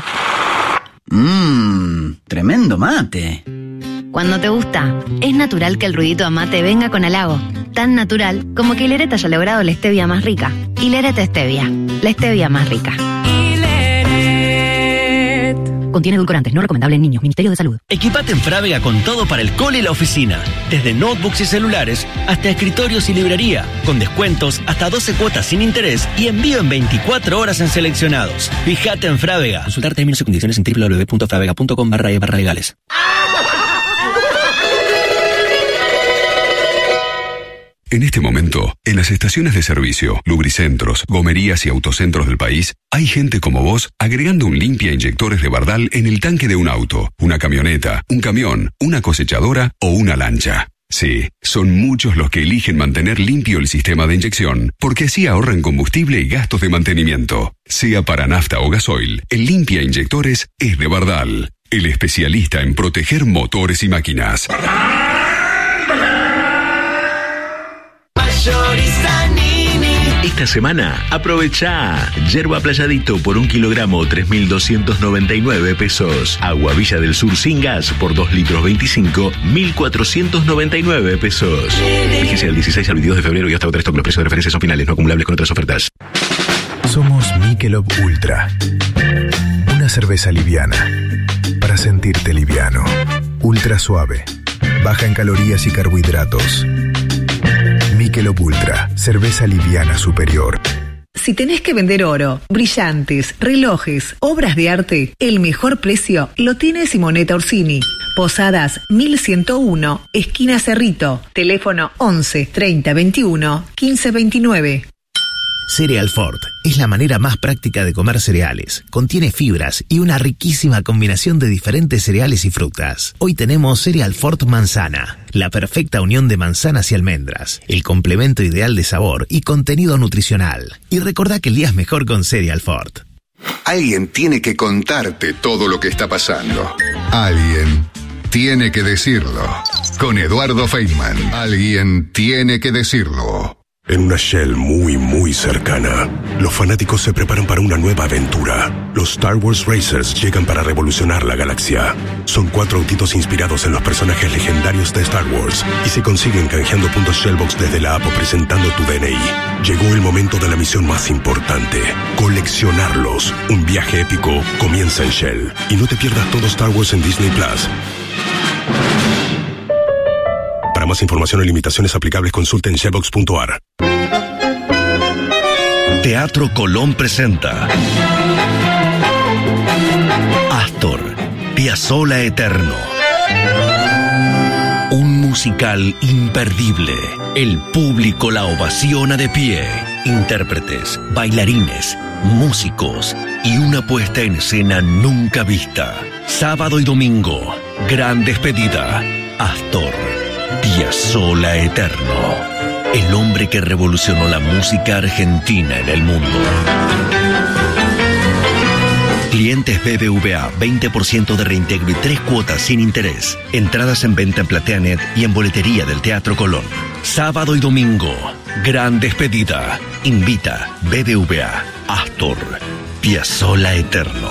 Mmm, tremendo mate. Cuando te gusta, es natural que el ruidito a mate venga con halago. Tan natural como que Hilerete haya logrado la stevia más rica. Hilerete Stevia, la stevia más rica. Contiene edulcorantes, no recomendable en niños. Ministerio de Salud. Equipate en Frávega con todo para el cole y la oficina. Desde notebooks y celulares hasta escritorios y librería. Con descuentos hasta doce cuotas sin interés y envío en veinticuatro horas en seleccionados. Fíjate en Frávega. Consultar términos y condiciones en w w w punto fravega punto com barra e barra legales. En este momento, en las estaciones de servicio, lubricentros, gomerías y autocentros del país, hay gente como vos agregando un limpia inyectores de Bardal en el tanque de un auto, una camioneta, un camión, una cosechadora o una lancha. Sí, son muchos los que eligen mantener limpio el sistema de inyección, porque así ahorran combustible y gastos de mantenimiento. Sea para nafta o gasoil, el limpia inyectores es de Bardal, el especialista en proteger motores y máquinas. Esta semana, aprovecha yerba playadito por un kilogramo, tres mil doscientos noventa y nueve pesos. Agua Villa del Sur sin gas por dos litros veinticinco, mil cuatrocientos noventa y nueve pesos. Vigencia del dieciséis al veintidós de febrero y hasta agotar stock. Los precios de referencia son finales, no acumulables con otras ofertas. Somos Michelob Ultra. Una cerveza liviana. Para sentirte liviano. Ultra suave. Baja en calorías y carbohidratos. Michelob Ultra, cerveza liviana superior. Si tenés que vender oro, brillantes, relojes, obras de arte, el mejor precio lo tiene Simonetta Orsini. Posadas mil ciento uno, esquina Cerrito. Teléfono once, treinta, veintiuno, quince, veintinueve. Cereal Ford es la manera más práctica de comer cereales. Contiene fibras y una riquísima combinación de diferentes cereales y frutas. Hoy tenemos Cereal Ford Manzana, la perfecta unión de manzanas y almendras, el complemento ideal de sabor y contenido nutricional. Y recordá que el día es mejor con Cereal Ford. Alguien tiene que contarte todo lo que está pasando. Alguien tiene que decirlo. Con Eduardo Feynman. Alguien tiene que decirlo. En una Shell muy, muy cercana, los fanáticos se preparan para una nueva aventura. Los Star Wars Racers llegan para revolucionar la galaxia. Son cuatro autitos inspirados en los personajes legendarios de Star Wars y se consiguen canjeando puntos Shellbox desde la app o presentando tu D N I. Llegó el momento de la misión más importante: coleccionarlos. Un viaje épico comienza en Shell. Y no te pierdas todo Star Wars en Disney Plus. Para más información y limitaciones aplicables, consulta en shellbox punto a r. Teatro Colón presenta Astor, Piazzolla Eterno. Un musical imperdible. El público la ovaciona de pie. Intérpretes, bailarines, músicos y una puesta en escena nunca vista. Sábado y domingo, gran despedida. Astor, Piazzolla Eterno, el hombre que revolucionó la música argentina en el mundo. Clientes B B V A, veinte por ciento de reintegro y tres cuotas sin interés. Entradas en venta en PlateaNet y en boletería del Teatro Colón. Sábado y domingo, gran despedida. Invita B B V A, Astor, Piazzolla Eterno.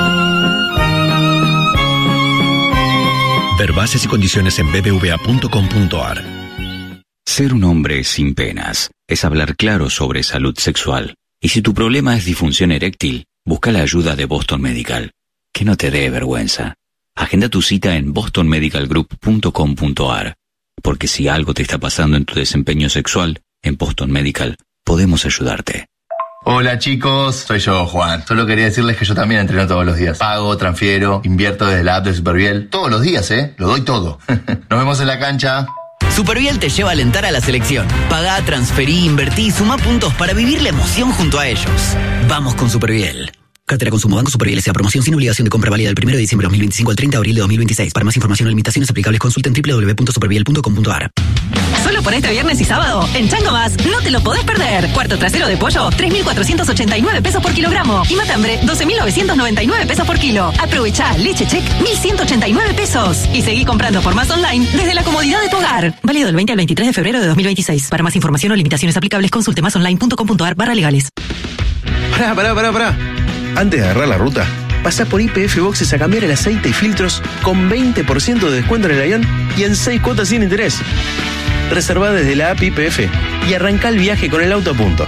Ver bases y condiciones en b b v a punto com punto a r. Ser un hombre sin penas es hablar claro sobre salud sexual. Y si tu problema es disfunción eréctil, busca la ayuda de Boston Medical. Que no te dé vergüenza. Agenda tu cita en boston medical group punto com punto a r. Porque si algo te está pasando en tu desempeño sexual, en Boston Medical podemos ayudarte. Hola chicos, soy yo, Juan. Solo quería decirles que yo también entreno todos los días. Pago, transfiero, invierto desde la app de Superviel. Todos los días, ¿eh? Lo doy todo. Nos vemos en la cancha. Superviel te lleva a alentar a la selección. Pagá, transferí, invertí y sumá puntos para vivir la emoción junto a ellos. Vamos con Superviel. Cartera Consumo Banco Superviel S A. Promoción sin obligación de compra válida del primero de diciembre de dos mil veinticinco al treinta de abril de dos mil veintiséis. Para más información o limitaciones aplicables consulta en doble u doble u doble u punto superviel punto com punto a r. Solo por este viernes y sábado, en Chango Más, no te lo podés perder. Cuarto trasero de pollo, tres mil cuatrocientos ochenta y nueve pesos por kilogramo. Y matambre, doce mil novecientos noventa y nueve pesos por kilo. Aprovechá, leche check, mil ciento ochenta y nueve pesos. Y seguí comprando por Más online desde la comodidad de tu hogar. Válido del veinte al veintitrés de febrero de dos mil veintiséis. Para más información o limitaciones aplicables, consulte más online punto com punto a r barra legales. Pará, pará, pará, pará. Antes de agarrar la ruta, pasá por Y P F Boxes a cambiar el aceite y filtros con veinte por ciento de descuento en el Lyon y en seis cuotas sin interés. Reservá desde la app Y P F y arrancá el viaje con el auto a punto.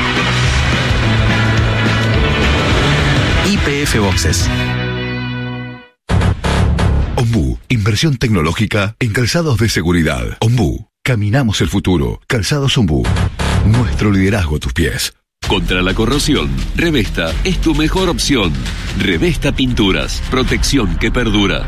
Y P F Boxes. Ombú, inversión tecnológica en calzados de seguridad. Ombú, caminamos el futuro. Calzados Ombú, nuestro liderazgo a tus pies. Contra la corrosión, Revesta es tu mejor opción. Revesta Pinturas, protección que perdura.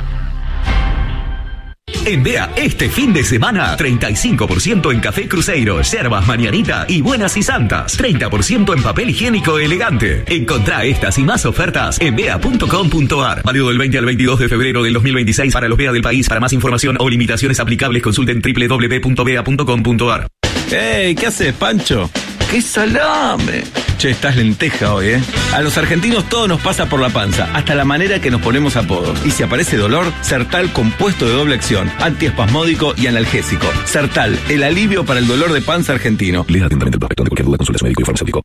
En Bea, este fin de semana, treinta y cinco por ciento en café Cruzeiro, yerbas Mañanita y Buenas y Santas. treinta por ciento en papel higiénico elegante. Encontrá estas y más ofertas en bea punto com punto a r. Válido del veinte al veintidós de febrero del dos mil veintiséis para los Bea del país. Para más información o limitaciones aplicables, consulten doble u doble u doble u punto bea punto com punto a r. ¡Ey! ¿Qué haces, Pancho? ¡Qué salame! Che, estás lenteja hoy, ¿eh? A los argentinos todo nos pasa por la panza, hasta la manera que nos ponemos apodos. Y si aparece dolor, Sertal compuesto de doble acción, antiespasmódico y analgésico. Sertal, el alivio para el dolor de panza argentino. Lea atentamente el prospecto. De cualquier duda, consulte a su médico y farmacéutico.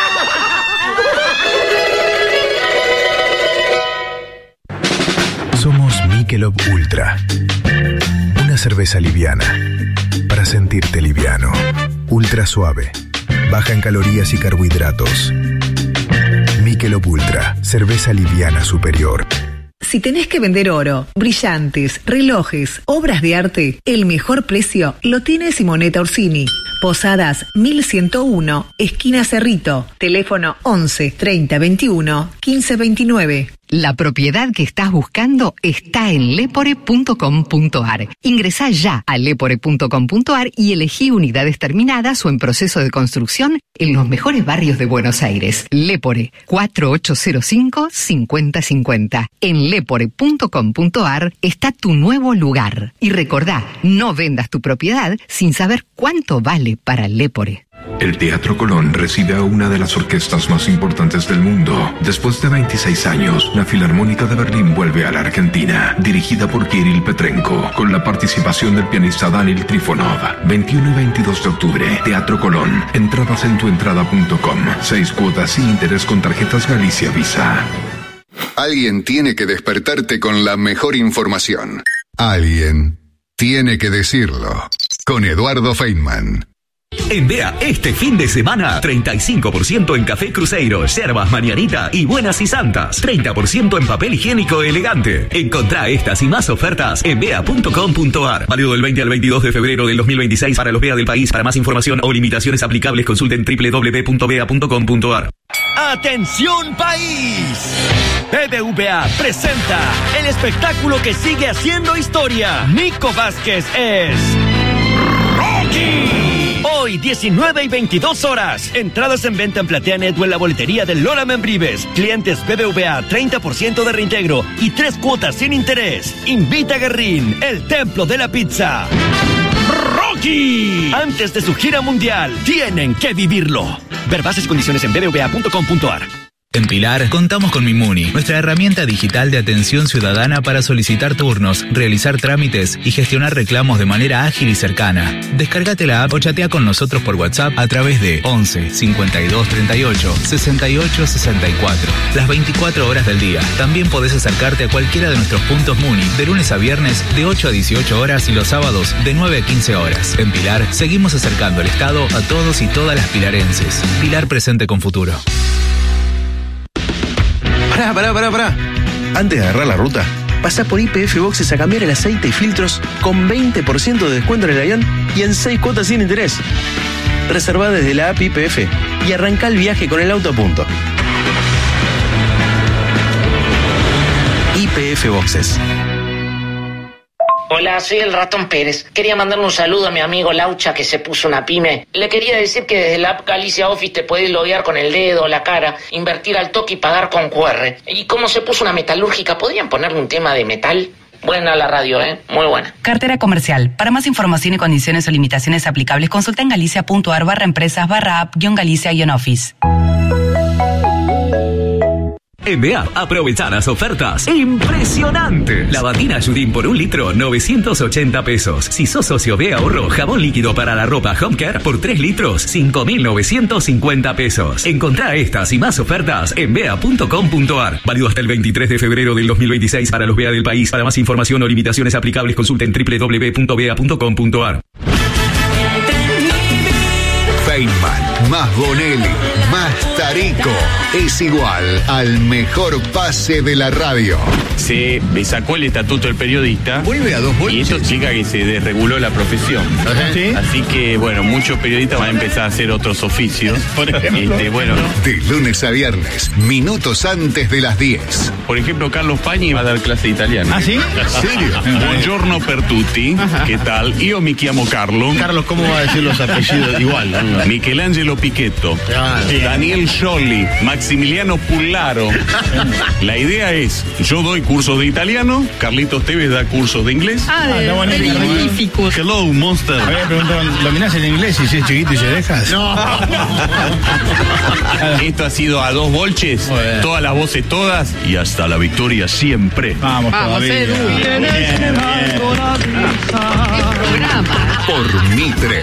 Somos Michelob Ultra. Una cerveza liviana. Para sentirte liviano. Ultra suave. Baja en calorías y carbohidratos. Michelob Ultra, cerveza liviana superior. Si tenés que vender oro, brillantes, relojes, obras de arte, el mejor precio lo tiene Simonetta Orsini. Posadas mil ciento uno, esquina Cerrito. Teléfono once, treinta, veintiuno, quince, veintinueve. La propiedad que estás buscando está en lepore punto com punto a r. Ingresá ya a lepore punto com punto a r y elegí unidades terminadas o en proceso de construcción en los mejores barrios de Buenos Aires. Lepore, cuatro ocho cero cinco, cinco cero cinco cero. En lepore punto com punto a r está tu nuevo lugar. Y recordá, no vendas tu propiedad sin saber cuánto vale para Lepore. El Teatro Colón recibe a una de las orquestas más importantes del mundo. Después de veintiséis años, la Filarmónica de Berlín vuelve a la Argentina, dirigida por Kirill Petrenko, con la participación del pianista Daniel Trifonov. veintiuno y veintidós de octubre, Teatro Colón. Entradas en tuentrada punto com. Seis cuotas sin interés con tarjetas Galicia Visa. Alguien tiene que despertarte con la mejor información. Alguien tiene que decirlo. Con Eduardo Feynman. En Bea, este fin de semana, treinta y cinco por ciento en café Cruzeiro, yerbas Mañanita y Buenas y Santas. treinta por ciento en papel higiénico elegante. Encontrá estas y más ofertas en bea punto com punto a r. Válido del veinte al veintidós de febrero del dos mil veintiséis para los Bea del país. Para más información o limitaciones aplicables, consulten doble u doble u doble u punto bea punto com punto a r. ¡Atención país! B B V A presenta el espectáculo que sigue haciendo historia. Nico Vázquez es Rocky. Hoy, diecinueve y veintidós horas. Entradas en venta en PlateaNet o en la boletería de Lola Membrives. Clientes B B V A, treinta por ciento de reintegro y tres cuotas sin interés. Invita a Guerrín, el templo de la pizza. ¡Rocky! Antes de su gira mundial, tienen que vivirlo. Ver bases y condiciones en b b v a punto com punto a r. En Pilar, contamos con Mimuni, nuestra herramienta digital de atención ciudadana para solicitar turnos, realizar trámites y gestionar reclamos de manera ágil y cercana. Descárgate la app o chatea con nosotros por WhatsApp a través de once cincuenta y dos treinta y ocho sesenta y ocho sesenta y cuatro. Las veinticuatro horas del día. También podés acercarte a cualquiera de nuestros puntos Muni, de lunes a viernes de ocho a dieciocho horas y los sábados de nueve a quince horas. En Pilar, seguimos acercando el Estado a todos y todas las pilarenses. Pilar presente con futuro. Pará, pará, pará, pará. Antes de agarrar la ruta, pasá por Y P F Boxes a cambiar el aceite y filtros con veinte por ciento de descuento en el avión y en seis cuotas sin interés. Reservá desde la app Y P F y arrancá el viaje con el auto a punto. Y P F Boxes. Hola, soy el Ratón Pérez. Quería mandarle un saludo a mi amigo Laucha que se puso una pyme. Le quería decir que desde la app Galicia Office te podés loguear con el dedo, la cara, invertir al toque y pagar con Q R. Y como se puso una metalúrgica, ¿podrían ponerle un tema de metal? Buena la radio, ¿eh? Muy buena. Cartera comercial. Para más información y condiciones o limitaciones aplicables, consulta en galicia.ar barra empresas barra app guión Galicia guión Office. En B E A, aprovechar las ofertas impresionantes. Lavatina Judín por un litro, novecientos ochenta pesos. Si sos socio de Ahorro, jabón líquido para la ropa Home Care por tres litros, cinco mil novecientos cincuenta pesos. Encontrá estas y más ofertas en bea punto com punto ar. Válido hasta el veintitrés de febrero del dos mil veintiséis para los B E A del país. Para más información o limitaciones aplicables, consulten doble u doble u doble u punto bea punto com punto ar. Feynman, más Bonelli, más Tarico, es igual al mejor pase de la radio. Se sacó el estatuto del periodista. Vuelve a dos bolches. Y esto significa que se desreguló la profesión. ¿Sí? Así que, bueno, muchos periodistas van a empezar a hacer otros oficios. Por ejemplo. Este, bueno. De lunes a viernes, minutos antes de las diez. Por ejemplo, Carlos Pañi va a dar clase de italiano. ¿Ah, sí? ¿En serio? Buongiorno per tutti. Ajá. ¿Qué tal? Io mi chiamo Carlo. Carlos, ¿cómo va a decir los apellidos? Igual, ¿no? Michelangelo Pichetto, ah, sí. Daniel Sciolli, Maximiliano Pullaro. La idea es, yo doy cursos de italiano, Carlitos Tevez da cursos de inglés. Ah, de, ah, de magníficos. Hello, monster. Había preguntado, ¿dominás el inglés y si es chiquito y se dejas? No. Esto ha sido a dos bolches, bueno. Todas las voces todas y hasta la victoria siempre. Vamos, Vamos, Edu. Bien, bien, bien. Por Mitre.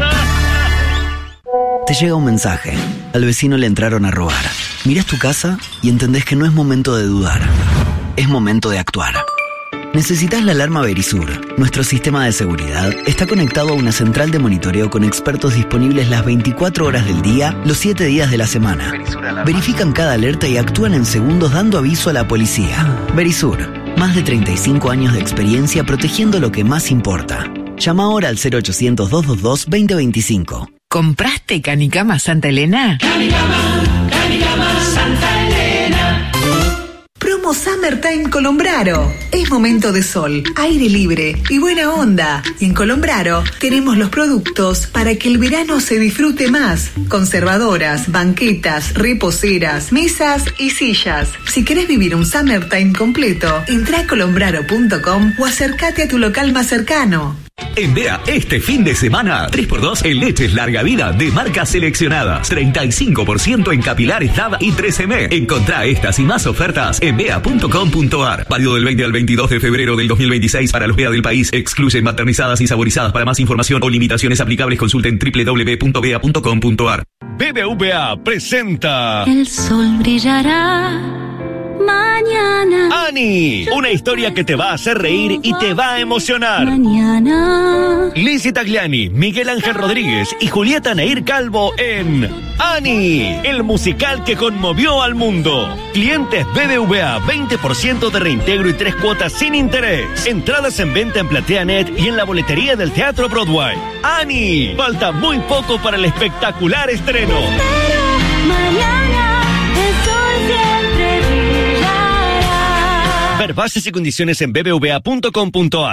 Te llega un mensaje. Al vecino le entraron a robar. Mirás tu casa y entendés que no es momento de dudar. Es momento de actuar. Necesitas la alarma Verisur. Nuestro sistema de seguridad está conectado a una central de monitoreo con expertos disponibles las veinticuatro horas del día, los siete días de la semana. Verifican cada alerta y actúan en segundos dando aviso a la policía. Verisur. Más de treinta y cinco años de experiencia protegiendo lo que más importa. Llama ahora al cero ochocientos, doscientos veintidós, veinte veinticinco. ¿Compraste Canicama Santa Elena? Canicama, Canicama Santa Elena. Promo Summertime Colombraro. Es momento de sol, aire libre y buena onda. Y en Colombraro tenemos los productos para que el verano se disfrute más. Conservadoras, banquetas, reposeras, mesas y sillas. Si querés vivir un Summertime completo, entra a colombraro punto com o acércate a tu local más cercano. En B E A, este fin de semana, tres por dos en leches larga vida de marcas seleccionadas. treinta y cinco por ciento en capilares D A B y tres eme. Encontrá estas y más ofertas en bea punto com punto ar. Válido del veinte al veintidós de febrero del dos mil veintiséis para los B E A del país. Excluyen maternizadas y saborizadas. Para más información o limitaciones aplicables, consulten doble u doble u doble u punto bea punto com punto ar. B B V A presenta El sol brillará mañana. Annie, una historia que te va a hacer reír y te va a emocionar. Mañana. Lizzie Tagliani, Miguel Ángel Rodríguez y Julieta Nair Calvo en Annie, el musical que conmovió al mundo. Clientes B B V A, veinte por ciento de reintegro y tres cuotas sin interés. Entradas en venta en PlateaNet y en la boletería del Teatro Broadway. Annie, falta muy poco para el espectacular estreno. Pero mañana el sol siempre brillará. Ver bases y condiciones en b b v a punto com punto ar.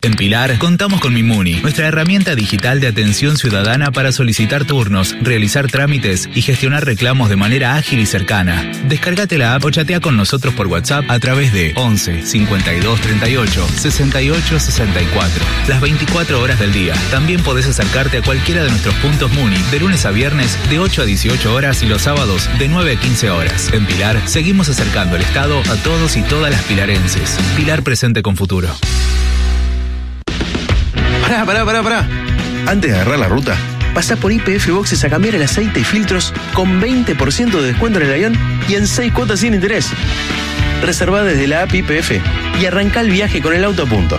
En Pilar, contamos con Mimuni, nuestra herramienta digital de atención ciudadana para solicitar turnos, realizar trámites y gestionar reclamos de manera ágil y cercana. Descárgate la app o chatea con nosotros por WhatsApp a través de once cincuenta y dos treinta y ocho sesenta y ocho sesenta y cuatro. Las veinticuatro horas del día. También podés acercarte a cualquiera de nuestros puntos Muni de lunes a viernes de ocho a dieciocho horas y los sábados de nueve a quince horas. En Pilar, seguimos acercando el Estado a todos y todas las pilarenses. Pilar presente con futuro. Pará, pará, pará, pará. Antes de agarrar la ruta, pasá por Y P F Boxes a cambiar el aceite y filtros con veinte por ciento de descuento en el avión y en seis cuotas sin interés. Reservá desde la app Y P F y arrancá el viaje con el auto a punto.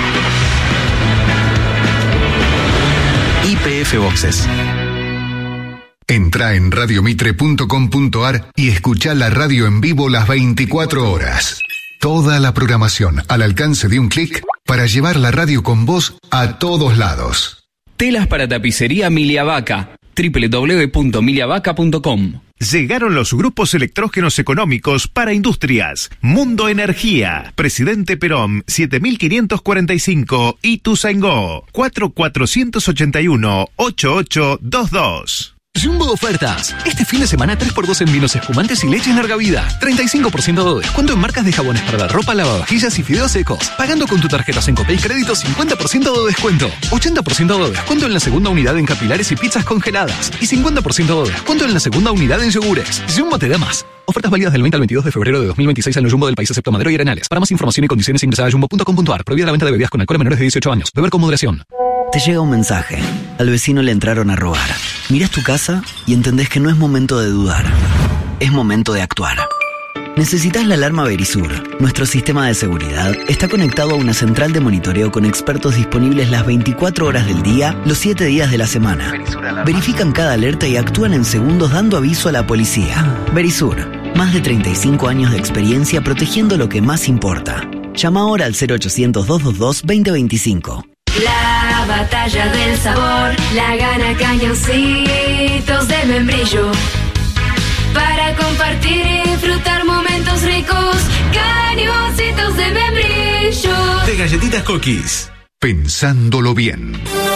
Y P F Boxes. Entrá en radiomitre punto com punto ar y escuchá la radio en vivo las veinticuatro horas. Toda la programación al alcance de un clic para llevar la radio con vos a todos lados. Telas para tapicería Miliavaca. doble u doble u doble u punto miliavaca punto com. Llegaron los grupos electrógenos económicos para industrias. Mundo Energía, Presidente Perón, siete mil quinientos cuarenta y cinco, Ituzaingó, cuatro cuatro ocho uno, ocho ocho dos dos. Jumbo Ofertas. Este fin de semana tres por dos en vinos espumantes y leches larga vida. treinta y cinco por ciento de descuento en marcas de jabones para la ropa, lavavajillas y fideos secos. Pagando con tu tarjeta Sencopay Crédito, cincuenta por ciento de descuento. ochenta por ciento de descuento en la segunda unidad en capilares y pizzas congeladas. Y cincuenta por ciento de descuento en la segunda unidad en yogures. Jumbo te da más. Ofertas válidas del veinte al veintidós de febrero de dos mil veintiséis en el Jumbo del país excepto Madero y Arenales. Para más información y condiciones ingresa a jumbo punto com punto ar. Prohibida la venta de bebidas con alcohol a menores de dieciocho años. Beber con moderación. Te llega un mensaje. Al vecino le entraron a robar. Mirás tu casa y entendés que no es momento de dudar. Es momento de actuar. Necesitas la alarma Verisur. Nuestro sistema de seguridad está conectado a una central de monitoreo con expertos disponibles las veinticuatro horas del día, los siete días de la semana. Verifican cada alerta y actúan en segundos dando aviso a la policía. Verisur. Más de treinta y cinco años de experiencia protegiendo lo que más importa. Llama ahora al cero ochocientos, doscientos veintidós, veinte veinticinco. La batalla del sabor la gana Cañoncitos de Membrillo. Para compartir y disfrutar momentos ricos, Cañoncitos de Membrillo. De galletitas Cookies. Pensándolo bien.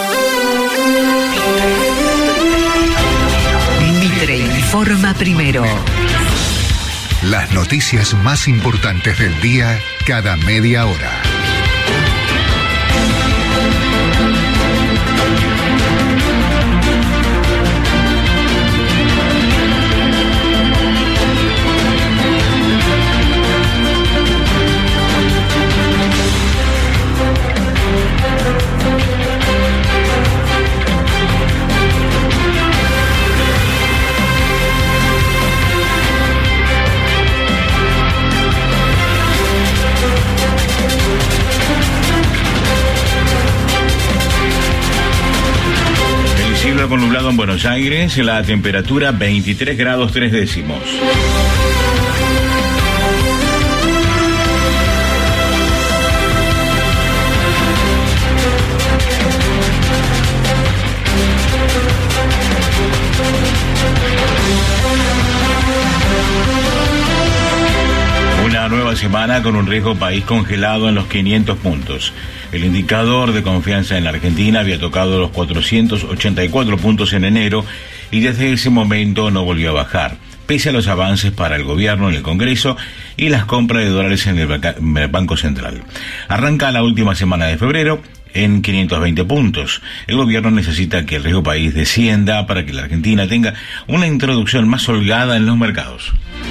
Mitre informa primero. Las noticias más importantes del día cada media hora. Con nublado en Buenos Aires, la temperatura veintitrés grados tres décimos. Una nueva semana con un riesgo país congelado en los quinientos puntos. El indicador de confianza en la Argentina había tocado los cuatrocientos ochenta y cuatro puntos en enero y desde ese momento no volvió a bajar, pese a los avances para el gobierno en el Congreso y las compras de dólares en el, banca- en el Banco Central. Arranca la última semana de febrero en quinientos veinte puntos. El gobierno necesita que el riesgo país descienda para que la Argentina tenga una introducción más holgada en los mercados.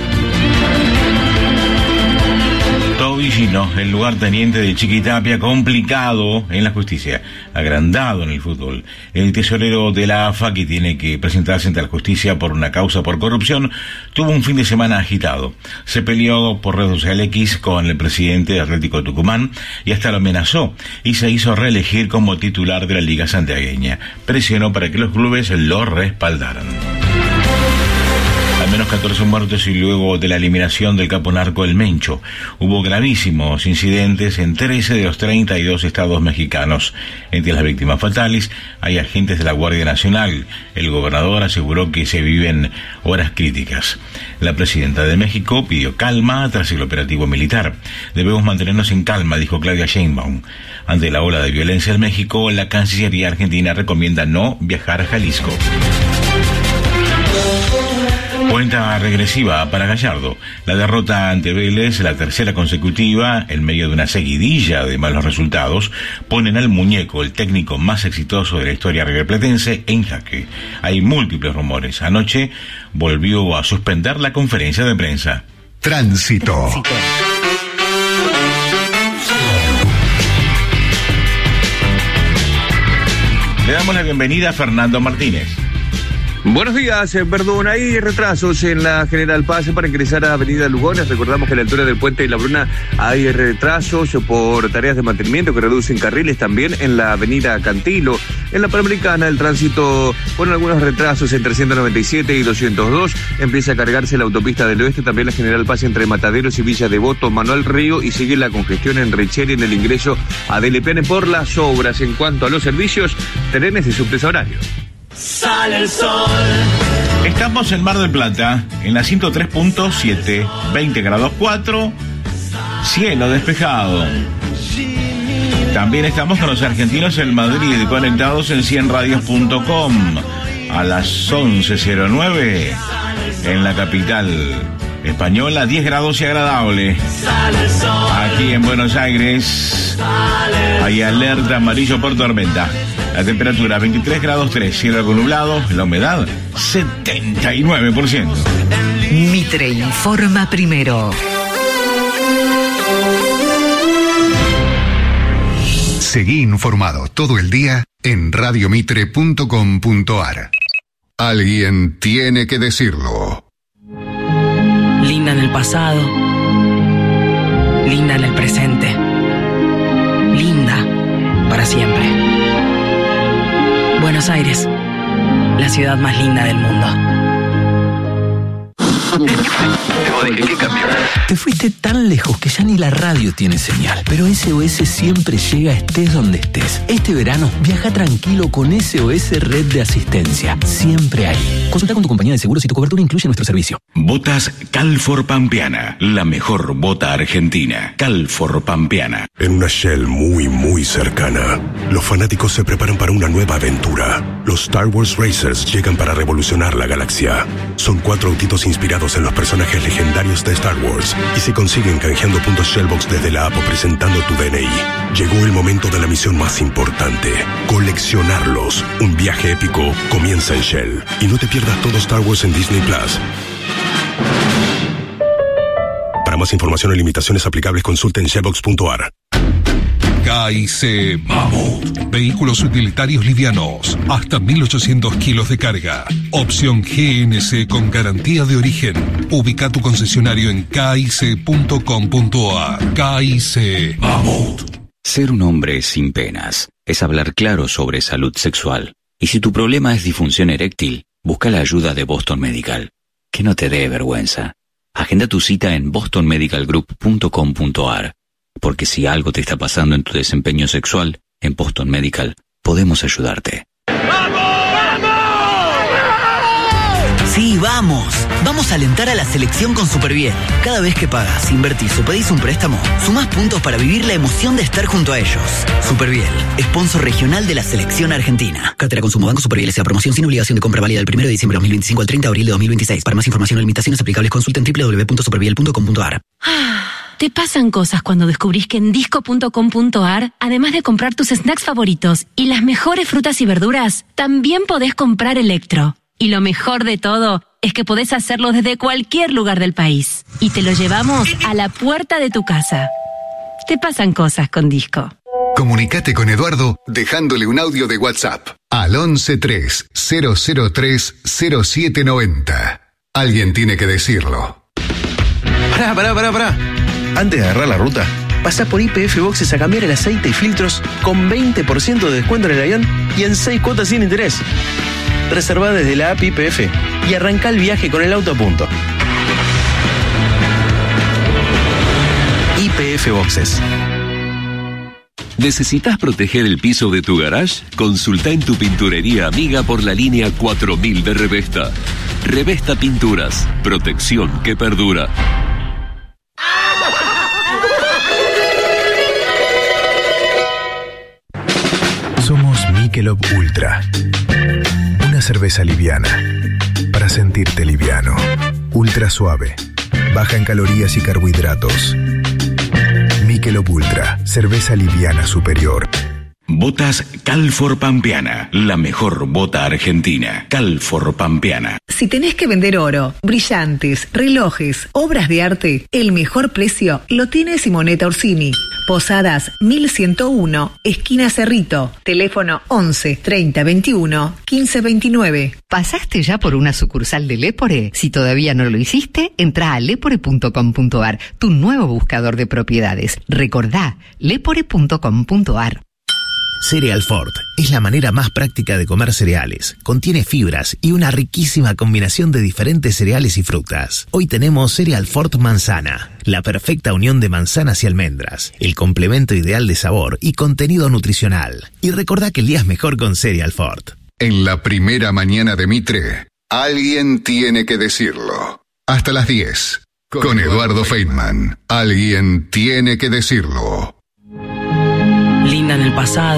Tobillino, el lugarteniente de Chiquitapia, complicado en la justicia, agrandado en el fútbol. El tesorero de la A F A, que tiene que presentarse ante la justicia por una causa por corrupción, tuvo un fin de semana agitado. Se peleó por red social X con el presidente de Atlético Tucumán y hasta lo amenazó, y se hizo reelegir como titular de la Liga Santiagueña. Presionó para que los clubes lo respaldaran. menos catorce muertos y luego de la eliminación del capo narco El Mencho. Hubo gravísimos incidentes en trece de los treinta y dos estados mexicanos. Entre las víctimas fatales hay agentes de la Guardia Nacional. El gobernador aseguró que se viven horas críticas. La presidenta de México pidió calma tras el operativo militar. Debemos mantenernos en calma, dijo Claudia Sheinbaum. Ante la ola de violencia en México, la Cancillería argentina recomienda no viajar a Jalisco. Cuenta regresiva para Gallardo. La derrota ante Vélez, la tercera consecutiva, en medio de una seguidilla de malos resultados, ponen al muñeco, el técnico más exitoso de la historia riverplatense, en jaque. Hay múltiples rumores. Anoche volvió a suspender la conferencia de prensa. Tránsito. Tránsito. Le damos la bienvenida a Fernando Martínez. Buenos días, perdón, hay retrasos en la General Paz para ingresar a Avenida Lugones. Recordamos que a la altura del Puente de la Bruna hay retrasos por tareas de mantenimiento que reducen carriles. También en la Avenida Cantilo. En la Panamericana el tránsito con algunos retrasos entre ciento noventa y siete y doscientos dos. Empieza a cargarse la autopista del oeste, también la General Paz entre Mataderos y Villa Devoto, Manuel Río, y sigue la congestión en Richeri en el ingreso a D L P N por las obras. En cuanto a los servicios, trenes de subtes horario. Sale el sol. Estamos en Mar del Plata, en la ciento tres punto siete, veinte grados cuatro, cielo despejado. También estamos con los argentinos en Madrid, conectados en cien radios punto com. A las once cero nueve, en la capital española, diez grados y agradable. Aquí en Buenos Aires hay alerta amarillo por tormenta. La temperatura veintitrés grados tres, cielo algo nublado, la humedad setenta y nueve por ciento. Mitre informa primero. Seguí informado todo el día en radiomitre punto com punto ar. Alguien tiene que decirlo. Linda en el pasado, linda en el presente, linda para siempre. Buenos Aires, la ciudad más linda del mundo. ¿Qué cambió? Te fuiste tan lejos que ya ni la radio tiene señal, pero S O S siempre llega estés donde estés. Este verano viaja tranquilo con S O S Red de Asistencia. Siempre ahí. Consulta con tu compañía de seguros si tu cobertura incluye nuestro servicio. Botas Calfor Pampeana, la mejor bota argentina. Calfor Pampeana. En una Shell muy muy cercana, los fanáticos se preparan para una nueva aventura. Los Star Wars Racers llegan para revolucionar la galaxia. Son cuatro autitos inspirados en los personajes legendarios de Star Wars y se consiguen canjeando puntos Shellbox desde la app o presentando tu D N I. Llegó el momento de la misión más importante: coleccionarlos. Un viaje épico comienza en Shell. Y no te pierdas todo Star Wars en Disney Plus. Para más información y limitaciones aplicables, consulta en shellbox punto ar. K I C Mammoth. Vehículos utilitarios livianos, hasta mil ochocientos kilos de carga. Opción G N C con garantía de origen. Ubica tu concesionario en k i c punto com punto ar. K I C Mammoth. Ser un hombre sin penas es hablar claro sobre salud sexual. Y si tu problema es disfunción eréctil, busca la ayuda de Boston Medical. Que no te dé vergüenza. Agenda tu cita en boston medical group punto com punto ar. Porque si algo te está pasando en tu desempeño sexual, en Boston Medical podemos ayudarte. Sí, vamos. Vamos a alentar a la selección con Superbiel. Cada vez que pagas, invertís o pedís un préstamo, sumás puntos para vivir la emoción de estar junto a ellos. Superbiel, sponsor regional de la selección argentina. Cartera Consumo Banco Superbiel S A. Promoción sin obligación de compra válida del primero de diciembre de dos mil veinticinco al treinta de abril de dos mil veintiséis. Para más información o limitaciones aplicables, consulten doble u doble u doble u punto superbiel punto com punto ar. Te pasan cosas cuando descubrís que en disco punto com punto ar, además de comprar tus snacks favoritos y las mejores frutas y verduras, también podés comprar electro. Y lo mejor de todo es que podés hacerlo desde cualquier lugar del país. Y te lo llevamos a la puerta de tu casa. Te pasan cosas con Disco. Comunicate con Eduardo dejándole un audio de WhatsApp al once tres cero cero tres cero siete noventa. Alguien tiene que decirlo. Pará, pará, pará, pará. Antes de agarrar la ruta, pasá por Y P F Boxes a cambiar el aceite y filtros con veinte por ciento de descuento en el avión y en seis cuotas sin interés. Reservá desde la app Y P F y arranca el viaje con el auto a punto. Y P F Boxes. ¿Necesitas proteger el piso de tu garage? Consulta en tu pinturería amiga por la línea cuatro mil de Revesta. Revesta Pinturas. Protección que perdura. Somos Michelob Ultra. Una cerveza liviana. Para sentirte liviano. Ultra suave. Baja en calorías y carbohidratos. Michelob Ultra, cerveza liviana superior. Botas Calfor Pampeana, la mejor bota argentina. Calfor Pampeana. Si tenés que vender oro, brillantes, relojes, obras de arte, el mejor precio lo tiene Simonetta Orsini. Posadas mil ciento uno, esquina Cerrito. Teléfono once, treinta, veintiuno, quince, veintinueve. ¿Pasaste ya por una sucursal de Lepore? Si todavía no lo hiciste, entra a lepore punto com punto ar, tu nuevo buscador de propiedades. Recordá, lepore punto com punto ar. Cereal Ford es la manera más práctica de comer cereales. Contiene fibras y una riquísima combinación de diferentes cereales y frutas. Hoy tenemos Cereal Ford Manzana, la perfecta unión de manzanas y almendras, el complemento ideal de sabor y contenido nutricional. Y recordá que el día es mejor con Cereal Ford. En la primera mañana de Mitre, alguien tiene que decirlo. Hasta las diez, con Eduardo Feynman. Alguien tiene que decirlo. Linda en el pasado,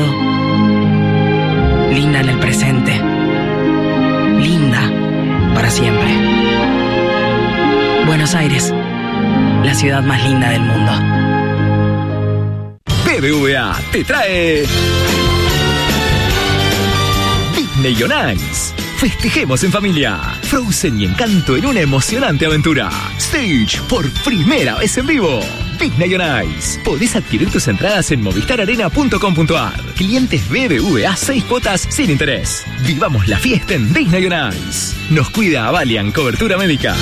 linda en el presente, linda para siempre. Buenos Aires, la ciudad más linda del mundo. B B V A te trae Disney on Ice. Festejemos en familia. Frozen y Encanto en una emocionante aventura. Stage por primera vez en vivo. Disney on Ice. Podés adquirir tus entradas en movistar arena punto com punto ar. Clientes B B V A, seis cuotas sin interés. Vivamos la fiesta en Disney on Ice. Nos cuida Avalian, cobertura médica.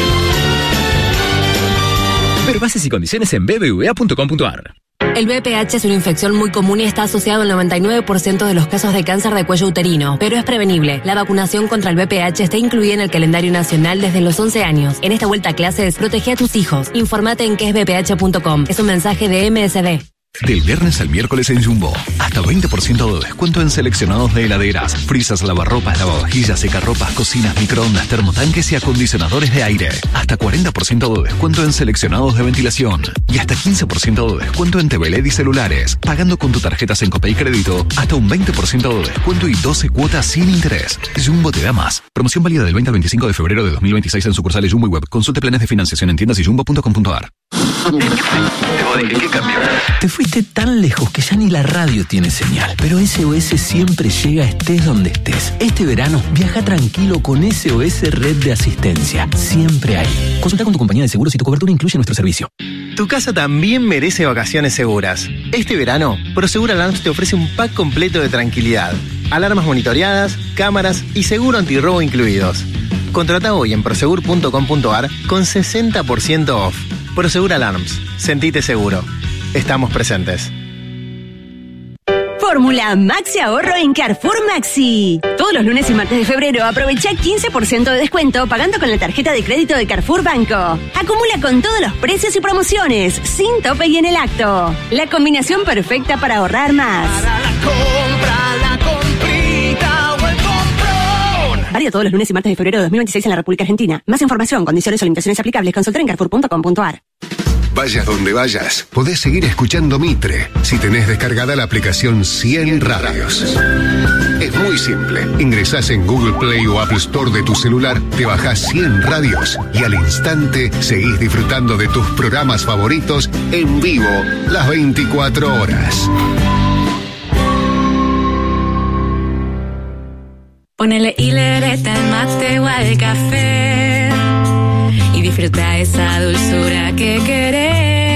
Ver bases y condiciones en b b v a punto com punto ar. El B P H es una infección muy común y está asociado al noventa y nueve por ciento de los casos de cáncer de cuello uterino, pero es prevenible. La vacunación contra el B P H está incluida en el calendario nacional desde los once años. En esta vuelta a clases, protege a tus hijos. Infórmate en que es b p h punto com. Es un mensaje de M S D. Del viernes al miércoles en Jumbo, hasta veinte por ciento de descuento en seleccionados de heladeras, frisas, lavarropas, lavavajillas, secarropas, cocinas, microondas, termotanques y acondicionadores de aire. Hasta cuarenta por ciento de descuento en seleccionados de ventilación. Y hasta quince por ciento de descuento en T V L E D y celulares. Pagando con tu tarjeta Sencopay Crédito, hasta un veinte por ciento de descuento y doce cuotas sin interés. Jumbo te da más. Promoción válida del veinte al veinticinco de febrero de dos mil veintiséis en sucursales Jumbo y web. Consulte planes de financiación en tiendas y jumbo punto com punto ar. ¿Qué cambió? Te fuiste tan lejos que ya ni la radio tiene señal. Pero S O S siempre llega estés donde estés. Este verano viaja tranquilo con S O S Red de Asistencia. Siempre ahí. Consulta con tu compañía de seguros si tu cobertura incluye nuestro servicio. Tu casa también merece vacaciones seguras. Este verano, Prosegur Alarms te ofrece un pack completo de tranquilidad. Alarmas monitoreadas, cámaras y seguro antirrobo incluidos. Contrata hoy en prosegur punto com punto ar con sesenta por ciento off. Prosegur Alarms. Sentite seguro. Estamos presentes. Fórmula Maxi Ahorro en Carrefour Maxi. Todos los lunes y martes de febrero aprovecha quince por ciento de descuento pagando con la tarjeta de crédito de Carrefour Banco. Acumula con todos los precios y promociones, sin tope y en el acto. La combinación perfecta para ahorrar más. Para la compra, la comprita o el comprón. Válido todos los lunes y martes de febrero de dos mil veintiséis en la República Argentina. Más información, condiciones o limitaciones aplicables, consulta en carrefour punto com punto ar. Vayas donde vayas, podés seguir escuchando Mitre si tenés descargada la aplicación cien Radios. Es muy simple. Ingresás en Google Play o Apple Store de tu celular, te bajás cien Radios y al instante seguís disfrutando de tus programas favoritos en vivo las veinticuatro horas. Ponele hilereta al mate o al café y disfruta esa dulzura que querés.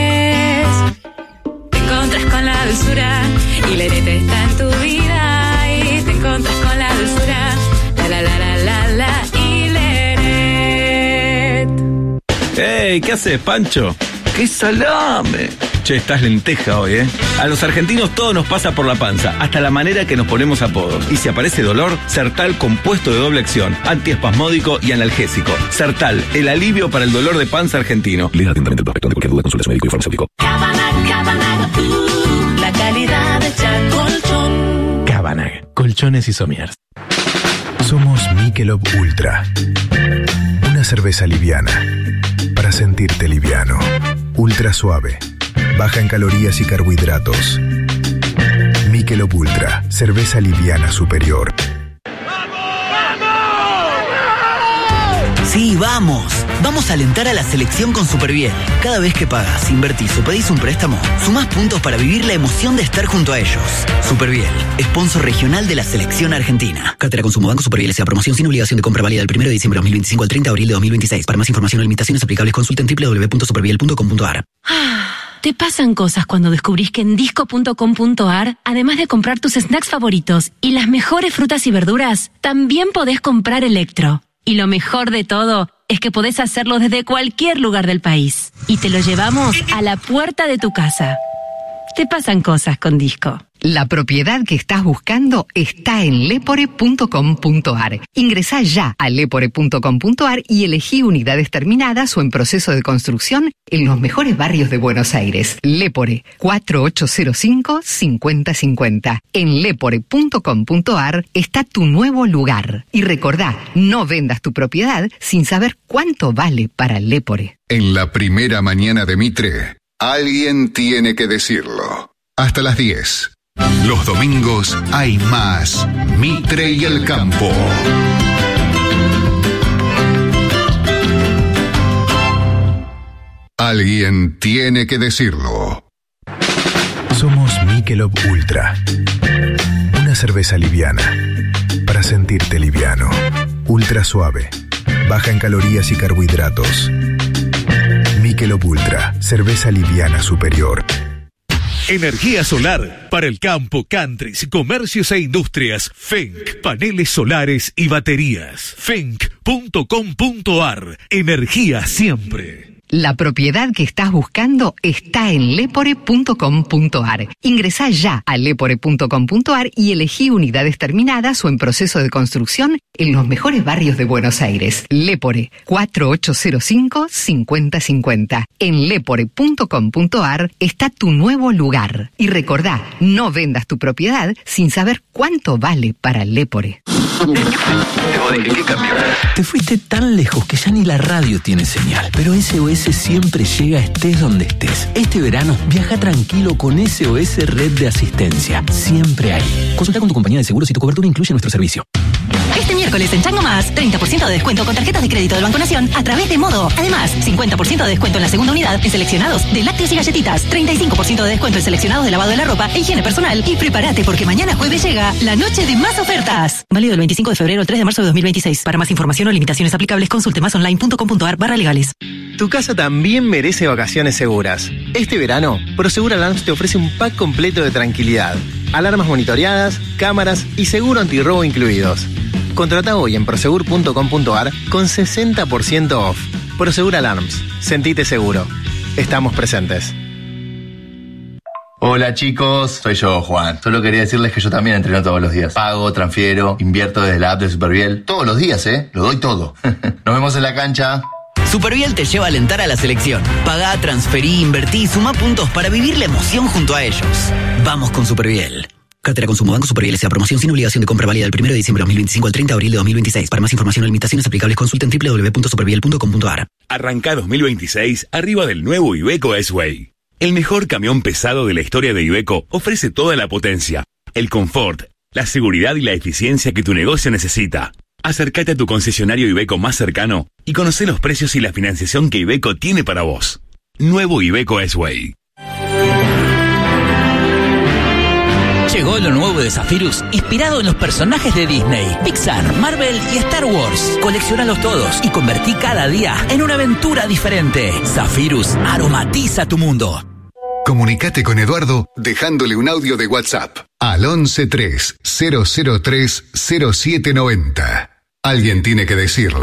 Te encontras con la dulzura, hilereta está en tu vida y te encontras con la dulzura. La la la la la la hileret. Hey, ¿qué haces, Pancho? ¡Qué salame! Che, estás lenteja hoy, ¿eh? A los argentinos todo nos pasa por la panza, hasta la manera que nos ponemos apodos. Y si aparece dolor, Sertal compuesto de doble acción, antiespasmódico y analgésico. Sertal, el alivio para el dolor de panza argentino. Lea atentamente el prospecto. Ante cualquier duda, consulte a su médico y farmacéutico. Cabanag, Cabanag, uh, la calidad de colchón. Cabanag, colchones y somiers. Somos Michelob Ultra. Una cerveza liviana. Para sentirte liviano. Ultra suave. Baja en calorías y carbohidratos. Michelob Ultra, cerveza liviana superior. Sí, vamos. Vamos a alentar a la selección con Superviel. Cada vez que pagas, invertís o pedís un préstamo, sumás puntos para vivir la emoción de estar junto a ellos. Superviel, sponsor regional de la selección argentina. Cátedra Consumo Banco Superviel S A Promoción sin obligación de compra válida del primero de diciembre de dos mil veinticinco al treinta de abril de dos mil veintiséis. Para más información o limitaciones aplicables, consulta en doble u doble u doble u punto superviel punto com punto a r. Te pasan cosas cuando descubrís que en disco punto com punto a r, además de comprar tus snacks favoritos y las mejores frutas y verduras, también podés comprar electro. Y lo mejor de todo es que podés hacerlo desde cualquier lugar del país. Y te lo llevamos a la puerta de tu casa. Te pasan cosas con Disco. La propiedad que estás buscando está en lepore punto com punto a r. Ingresá ya a lepore punto com punto a r y elegí unidades terminadas o en proceso de construcción en los mejores barrios de Buenos Aires. Lepore, cuatro ocho cero cinco, cinco cero cinco cero. En lepore punto com punto a r está tu nuevo lugar. Y recordá, no vendas tu propiedad sin saber cuánto vale para Lepore. En la primera mañana de Mitre, alguien tiene que decirlo. Hasta las diez. Los domingos hay más Mitre y el Campo. Alguien tiene que decirlo. Somos Michelob Ultra. Una cerveza liviana. Para sentirte liviano. Ultra suave. Baja en calorías y carbohidratos. Michelob Ultra. Cerveza liviana superior. Energía solar para el campo, countries, comercios e industrias. Fenc, paneles solares y baterías. Fenc punto com punto a r. Energía siempre. La propiedad que estás buscando está en lepore punto com punto a r. Ingresá ya a lepore punto com punto a r y elegí unidades terminadas o en proceso de construcción en los mejores barrios de Buenos Aires. Lepore, cuatro ocho cero cinco, cinco cero cinco cero. En lepore punto com punto a r está tu nuevo lugar. Y recordá, no vendas tu propiedad sin saber cuánto vale para Lepore. ¿Qué cambió? Te fuiste tan lejos que ya ni la radio tiene señal, pero S O S siempre llega estés donde estés. Este verano viaja tranquilo con S O S Red de Asistencia. Siempre ahí. Consulta con tu compañía de seguros si tu cobertura incluye nuestro servicio. Este miércoles en Chango Más, treinta por ciento de descuento con tarjetas de crédito del Banco Nación a través de Modo. Además, cincuenta por ciento de descuento en la segunda unidad en seleccionados de lácteos y galletitas, treinta y cinco por ciento de descuento en seleccionados de lavado de la ropa e higiene personal. Y prepárate porque mañana jueves llega la noche de más ofertas. Válido del veinticinco de febrero al tres de marzo de dos mil veintiséis. Para más información o limitaciones aplicables, consulte más online punto com punto a r barra legales. Tu casa también merece vacaciones seguras. Este verano, Prosegur Alarms te ofrece un pack completo de tranquilidad. Alarmas monitoreadas, cámaras y seguro antirrobo incluidos. Contrata hoy en prosegur punto com punto a r con sesenta por ciento off. Prosegur Alarms. Sentite seguro. Estamos presentes. Hola chicos, soy yo, Juan. Solo quería decirles que yo también entreno todos los días. Pago, transfiero, invierto desde la app de Superviel. Todos los días, ¿eh? Lo doy todo. Nos vemos en la cancha. Superviel te lleva a alentar a la selección. Pagá, transferí, invertí y sumá puntos para vivir la emoción junto a ellos. Vamos con Superviel. Cátedra Consumo Banco Superviel S A Promoción sin obligación de compra válida del primero de diciembre de dos mil veinticinco al treinta de abril de dos mil veintiséis. Para más información o limitaciones aplicables, consulta en doble u doble u doble u punto superviel punto com punto a r. Arranca dos mil veintiséis arriba del nuevo Iveco S-Way. El mejor camión pesado de la historia de Iveco ofrece toda la potencia, el confort, la seguridad y la eficiencia que tu negocio necesita. Acércate a tu concesionario Iveco más cercano y conoce los precios y la financiación que Iveco tiene para vos. Nuevo Iveco S-Way. Llegó lo nuevo de Zephyrus, inspirado en los personajes de Disney, Pixar, Marvel y Star Wars. Colecciónalos todos y convertí cada día en una aventura diferente. Zephyrus aromatiza tu mundo. Comunicate con Eduardo dejándole un audio de WhatsApp al once tres cero cero tres cero siete noventa. Alguien tiene que decirlo.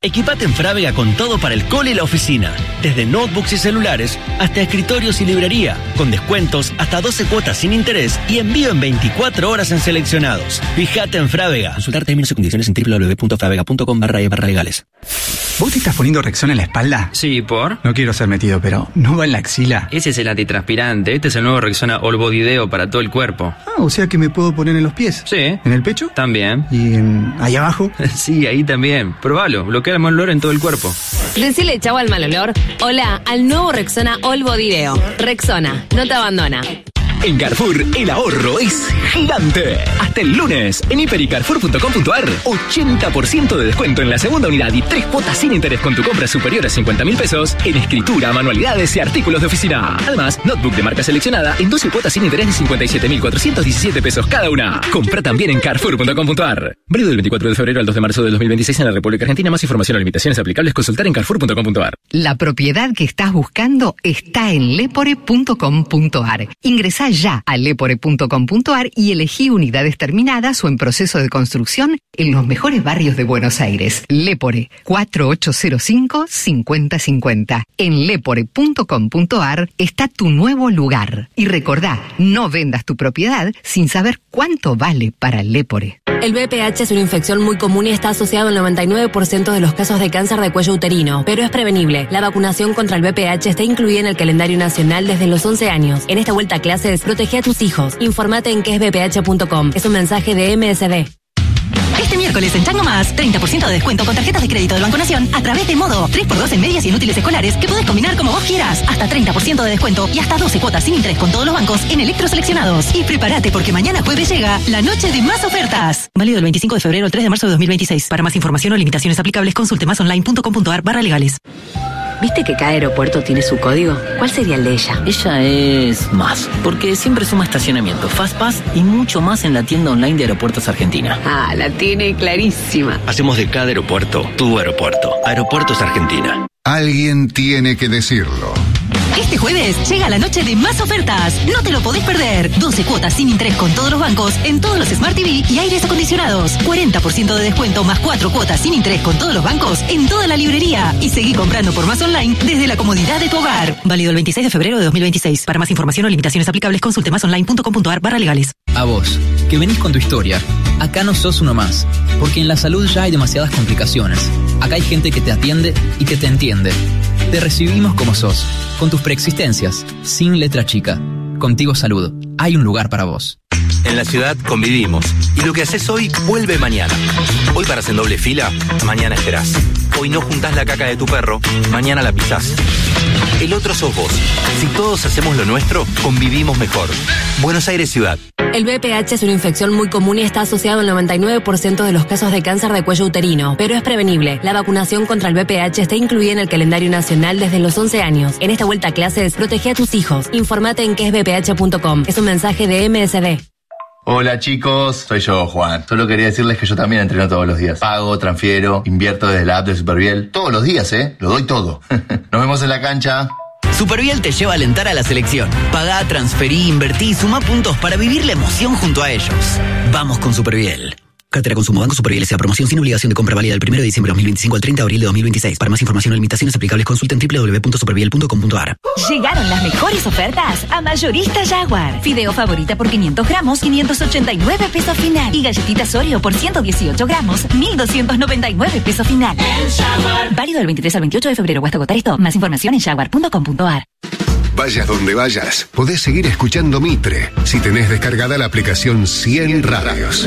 Equipate en Frávega con todo para el cole y la oficina. Desde notebooks y celulares hasta escritorios y librería. Con descuentos hasta doce cuotas sin interés y envío en veinticuatro horas en seleccionados. Fíjate en Frávega. Consultar términos y condiciones en doble u doble u doble u punto fravega punto com barra e barra legales. ¿Vos te estás poniendo Rexona en la espalda? Sí, ¿por? No quiero ser metido, pero ¿no va en la axila? Ese es el antitranspirante. Este es el nuevo Rexona All Body Deo para todo el cuerpo. Ah, o sea que me puedo poner en los pies. Sí. ¿En el pecho? También. ¿Y en... ahí abajo? Sí, ahí también. Probalo. Bloquea el mal olor en todo el cuerpo. Decile chau al mal olor. Hola al nuevo Rexona All Body Deo. Rexona, no te abandona. En Carrefour, el ahorro es gigante. Hasta el lunes, en hiper y carrefour punto com punto ar, ochenta por ciento de descuento en la segunda unidad y tres cuotas sin interés con tu compra superior a cincuenta mil pesos en escritura, manualidades y artículos de oficina. Además, notebook de marca seleccionada en doce cuotas sin interés de cincuenta y siete mil cuatrocientos diecisiete pesos cada una. Compra también en carrefour punto com punto ar. Válido del veinticuatro de febrero al dos de marzo del dos mil veintiséis en la República Argentina. Más información o limitaciones aplicables, consultar en carrefour punto com punto ar. La propiedad que estás buscando está en lepore punto com punto ar. Ingresá ya a lepore punto com punto ar y elegí unidades terminadas o en proceso de construcción en los mejores barrios de Buenos Aires. Lepore, cuatro ocho cero cinco, cinco cero cinco cero. En lepore punto com punto ar está tu nuevo lugar. Y recordá, no vendas tu propiedad sin saber cuánto vale para Lepore. El B P H es una infección muy común y está asociado al noventa y nueve por ciento de los casos de cáncer de cuello uterino, pero es prevenible. La vacunación contra el B P H está incluida en el calendario nacional desde los once años. En esta vuelta a clases, protege a tus hijos. Informate en qué es b p h punto com. Es un mensaje de M S D. Este miércoles en Chango Más, treinta por ciento de descuento con tarjetas de crédito del Banco Nación a través de Modo. tres por dos en medias y en útiles escolares que puedes combinar como vos quieras. Hasta treinta por ciento de descuento y hasta doce cuotas sin interés con todos los bancos en electroseleccionados. Y prepárate porque mañana jueves llega la noche de más ofertas. Válido del veinticinco de febrero al tres de marzo de dos mil veintiséis. Para más información o limitaciones aplicables, consulte más online punto com punto ar barra legales. ¿Viste que cada aeropuerto tiene su código? ¿Cuál sería el de ella? Ella es más, porque siempre suma estacionamiento, Fastpass y mucho más en la tienda online de Aeropuertos Argentina. Ah, la tiene clarísima. Hacemos de cada aeropuerto tu aeropuerto. Aeropuertos Argentina. Alguien tiene que decirlo. Este jueves llega la noche de más ofertas. No te lo podés perder. doce cuotas sin interés con todos los bancos en todos los Smart T V y aires acondicionados. cuarenta por ciento de descuento más cuatro cuotas sin interés con todos los bancos en toda la librería. Y seguí comprando por más online desde la comodidad de tu hogar. Válido el veintiséis de febrero de dos mil veintiséis. Para más información o limitaciones aplicables, consulte más online punto com punto ar barra legales. A vos, que venís con tu historia. Acá no sos uno más, porque en la salud ya hay demasiadas complicaciones. Acá hay gente que te atiende y que te entiende. Te recibimos como sos, con tus preexistencias, sin letra chica. Contigo Salud, hay un lugar para vos. En la ciudad convivimos y lo que haces hoy vuelve mañana. Hoy paras en doble fila, mañana esperás. Hoy no juntás la caca de tu perro, mañana la pisás. El otro sos vos. Si todos hacemos lo nuestro, convivimos mejor. Buenos Aires Ciudad. El B P H es una infección muy común y está asociado al noventa y nueve por ciento de los casos de cáncer de cuello uterino, pero es prevenible. La vacunación contra el B P H está incluida en el calendario nacional desde los once años. En esta vuelta a clases, protege a tus hijos. Informate en qué es b p h punto com. Es un mensaje de M S D. Hola chicos, soy yo, Juan. Solo quería decirles que yo también entreno todos los días. Pago, transfiero, invierto desde la app de Superviel. Todos los días, ¿eh? Lo doy todo. Nos vemos en la cancha. Superviel te lleva a alentar a la selección. Pagá, transferí, invertí y suma puntos para vivir la emoción junto a ellos. Vamos con Superviel. Cartera Consumo Banco Superviel S A Promoción sin obligación de compra válida del primero de diciembre de dos mil veinticinco al treinta de abril de dos mil veintiséis. Para más información o limitaciones aplicables, consulta en doble u doble u doble u punto superviel punto com punto ar. Llegaron las mejores ofertas a Mayorista Jaguar. Fideo favorita por quinientos gramos, quinientos ochenta y nueve pesos final. Y galletitas Oreo por ciento dieciocho gramos, mil doscientos noventa y nueve pesos final. Válido del veintitrés al veintiocho de febrero o hasta agotar esto. Más información en jaguar punto com punto ar. Vayas donde vayas, podés seguir escuchando Mitre si tenés descargada la aplicación cien Radios.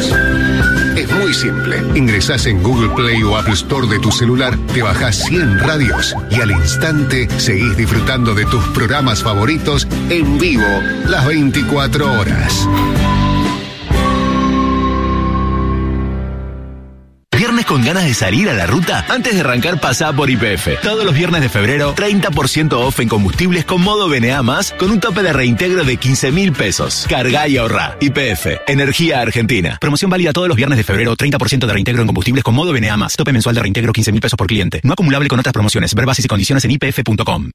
Es muy simple. Ingresás en Google Play o Apple Store de tu celular, te bajás cien Radios y al instante seguís disfrutando de tus programas favoritos en vivo las veinticuatro horas. ¿Viernes con ganas de salir a la ruta? Antes de arrancar, pasá por Y P F. Todos los viernes de febrero, treinta por ciento off en combustibles con modo B N A más, con un tope de reintegro de quince mil pesos. Cargá y ahorrá. Y P F, Energía Argentina. Promoción válida todos los viernes de febrero, treinta por ciento de reintegro en combustibles con modo B N A más. Tope mensual de reintegro quince mil pesos por cliente. No acumulable con otras promociones. Ver bases y condiciones en i p f punto com.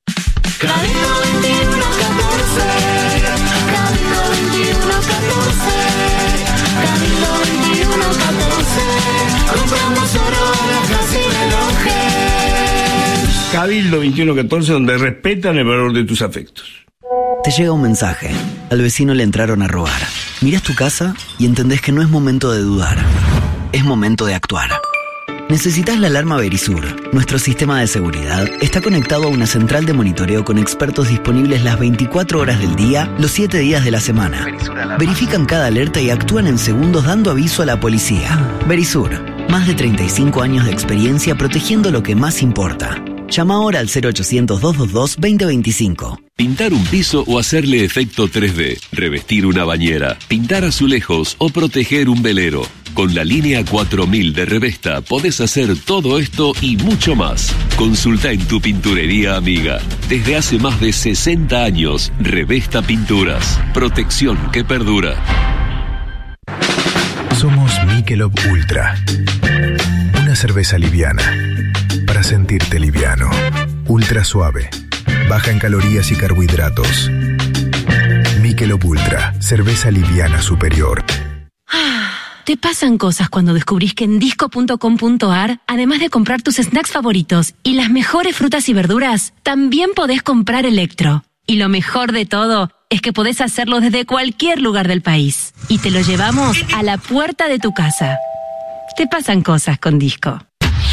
Compramos oro, relojes y relojes. Cabildo veintiuno catorce, donde respetan el valor de tus afectos. Te llega un mensaje. Al vecino le entraron a robar. Mirás tu casa y entendés que no es momento de dudar. Es momento de actuar. Necesitas la alarma Verisur. Nuestro sistema de seguridad está conectado a una central de monitoreo con expertos disponibles las veinticuatro horas del día, los siete días de la semana. Verifican cada alerta y actúan en segundos dando aviso a la policía. Verisur, más de treinta y cinco años de experiencia protegiendo lo que más importa. Llama ahora al cero ochocientos, doscientos veintidós, veinte veinticinco. Pintar un piso o hacerle efecto tres D, revestir una bañera, pintar azulejos o proteger un velero. Con la línea cuatro mil de Revesta podés hacer todo esto y mucho más. Consulta en tu pinturería amiga. Desde hace más de sesenta años, Revesta Pinturas. Protección que perdura. Somos Michelob Ultra. Una cerveza liviana. Para sentirte liviano. Ultra suave. Baja en calorías y carbohidratos. Michelob Ultra. Cerveza liviana superior. Te pasan cosas cuando descubrís que en disco punto com punto ar, además de comprar tus snacks favoritos y las mejores frutas y verduras, también podés comprar electro. Y lo mejor de todo es que podés hacerlo desde cualquier lugar del país. Y te lo llevamos a la puerta de tu casa. Te pasan cosas con Disco.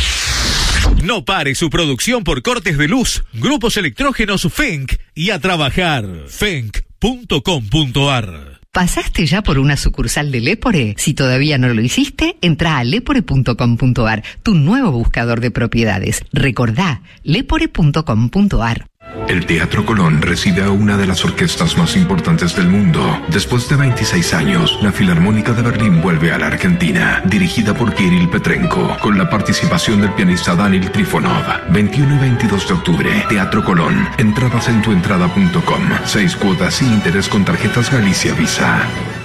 No pare su producción por cortes de luz. Grupos electrógenos Fenk y a trabajar. Fenk punto com punto ar. ¿Pasaste ya por una sucursal de Lepore? Si todavía no lo hiciste, entra a lepore punto com punto ar, tu nuevo buscador de propiedades. Recordá, lepore punto com punto ar. El Teatro Colón recibe a una de las orquestas más importantes del mundo. Después de veintiséis años, la Filarmónica de Berlín vuelve a la Argentina, dirigida por Kirill Petrenko, con la participación del pianista Daniel Trifonov. veintiuno y veintidós de octubre, Teatro Colón. Entradas en tuentrada punto com. Seis cuotas sin interés con tarjetas Galicia Visa.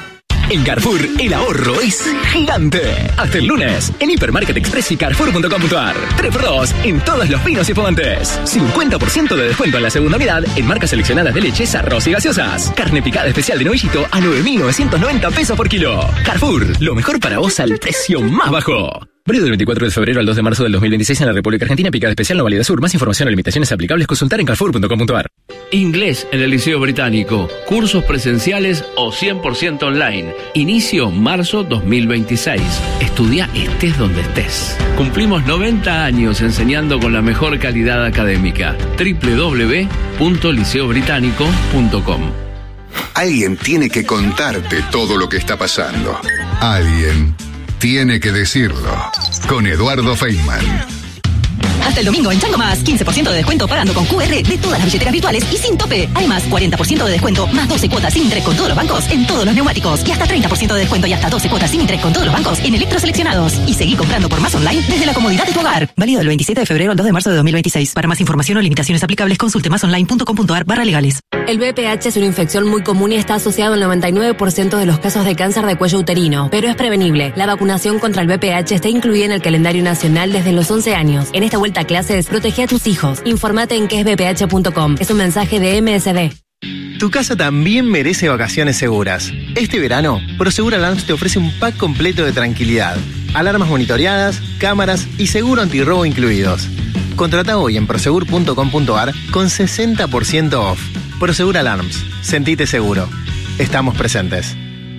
En Carrefour, el ahorro es gigante. Hasta el lunes, en Hipermarket Express y Carrefour punto com punto ar. tres por dos en todos los vinos y espumantes. cincuenta por ciento de descuento en la segunda unidad en marcas seleccionadas de leches, arroz y gaseosas. Carne picada especial de novillito a nueve mil novecientos noventa pesos por kilo. Carrefour, lo mejor para vos al precio más bajo. Válido del veinticuatro de febrero al dos de marzo del dos mil veintiséis en la República Argentina. Picada especial, no válida sur. Más información o limitaciones aplicables, consultar en carrefour punto com punto ar. Inglés en el Liceo Británico. Cursos presenciales o cien por ciento online. Inicio marzo dos mil veintiséis. Estudia estés donde estés. Cumplimos noventa años enseñando con la mejor calidad académica. doble u doble u doble u punto liceo británico punto com. Alguien tiene que contarte todo lo que está pasando. Alguien tiene que decirlo. Con Eduardo Feynman. Hasta el domingo en Chango Más, quince por ciento de descuento pagando con Q R de todas las billeteras virtuales y sin tope. Además, cuarenta por ciento de descuento más doce cuotas sin interés con todos los bancos en todos los neumáticos. Y hasta treinta por ciento de descuento y hasta doce cuotas sin interés con todos los bancos en electroseleccionados. Y seguí comprando por Más online desde la comodidad de tu hogar. Válido del veintisiete de febrero al dos de marzo de dos mil veintiséis. Para más información o limitaciones aplicables, consulte más online punto com punto ar barra legales. El B P H es una infección muy común y está asociado al noventa y nueve por ciento de los casos de cáncer de cuello uterino, pero es prevenible. La vacunación contra el B P H está incluida en el calendario nacional desde los once años. En esta vuelta a clases, protege a tus hijos. Informate en que es b p h punto com. Es un mensaje de M S D. Tu casa también merece vacaciones seguras. Este verano, Prosegur Alarms te ofrece un pack completo de tranquilidad. Alarmas monitoreadas, cámaras y seguro antirrobo incluidos. Contrata hoy en prosegur punto com punto ar con sesenta por ciento off. Prosegur Alarms. Sentite seguro. Estamos presentes.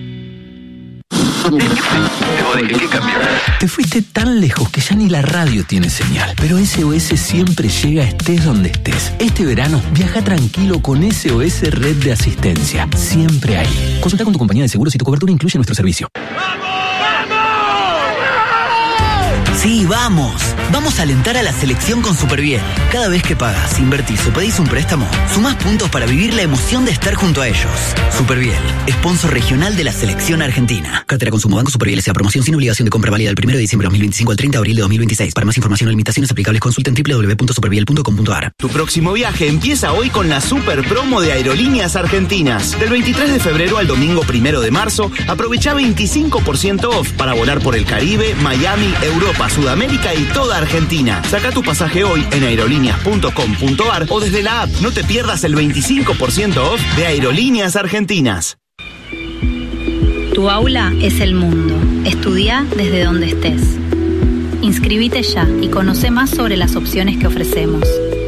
Te fuiste tan lejos que ya ni la radio tiene señal, pero S O S siempre llega estés donde estés. Este verano viaja tranquilo con S O S Red de Asistencia, siempre ahí. Consulta con tu compañía de seguros si tu cobertura incluye nuestro servicio. Sí, vamos. Vamos a alentar a la selección con Superbiel. Cada vez que pagas, invertís o pedís un préstamo, sumás puntos para vivir la emoción de estar junto a ellos. Superbiel, sponsor regional de la selección argentina. Cátedra Consumo Banco Superbiel S A. Promoción sin obligación de compra válida del primero de diciembre de dos mil veinticinco al treinta de abril de dos mil veintiséis. Para más información o limitaciones aplicables, consulta en doble u doble u doble u punto superbiel punto com punto ar. Tu próximo viaje empieza hoy con la super promo de Aerolíneas Argentinas. Del veintitrés de febrero al domingo primero de marzo, aprovecha veinticinco por ciento off para volar por el Caribe, Miami, Europa, Sudamérica y toda Argentina. Saca tu pasaje hoy en aerolíneas punto com punto ar o desde la app. No te pierdas el veinticinco por ciento off de Aerolíneas Argentinas. Tu aula es el mundo. Estudia desde donde estés. Inscribite ya y conoce más sobre las opciones que ofrecemos.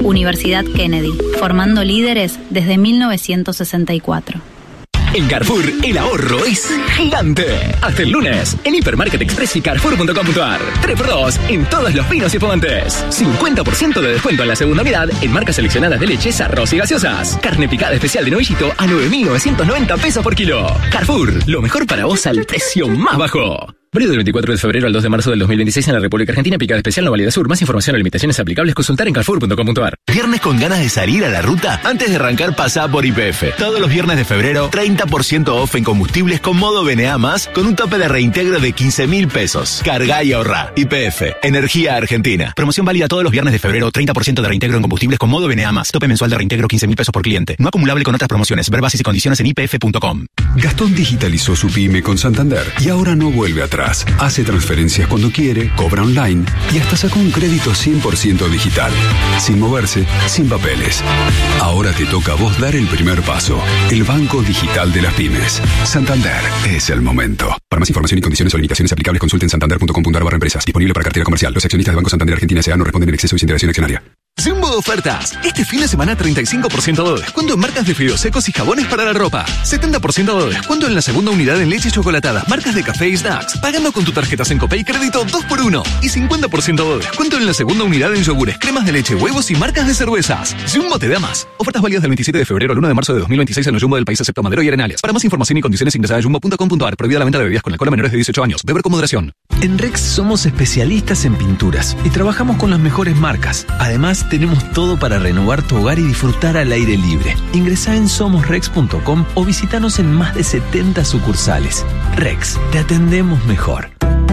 Universidad Kennedy, formando líderes desde mil novecientos sesenta y cuatro. En Carrefour, el ahorro es gigante. Hasta el lunes, en Hipermarket Express y Carrefour punto com punto ar. tres por dos en todos los vinos y espumantes. cincuenta por ciento de descuento en la segunda unidad en marcas seleccionadas de leches, arroz y gaseosas. Carne picada especial de novillito a nueve mil novecientos noventa pesos por kilo. Carrefour, lo mejor para vos al precio más bajo. Válido del veinticuatro de febrero al dos de marzo del dos mil veintiséis en la República Argentina. Picada especial no válida sur. Más información o limitaciones aplicables consultar en Carrefour punto com punto ar. ¿Viernes con ganas de salir a la ruta? Antes de arrancar, pasá por Y P F. Todos los viernes de febrero, treinta por ciento off en combustibles con modo B N A más, con un tope de reintegro de quince mil pesos. Carga y ahorrá. Y P F. Energía Argentina. Promoción válida todos los viernes de febrero, treinta por ciento de reintegro en combustibles con modo B N A más. Tope mensual de reintegro quince mil pesos por cliente. No acumulable con otras promociones. Ver bases y condiciones en I P F punto com. Gastón digitalizó su pyme con Santander y ahora no vuelve atrás. Hace transferencias cuando quiere, cobra online y hasta sacó un crédito cien por ciento digital. Sin moverse, sin papeles. Ahora te toca a vos dar el primer paso. El Banco Digital de las Pymes. Santander es el momento. Para más información y condiciones o limitaciones aplicables, consulten santander punto com punto ar barra empresas. Disponible para cartera comercial. Los accionistas de Banco Santander Argentina S A no responden en exceso y sin integración accionaria. Jumbo Ofertas. Este fin de semana treinta y cinco por ciento de descuento en marcas de fideos secos y jabones para la ropa. setenta por ciento de descuento en la segunda unidad en leche chocolatada, marcas de café y snacks. Pagando con tu tarjeta Sencopay Crédito dos por uno. Y cincuenta por ciento de descuento en la segunda unidad en yogures, cremas de leche, huevos y marcas de cervezas. Jumbo te da más. Ofertas válidas del veintisiete de febrero al uno de marzo de dos mil veintiséis en el Jumbo del país excepto Madero y Arenales. Para más información y condiciones ingresa a jumbo punto com punto ar. Prohibida la venta de bebidas con alcohol a menores de dieciocho años. Beber con moderación. En Rex somos especialistas en pinturas y trabajamos con las mejores marcas. Además, tenemos todo para renovar tu hogar y disfrutar al aire libre. Ingresá en somos rex punto com o visítanos en más de setenta sucursales. Rex, te atendemos mejor.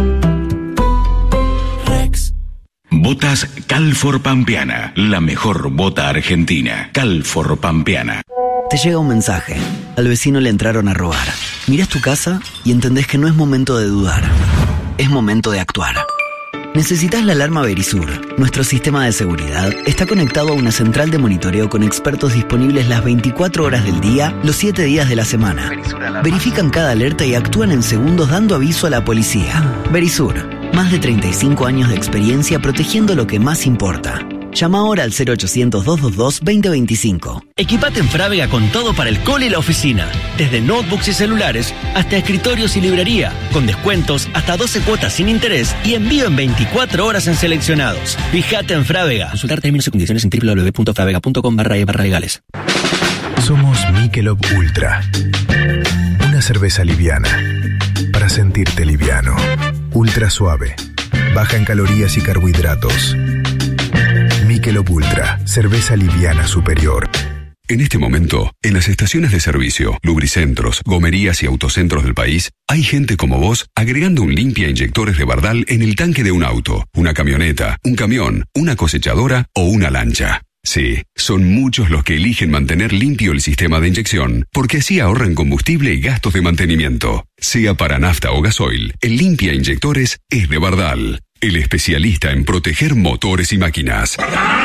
Rex. Botas Calfor Pampeana, la mejor bota argentina. Calfor Pampeana. Te llega un mensaje. Al vecino le entraron a robar. Mirás tu casa y entendés que no es momento de dudar. Es momento de actuar. ¿Necesitas la alarma Verisur? Nuestro sistema de seguridad está conectado a una central de monitoreo con expertos disponibles las veinticuatro horas del día, los siete días de la semana. Verifican cada alerta y actúan en segundos dando aviso a la policía. Verisur, más de treinta y cinco años de experiencia protegiendo lo que más importa. Llama ahora al cero ochocientos, doscientos veintidós, veinte veinticinco. Equipate en Frávega con todo para el cole y la oficina. Desde notebooks y celulares hasta escritorios y librería. Con descuentos hasta doce cuotas sin interés y envío en veinticuatro horas en seleccionados. Fíjate en Frávega. Consultar términos y condiciones en doble u doble u doble u punto fravega punto com barra e barra legales. Somos Michelob Ultra. Una cerveza liviana. Para sentirte liviano. Ultra suave. Baja en calorías y carbohidratos. Michelob Ultra, cerveza liviana superior. En este momento, en las estaciones de servicio, lubricentros, gomerías y autocentros del país, hay gente como vos agregando un limpia inyectores de Bardal en el tanque de un auto, una camioneta, un camión, una cosechadora o una lancha. Sí, son muchos los que eligen mantener limpio el sistema de inyección, porque así ahorran combustible y gastos de mantenimiento. Sea para nafta o gasoil, el limpia inyectores es de Bardal, el especialista en proteger motores y máquinas.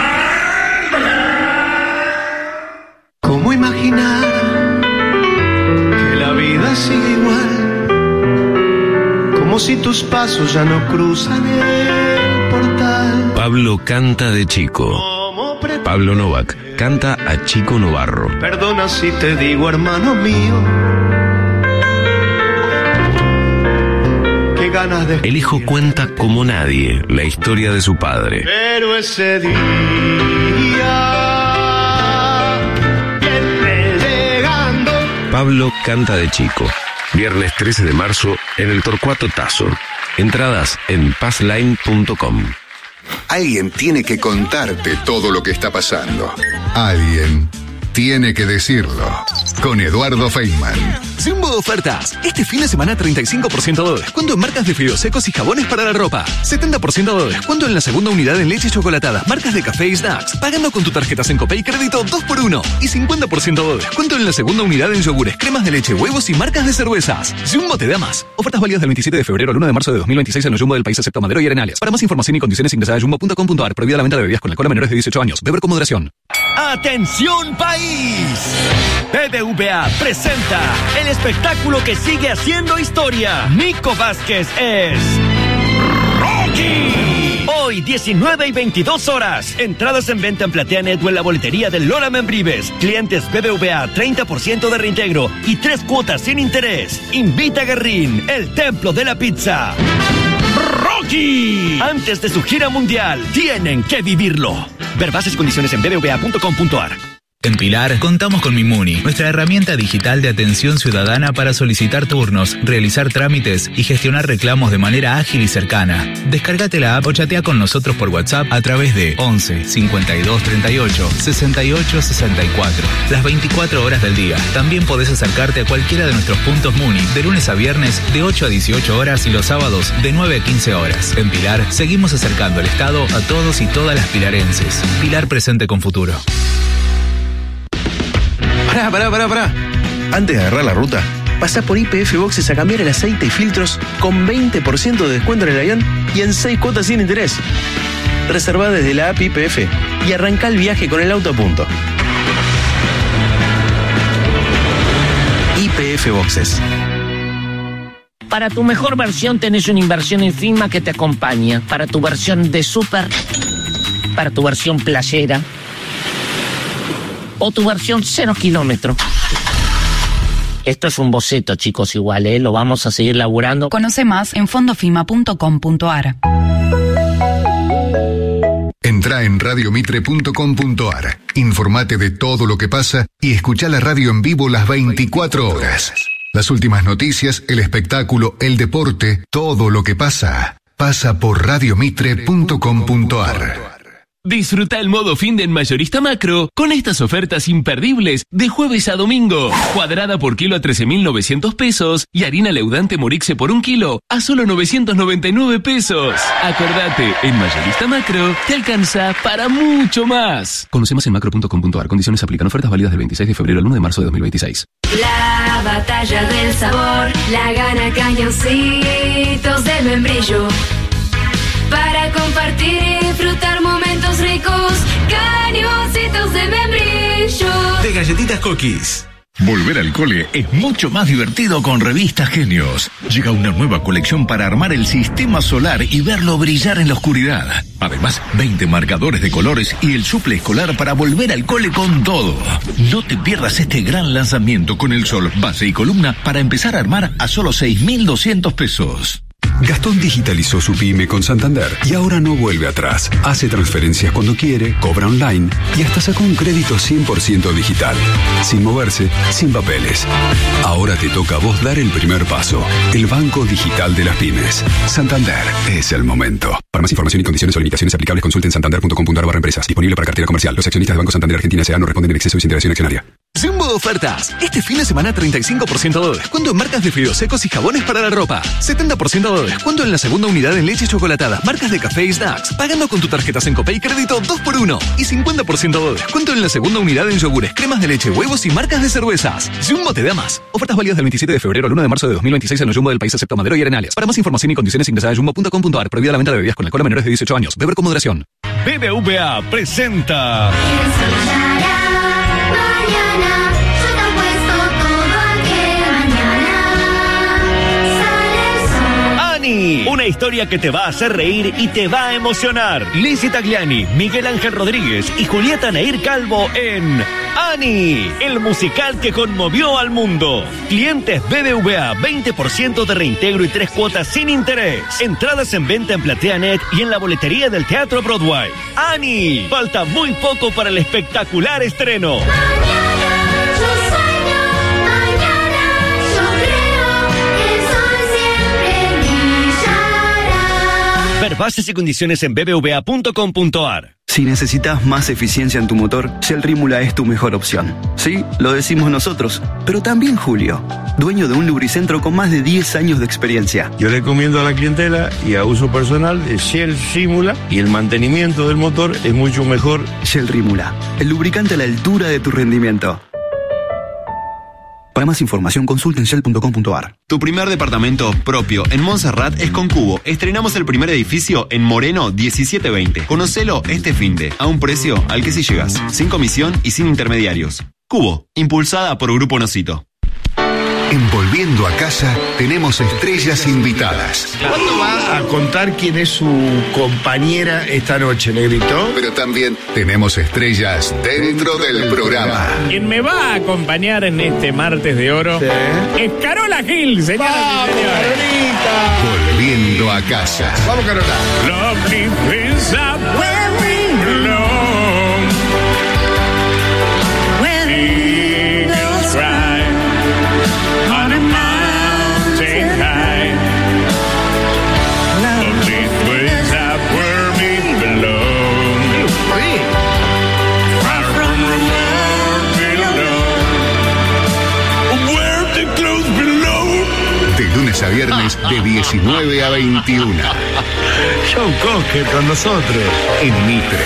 ¿Cómo imaginar que la vida sigue igual? Como si tus pasos ya no cruzan el portal. Pablo canta de chico. Pablo Novak canta a Chico Novarro. Perdona si te digo, hermano mío, qué ganas de... El hijo cuenta como nadie la historia de su padre. Pero ese día viene llegando. Pablo canta de chico. Viernes trece de marzo en el Torcuato Tazo. Entradas en passline punto com. Alguien tiene que contarte todo lo que está pasando. Alguien tiene que decirlo. Con Eduardo Feynman. Jumbo Ofertas. Este fin de semana treinta y cinco por ciento de descuento en marcas de fideos secos y jabones para la ropa. setenta por ciento de descuento en la segunda unidad en leche chocolatada, marcas de café y snacks. Pagando con tu tarjeta Sencopay Crédito dos por uno. Y cincuenta por ciento de descuento en la segunda unidad en yogures, cremas de leche, huevos y marcas de cervezas. Jumbo te da más. Ofertas válidas del veintisiete de febrero al uno de marzo de dos mil veintiséis en el Jumbo del país excepto Madero y Arenales. Para más información y condiciones ingresa a jumbo punto com punto ar. Prohibida la venta de bebidas con alcohol a menores de dieciocho años. Beber con moderación. ¡Atención país! B B V A presenta el espectáculo que sigue haciendo historia. Nico Vázquez es Rocky. Hoy, diecinueve y veintidós horas. Entradas en venta en PlateaNet o en la boletería de Lola Membrives. Clientes B B V A, treinta por ciento de reintegro y tres cuotas sin interés. Invita a Guerrín, el templo de la pizza. ¡Rocky! Antes de su gira mundial, tienen que vivirlo. Ver bases y condiciones en b b v a punto com punto a r. En Pilar contamos con Mimuni, nuestra herramienta digital de atención ciudadana para solicitar turnos, realizar trámites y gestionar reclamos de manera ágil y cercana. Descárgate la app o chatea con nosotros por WhatsApp a través de once cincuenta y dos treinta y ocho sesenta y ocho sesenta y cuatro. Las veinticuatro horas del día. También podés acercarte a cualquiera de nuestros puntos Muni de lunes a viernes de ocho a dieciocho horas y los sábados de nueve a quince horas. En Pilar seguimos acercando el Estado a todos y todas las pilarenses. Pilar presente con futuro. Pará, pará, pará, pará. Antes de agarrar la ruta, pasá por Y P F Boxes a cambiar el aceite y filtros con veinte por ciento de descuento en el avión y en seis cuotas sin interés. Reservá desde la app Y P F y arrancá el viaje con el auto a punto. Y P F Boxes. Para tu mejor versión tenés una inversión en Sigma que te acompaña. Para tu versión de Super, para tu versión playera o tu versión cero kilómetro. Esto es un boceto, chicos, igual, ¿eh? Lo vamos a seguir laburando. Conoce más en fondofima punto com punto a r. Entrá en radio mitre punto com punto a r. Informate de todo lo que pasa y escuchá la radio en vivo las veinticuatro horas. Las últimas noticias, el espectáculo, el deporte, todo lo que pasa, pasa por radio mitre punto com punto a r. Disfruta el modo fin de en Mayorista Macro con estas ofertas imperdibles de jueves a domingo. Cuadrada por kilo a trece mil novecientos pesos y harina leudante Morixe por un kilo a solo novecientos noventa y nueve pesos. Acordate, en Mayorista Macro te alcanza para mucho más. Conoce más en macro punto com punto a r. Condiciones aplican. Ofertas válidas del veintiséis de febrero al uno de marzo de dos mil veintiséis. La batalla del sabor la gana Cañoncitos del Membrillo. Para compartir y disfrutar momentos ricos, Cañoncitos de Membrillo. De galletitas Cookies. Volver al cole es mucho más divertido con Revistas Genios. Llega una nueva colección para armar el sistema solar y verlo brillar en la oscuridad. Además, veinte marcadores de colores y el suple escolar para volver al cole con todo. No te pierdas este gran lanzamiento con el sol, base y columna para empezar a armar a solo seis mil doscientos pesos. Gastón digitalizó su pyme con Santander y ahora no vuelve atrás. Hace transferencias cuando quiere, cobra online y hasta sacó un crédito cien por ciento digital. Sin moverse, sin papeles. Ahora te toca a vos dar el primer paso. El Banco Digital de las Pymes. Santander es el momento. Para más información y condiciones o limitaciones aplicables, consulten santander punto com punto a r barra empresas. Disponible para cartera comercial. Los accionistas de Banco Santander Argentina S A no responden en exceso y sin integración accionaria. Jumbo Ofertas. Este fin de semana treinta y cinco por ciento de descuento en marcas de fideos secos y jabones para la ropa. setenta por ciento de descuento en la segunda unidad en leche chocolatada, marcas de café y snacks. Pagando con tu tarjeta Sencope y crédito dos por uno. Y cincuenta por ciento de descuento en la segunda unidad en yogures, cremas de leche, huevos y marcas de cervezas. Jumbo te da más. Ofertas válidas del veintisiete de febrero al uno de marzo de dos mil veintiséis en los Jumbo del país excepto Madero y Arenales. Para más información y condiciones ingresa a jumbo punto com punto a r. Prohibida la venta de bebidas con alcohol a menores de dieciocho años. Beber con moderación. B B V A presenta Ani, una historia que te va a hacer reír y te va a emocionar. Lizzie Tagliani, Miguel Ángel Rodríguez y Julieta Neir Calvo en Ani, el musical que conmovió al mundo. Clientes B B V A, veinte por ciento de reintegro y tres cuotas sin interés. Entradas en venta en PlateaNet y en la boletería del Teatro Broadway. Ani, falta muy poco para el espectacular estreno. Ver bases y condiciones en b b v a punto com punto a r. Si necesitas más eficiencia en tu motor, Shell Rímula es tu mejor opción. Sí, lo decimos nosotros, pero también Julio, dueño de un lubricentro con más de diez años de experiencia. Yo recomiendo a la clientela y a uso personal de Shell Rímula y el mantenimiento del motor es mucho mejor. Shell Rímula, el lubricante a la altura de tu rendimiento. Para más información, consulta en shell punto com punto a r. Tu primer departamento propio en Montserrat es con Cubo. Estrenamos el primer edificio en Moreno diecisiete veinte. Conocelo este finde, a un precio al que sí llegas, sin comisión y sin intermediarios. Cubo, impulsada por Grupo Nocito. En Volviendo a Casa tenemos estrellas invitadas. ¿Cuándo va a contar quién es su compañera esta noche, Negrito? Pero también tenemos estrellas dentro del programa. Quien me va a acompañar en este martes de oro, sí, es Carola Gil, señoras y señores. Carolita! Volviendo a Casa. Vamos, Carola. Lovely things are where we belong. When eagles cry on a mountain high. Lovely things are where we belong. Far from the world below. Where the clothes belong. De lunes a viernes de diecinueve a veintiuno. John Cocker con nosotros. En Mitre.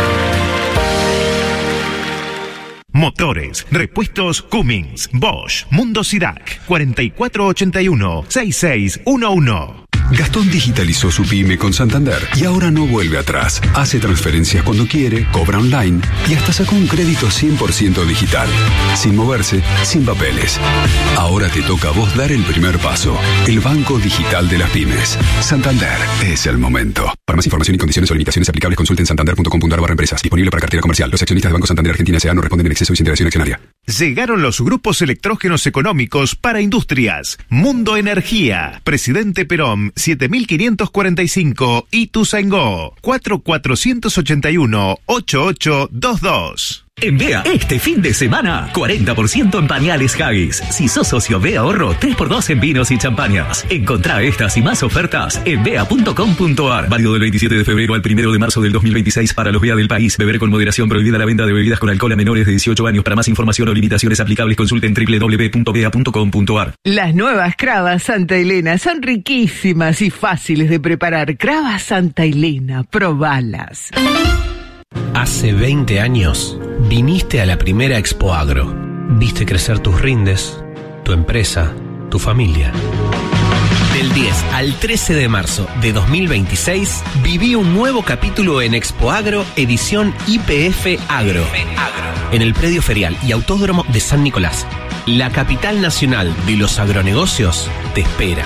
Motores, repuestos Cummins, Bosch, Mundo Sidac, cuatro cuatro ocho uno, seis seis uno uno. Gastón digitalizó su pyme con Santander y ahora no vuelve atrás. Hace transferencias cuando quiere, cobra online y hasta sacó un crédito cien por ciento digital. Sin moverse, sin papeles. Ahora te toca a vos dar el primer paso. El banco digital de las pymes. Santander es el momento. Para más información y condiciones o limitaciones aplicables, consulten santander punto com punto a r barra empresas. Disponible para cartera comercial. Los accionistas de Banco Santander Argentina S A no responden en exceso y sin integración accionaria. Llegaron los grupos electrógenos económicos para industrias. Mundo Energía. Presidente Perón, siete mil quinientos cuarenta y cinco. Ituzaingó. cuatro cuatro ocho uno, ocho ocho dos dos. En Bea, este fin de semana, cuarenta por ciento en pañales Haggis. Si sos socio Bea Ahorro, tres por dos en vinos y champañas. Encontrá estas y más ofertas en bea punto com punto a r. Válido del veintisiete de febrero al primero de marzo del dos mil veintiséis para los Bea del país. Beber con moderación. Prohibida la venta de bebidas con alcohol a menores de dieciocho años. Para más información o limitaciones aplicables, consulten doble u doble u doble u punto bea punto com punto a r. Las nuevas Cravas Santa Elena son riquísimas y fáciles de preparar. Cravas Santa Elena, probalas. Hace veinte años viniste a la primera Expo Agro. Viste crecer tus rindes, tu empresa, tu familia. Del diez al trece de marzo de dos mil veintiséis, viví un nuevo capítulo en Expo Agro, edición I P F Agro, en el predio ferial y autódromo de San Nicolás. La capital nacional de los agronegocios te espera.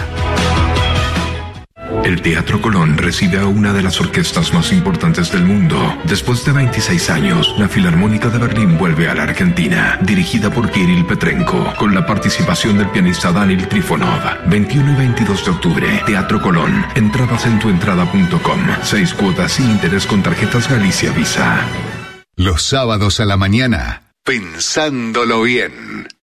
El Teatro Colón recibe a una de las orquestas más importantes del mundo. Después de veintiséis años, la Filarmónica de Berlín vuelve a la Argentina, dirigida por Kirill Petrenko, con la participación del pianista Daniel Trifonov. veintiuno y veintidós de octubre, Teatro Colón. Entradas en tuentrada punto com. Seis cuotas sin interés con tarjetas Galicia Visa. Los sábados a la mañana, pensándolo bien.